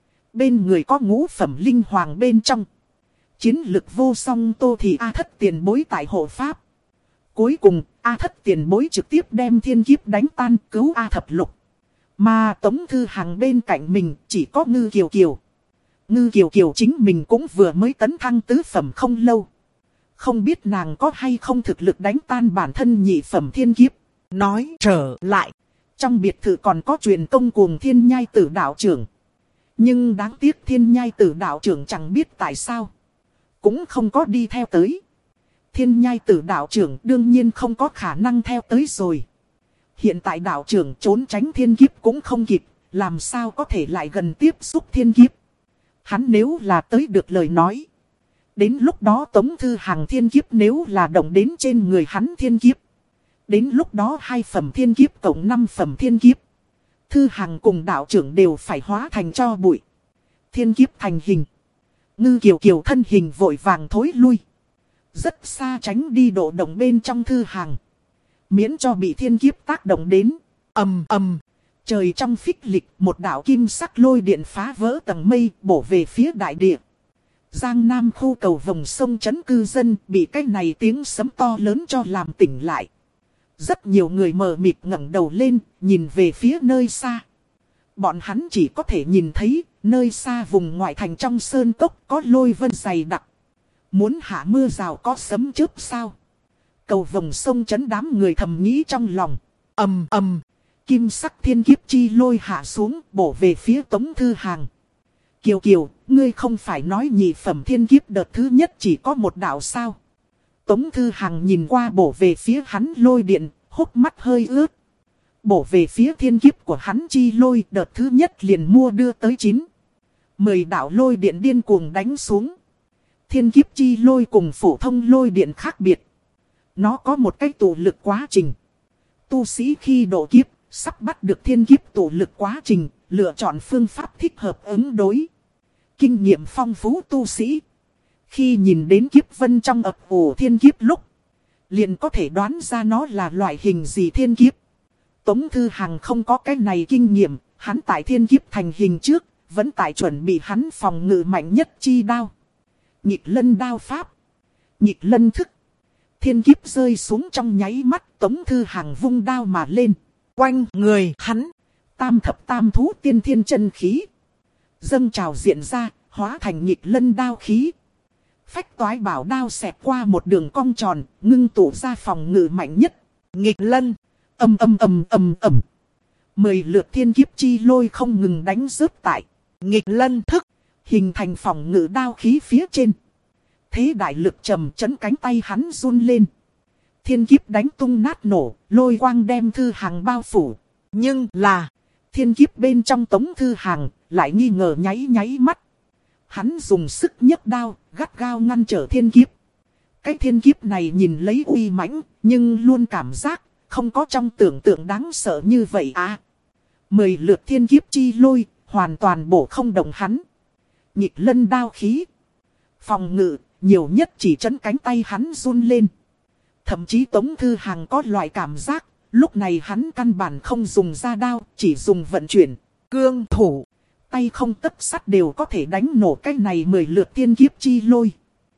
Bên người có ngũ phẩm linh hoàng bên trong. Chiến lực vô song Tô Thị A Thất tiền bối tại hộ pháp. Cuối cùng, A Thất tiền bối trực tiếp đem thiên kiếp đánh tan cứu A Thập Lục. Mà Tống Thư Hằng bên cạnh mình chỉ có Ngư Kiều Kiều. Ngư Kiều Kiều chính mình cũng vừa mới tấn thăng tứ phẩm không lâu. Không biết nàng có hay không thực lực đánh tan bản thân nhị phẩm thiên kiếp. Nói trở lại, trong biệt thự còn có truyền công cùng Thiên Nhai Tử đạo trưởng. Nhưng đáng tiếc Thiên Nhai Tử đạo trưởng chẳng biết tại sao cũng không có đi theo tới. Thiên Nhai Tử đạo trưởng đương nhiên không có khả năng theo tới rồi. Hiện tại đạo trưởng trốn tránh thiên kiếp cũng không kịp, làm sao có thể lại gần tiếp xúc thiên kiếp. Hắn nếu là tới được lời nói. Đến lúc đó Tống Thư Hằng thiên kiếp nếu là động đến trên người hắn thiên kiếp. Đến lúc đó hai phẩm thiên kiếp cộng năm phẩm thiên kiếp. Thư Hằng cùng đạo trưởng đều phải hóa thành cho bụi. Thiên kiếp thành hình. Ngư Kiều Kiều thân hình vội vàng thối lui. Rất xa tránh đi độ động bên trong Thư Hằng. Miễn cho bị thiên kiếp tác động đến. Ầm ầm. Trời trong phích lịch, một đạo kim sắc lôi điện phá vỡ tầng mây, bổ về phía đại địa. Giang Nam khu cầu vòng sông trấn cư dân bị cái này tiếng sấm to lớn cho làm tỉnh lại. Rất nhiều người mờ mịt ngẩng đầu lên, nhìn về phía nơi xa. Bọn hắn chỉ có thể nhìn thấy, nơi xa vùng ngoại thành trong sơn cốc có lôi vân dày đặc. Muốn hạ mưa rào có sấm chớp sao? Cầu vòng sông trấn đám người thầm nghĩ trong lòng. Ầm ầm. Kim sắc thiên kiếp chi lôi hạ xuống, bổ về phía Tống Thư Hằng. Kiều Kiều, ngươi không phải nói nhị phẩm thiên kiếp đợt thứ nhất chỉ có một đạo sao? Tống Thư Hằng nhìn qua bổ về phía hắn lôi điện, hốc mắt hơi ướt. Bổ về phía thiên kiếp của hắn chi lôi, đợt thứ nhất liền mua đưa tới chín. Mười đạo lôi điện điên cuồng đánh xuống. Thiên kiếp chi lôi cùng phổ thông lôi điện khác biệt. Nó có một cái tụ lực quá trình. Tu sĩ khi độ kiếp, sắp bắt được thiên kiếp tụ lực quá trình, lựa chọn phương pháp thích hợp ứng đối. Kinh nghiệm phong phú tu sĩ. Khi nhìn đến kiếp vân trong ập ủ thiên kiếp lúc, liền có thể đoán ra nó là loại hình gì thiên kiếp. Tống Thư Hằng không có cái này kinh nghiệm, hắn tại thiên kiếp thành hình trước, vẫn tại chuẩn bị hắn phòng ngự mạnh nhất chi đao. Nhịp lân đao pháp. Nhịp lân thức. Thiên kiếp rơi xuống trong nháy mắt, Tống Thư Hằng vung đao mà lên. Quanh người hắn, tam thập tam thú tiên thiên chân khí. Dâng trào diện ra, hóa thành nhịp lân đao khí. Phách toái bảo đao xẹt qua một đường cong tròn, ngưng tụ ra phòng ngự mạnh nhất. Nghịch lân, ầm ầm ầm ầm ầm. Mười lượt thiên kiếp chi lôi không ngừng đánh rớt tại nghịch lân thức, hình thành phòng ngự đao khí phía trên. Thế đại lực trầm chấn cánh tay hắn run lên. Thiên kiếp đánh tung nát nổ, lôi quang đem Thư Hằng bao phủ. Nhưng là, thiên kiếp bên trong Tống Thư Hằng lại nghi ngờ nháy nháy mắt. Hắn dùng sức nhấc đao, gắt gao ngăn trở thiên kiếp. Cái thiên kiếp này nhìn lấy uy mãnh, nhưng luôn cảm giác không có trong tưởng tượng đáng sợ như vậy à. Mười lượt thiên kiếp chi lôi, hoàn toàn bổ không động hắn. Nhịp lân đao khí. Phòng ngự, nhiều nhất chỉ chấn cánh tay hắn run lên. Thậm chí Tống Thư Hằng có loại cảm giác, lúc này hắn căn bản không dùng ra đao, chỉ dùng vận chuyển, cương thủ. Tay không tấc sắt đều có thể đánh nổ cái này mười lượt thiên kiếp chi lôi.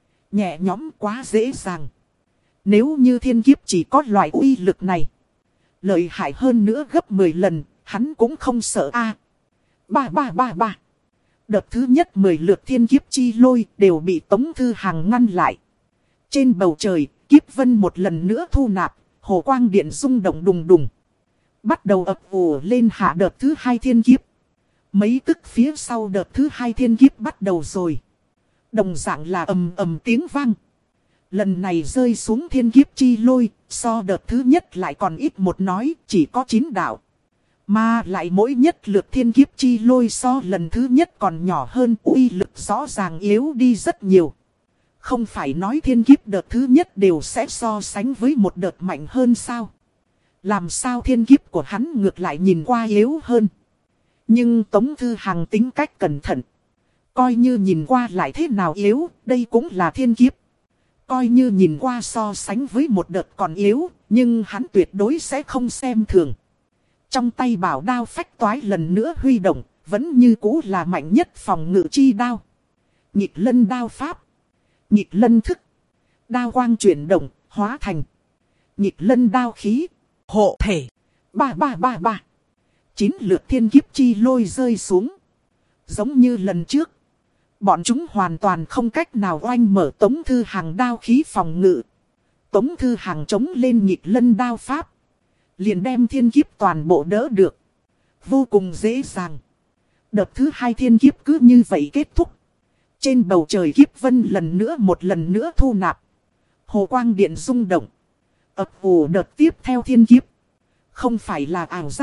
Nhẹ nhõm quá dễ dàng. Nếu như thiên kiếp chỉ có loại uy lực này, lợi hại hơn nữa gấp mười lần, hắn cũng không sợ a. Ba ba ba ba. Đợt thứ nhất mười lượt thiên kiếp chi lôi đều bị Tống Thư Hằng ngăn lại. Trên bầu trời, kiếp vân một lần nữa thu nạp, hồ quang điện rung động đùng đùng. Bắt đầu ập ùa lên hạ đợt thứ hai thiên kiếp. Mấy tức phía sau đợt thứ hai thiên kiếp bắt đầu rồi. Đồng dạng là ầm ầm tiếng vang. Lần này rơi xuống thiên kiếp chi lôi, so đợt thứ nhất lại còn ít một nói, chỉ có chín đạo. Mà lại mỗi nhất lượt thiên kiếp chi lôi so lần thứ nhất còn nhỏ hơn, uy lực rõ ràng yếu đi rất nhiều. Không phải nói thiên kiếp đợt thứ nhất đều sẽ so sánh với một đợt mạnh hơn sao? Làm sao thiên kiếp của hắn ngược lại nhìn qua yếu hơn? Nhưng Tống Thư Hằng tính cách cẩn thận. Coi như nhìn qua lại thế nào yếu, đây cũng là thiên kiếp. Coi như nhìn qua so sánh với một đợt còn yếu, nhưng hắn tuyệt đối sẽ không xem thường. Trong tay bảo đao phách toái lần nữa huy động, vẫn như cũ là mạnh nhất phòng ngự chi đao. Nhịp lân đao pháp. Nhịp lân thức. Đao quang chuyển động, hóa thành. Nhịp lân đao khí. Hộ thể. Ba ba ba ba. Chín lượt thiên kiếp chi lôi rơi xuống. Giống như lần trước. Bọn chúng hoàn toàn không cách nào oanh mở Tống Thư Hằng đao khí phòng ngự. Tống Thư Hằng chống lên nhịp lân đao pháp. Liền đem thiên kiếp toàn bộ đỡ được. Vô cùng dễ dàng. Đợt thứ hai thiên kiếp cứ như vậy kết thúc. Trên bầu trời kiếp vân lần nữa một lần nữa thu nạp. Hồ quang điện rung động. Ập ủ đợt tiếp theo thiên kiếp. Không phải là ảo giác,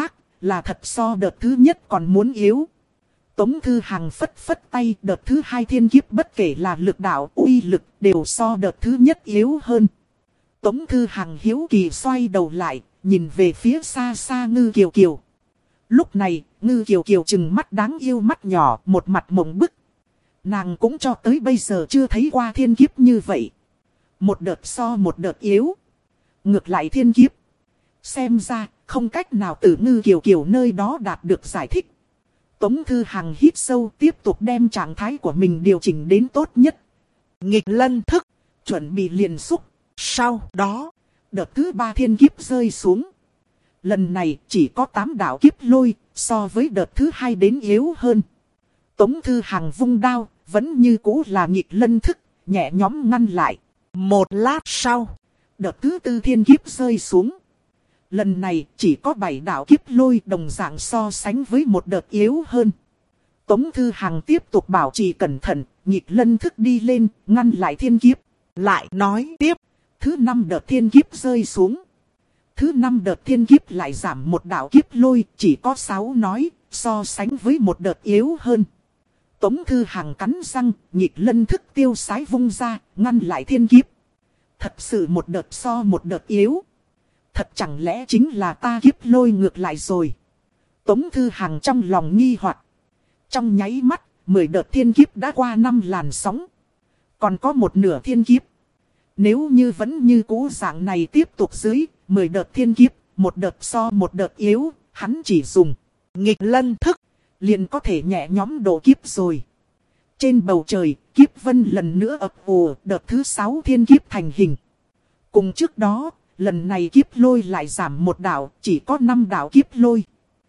là thật so đợt thứ nhất còn muốn yếu. Tống Thư Hằng phất phất tay, đợt thứ hai thiên kiếp bất kể là lực đạo, uy lực đều so đợt thứ nhất yếu hơn. Tống Thư Hằng hiếu kỳ xoay đầu lại, nhìn về phía xa xa Ngư Kiều Kiều. Lúc này, Ngư Kiều Kiều trừng mắt đáng yêu mắt nhỏ, một mặt mộng bức. Nàng cũng cho tới bây giờ chưa thấy qua thiên kiếp như vậy. Một đợt so một đợt yếu. Ngược lại thiên kiếp. Xem ra, không cách nào từ Ngư Kiều Kiều nơi đó đạt được giải thích. Tống Thư Hằng hít sâu, tiếp tục đem trạng thái của mình điều chỉnh đến tốt nhất. Nghịch lân thức. Chuẩn bị liền xúc. Sau đó, đợt thứ ba thiên kiếp rơi xuống. Lần này chỉ có tám đạo kiếp lôi, so với đợt thứ hai đến yếu hơn. Tống Thư Hằng vung đao, vẫn như cũ là nghịch lân thức, nhẹ nhõm ngăn lại. Một lát sau, đợt thứ tư thiên kiếp rơi xuống. Lần này chỉ có bảy đạo kiếp lôi, đồng dạng so sánh với một đợt yếu hơn. Tống Thư Hằng tiếp tục bảo trì cẩn thận, nghịch lân thức đi lên, ngăn lại thiên kiếp. Lại nói tiếp, thứ năm đợt thiên kiếp rơi xuống. Thứ năm đợt thiên kiếp lại giảm một đạo kiếp lôi, chỉ có sáu nói, so sánh với một đợt yếu hơn. Tống Thư Hằng cắn răng, nghịch lân thức tiêu sái vung ra, ngăn lại thiên kiếp. Thật sự một đợt so một đợt yếu. Thật chẳng lẽ chính là ta kiếp lôi ngược lại rồi. Tống Thư Hằng trong lòng nghi hoặc. Trong nháy mắt, mười đợt thiên kiếp đã qua năm làn sóng. Còn có một nửa thiên kiếp. Nếu như vẫn như cũ dạng này tiếp tục dưới, mười đợt thiên kiếp, một đợt so một đợt yếu, hắn chỉ dùng nghịch lân thức, liền có thể nhẹ nhõm độ kiếp rồi. Trên bầu trời, kiếp vân lần nữa ập ùa, đợt thứ sáu thiên kiếp thành hình. Cùng trước đó, lần này kiếp lôi lại giảm một đạo, chỉ có năm đạo kiếp lôi.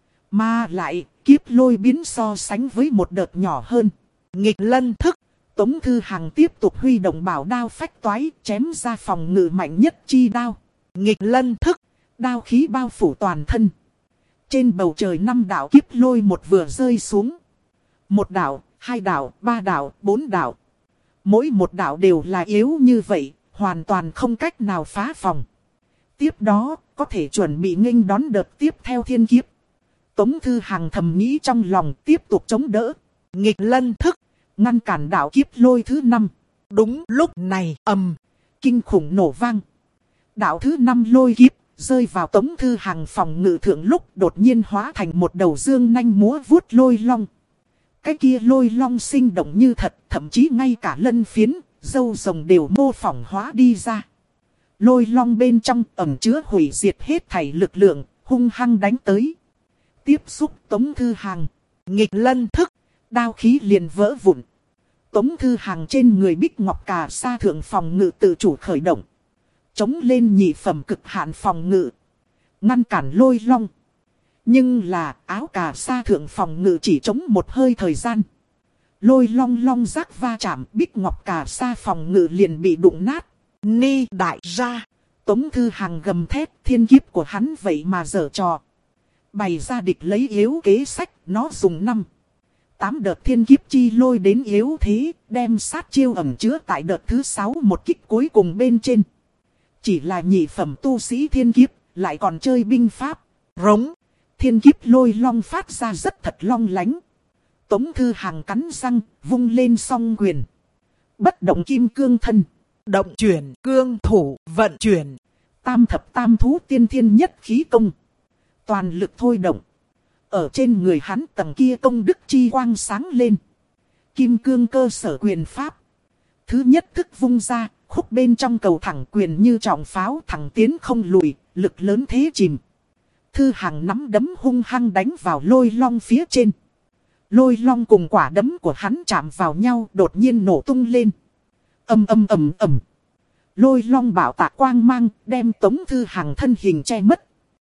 Mà lại, kiếp lôi biến so sánh với một đợt nhỏ hơn. Nghịch lân thức. Tống Thư Hằng tiếp tục huy động bảo đao phách toái, chém ra phòng ngự mạnh nhất chi đao. Nghịch lân thức. Đao khí bao phủ toàn thân. Trên bầu trời năm đạo kiếp lôi một vừa rơi xuống. Một đạo, hai đạo, ba đạo, bốn đạo. Mỗi một đạo đều là yếu như vậy, hoàn toàn không cách nào phá phòng. Tiếp đó, có thể chuẩn bị nghênh đón đợt tiếp theo thiên kiếp. Tống Thư Hằng thầm nghĩ trong lòng, tiếp tục chống đỡ. Nghịch lân thức. Ngăn cản đạo kiếp lôi thứ năm. Đúng lúc này, ầm, kinh khủng nổ vang. Đạo thứ năm lôi kiếp, rơi vào Tống Thư Hằng phòng ngự thượng lúc đột nhiên hóa thành một đầu dương nanh múa vuốt lôi long. Cái kia lôi long sinh động như thật, thậm chí ngay cả lân phiến, râu rồng đều mô phỏng hóa đi ra. Lôi long bên trong ẩn chứa hủy diệt hết thảy lực lượng, hung hăng đánh tới. Tiếp xúc Tống Thư Hằng. Nghịch lân thức. Đao khí liền vỡ vụn. Tống Thư Hằng trên người bích ngọc cà sa thượng phòng ngự tự chủ khởi động. Chống lên nhị phẩm cực hạn phòng ngự. Ngăn cản lôi long. Nhưng là áo cà sa thượng phòng ngự chỉ chống một hơi thời gian. Lôi long long rác va chạm, bích ngọc cà sa phòng ngự liền bị đụng nát. Ni đại gia. Tống Thư Hằng gầm thét, thiên kiếp của hắn vậy mà giở trò. Bày ra địch lấy yếu kế sách, nó dùng năm tám đợt thiên kiếp chi lôi đến yếu thế, đem sát chiêu ẩn chứa tại đợt thứ sáu một kích cuối cùng bên trên. Chỉ là nhị phẩm tu sĩ thiên kiếp, lại còn chơi binh pháp. Rống, thiên kiếp lôi long phát ra rất thật long lánh. Tống Thư Hằng cắn răng, vung lên song quyền. Bất động kim cương thân. Động chuyển cương thủ, vận chuyển. Tam thập tam thú tiên thiên nhất khí công. Toàn lực thôi động. Ở trên người hắn tầng kia công đức chi quang sáng lên. Kim cương cơ sở quyền pháp. Thứ nhất thức vung ra, khúc bên trong cầu thẳng quyền như trọng pháo thẳng tiến không lùi, lực lớn thế chìm. Thư Hằng nắm đấm hung hăng đánh vào lôi long phía trên. Lôi long cùng quả đấm của hắn chạm vào nhau đột nhiên nổ tung lên. Âm âm ầm ầm. Lôi long bảo tạ quang mang đem Tống Thư Hằng thân hình che mất.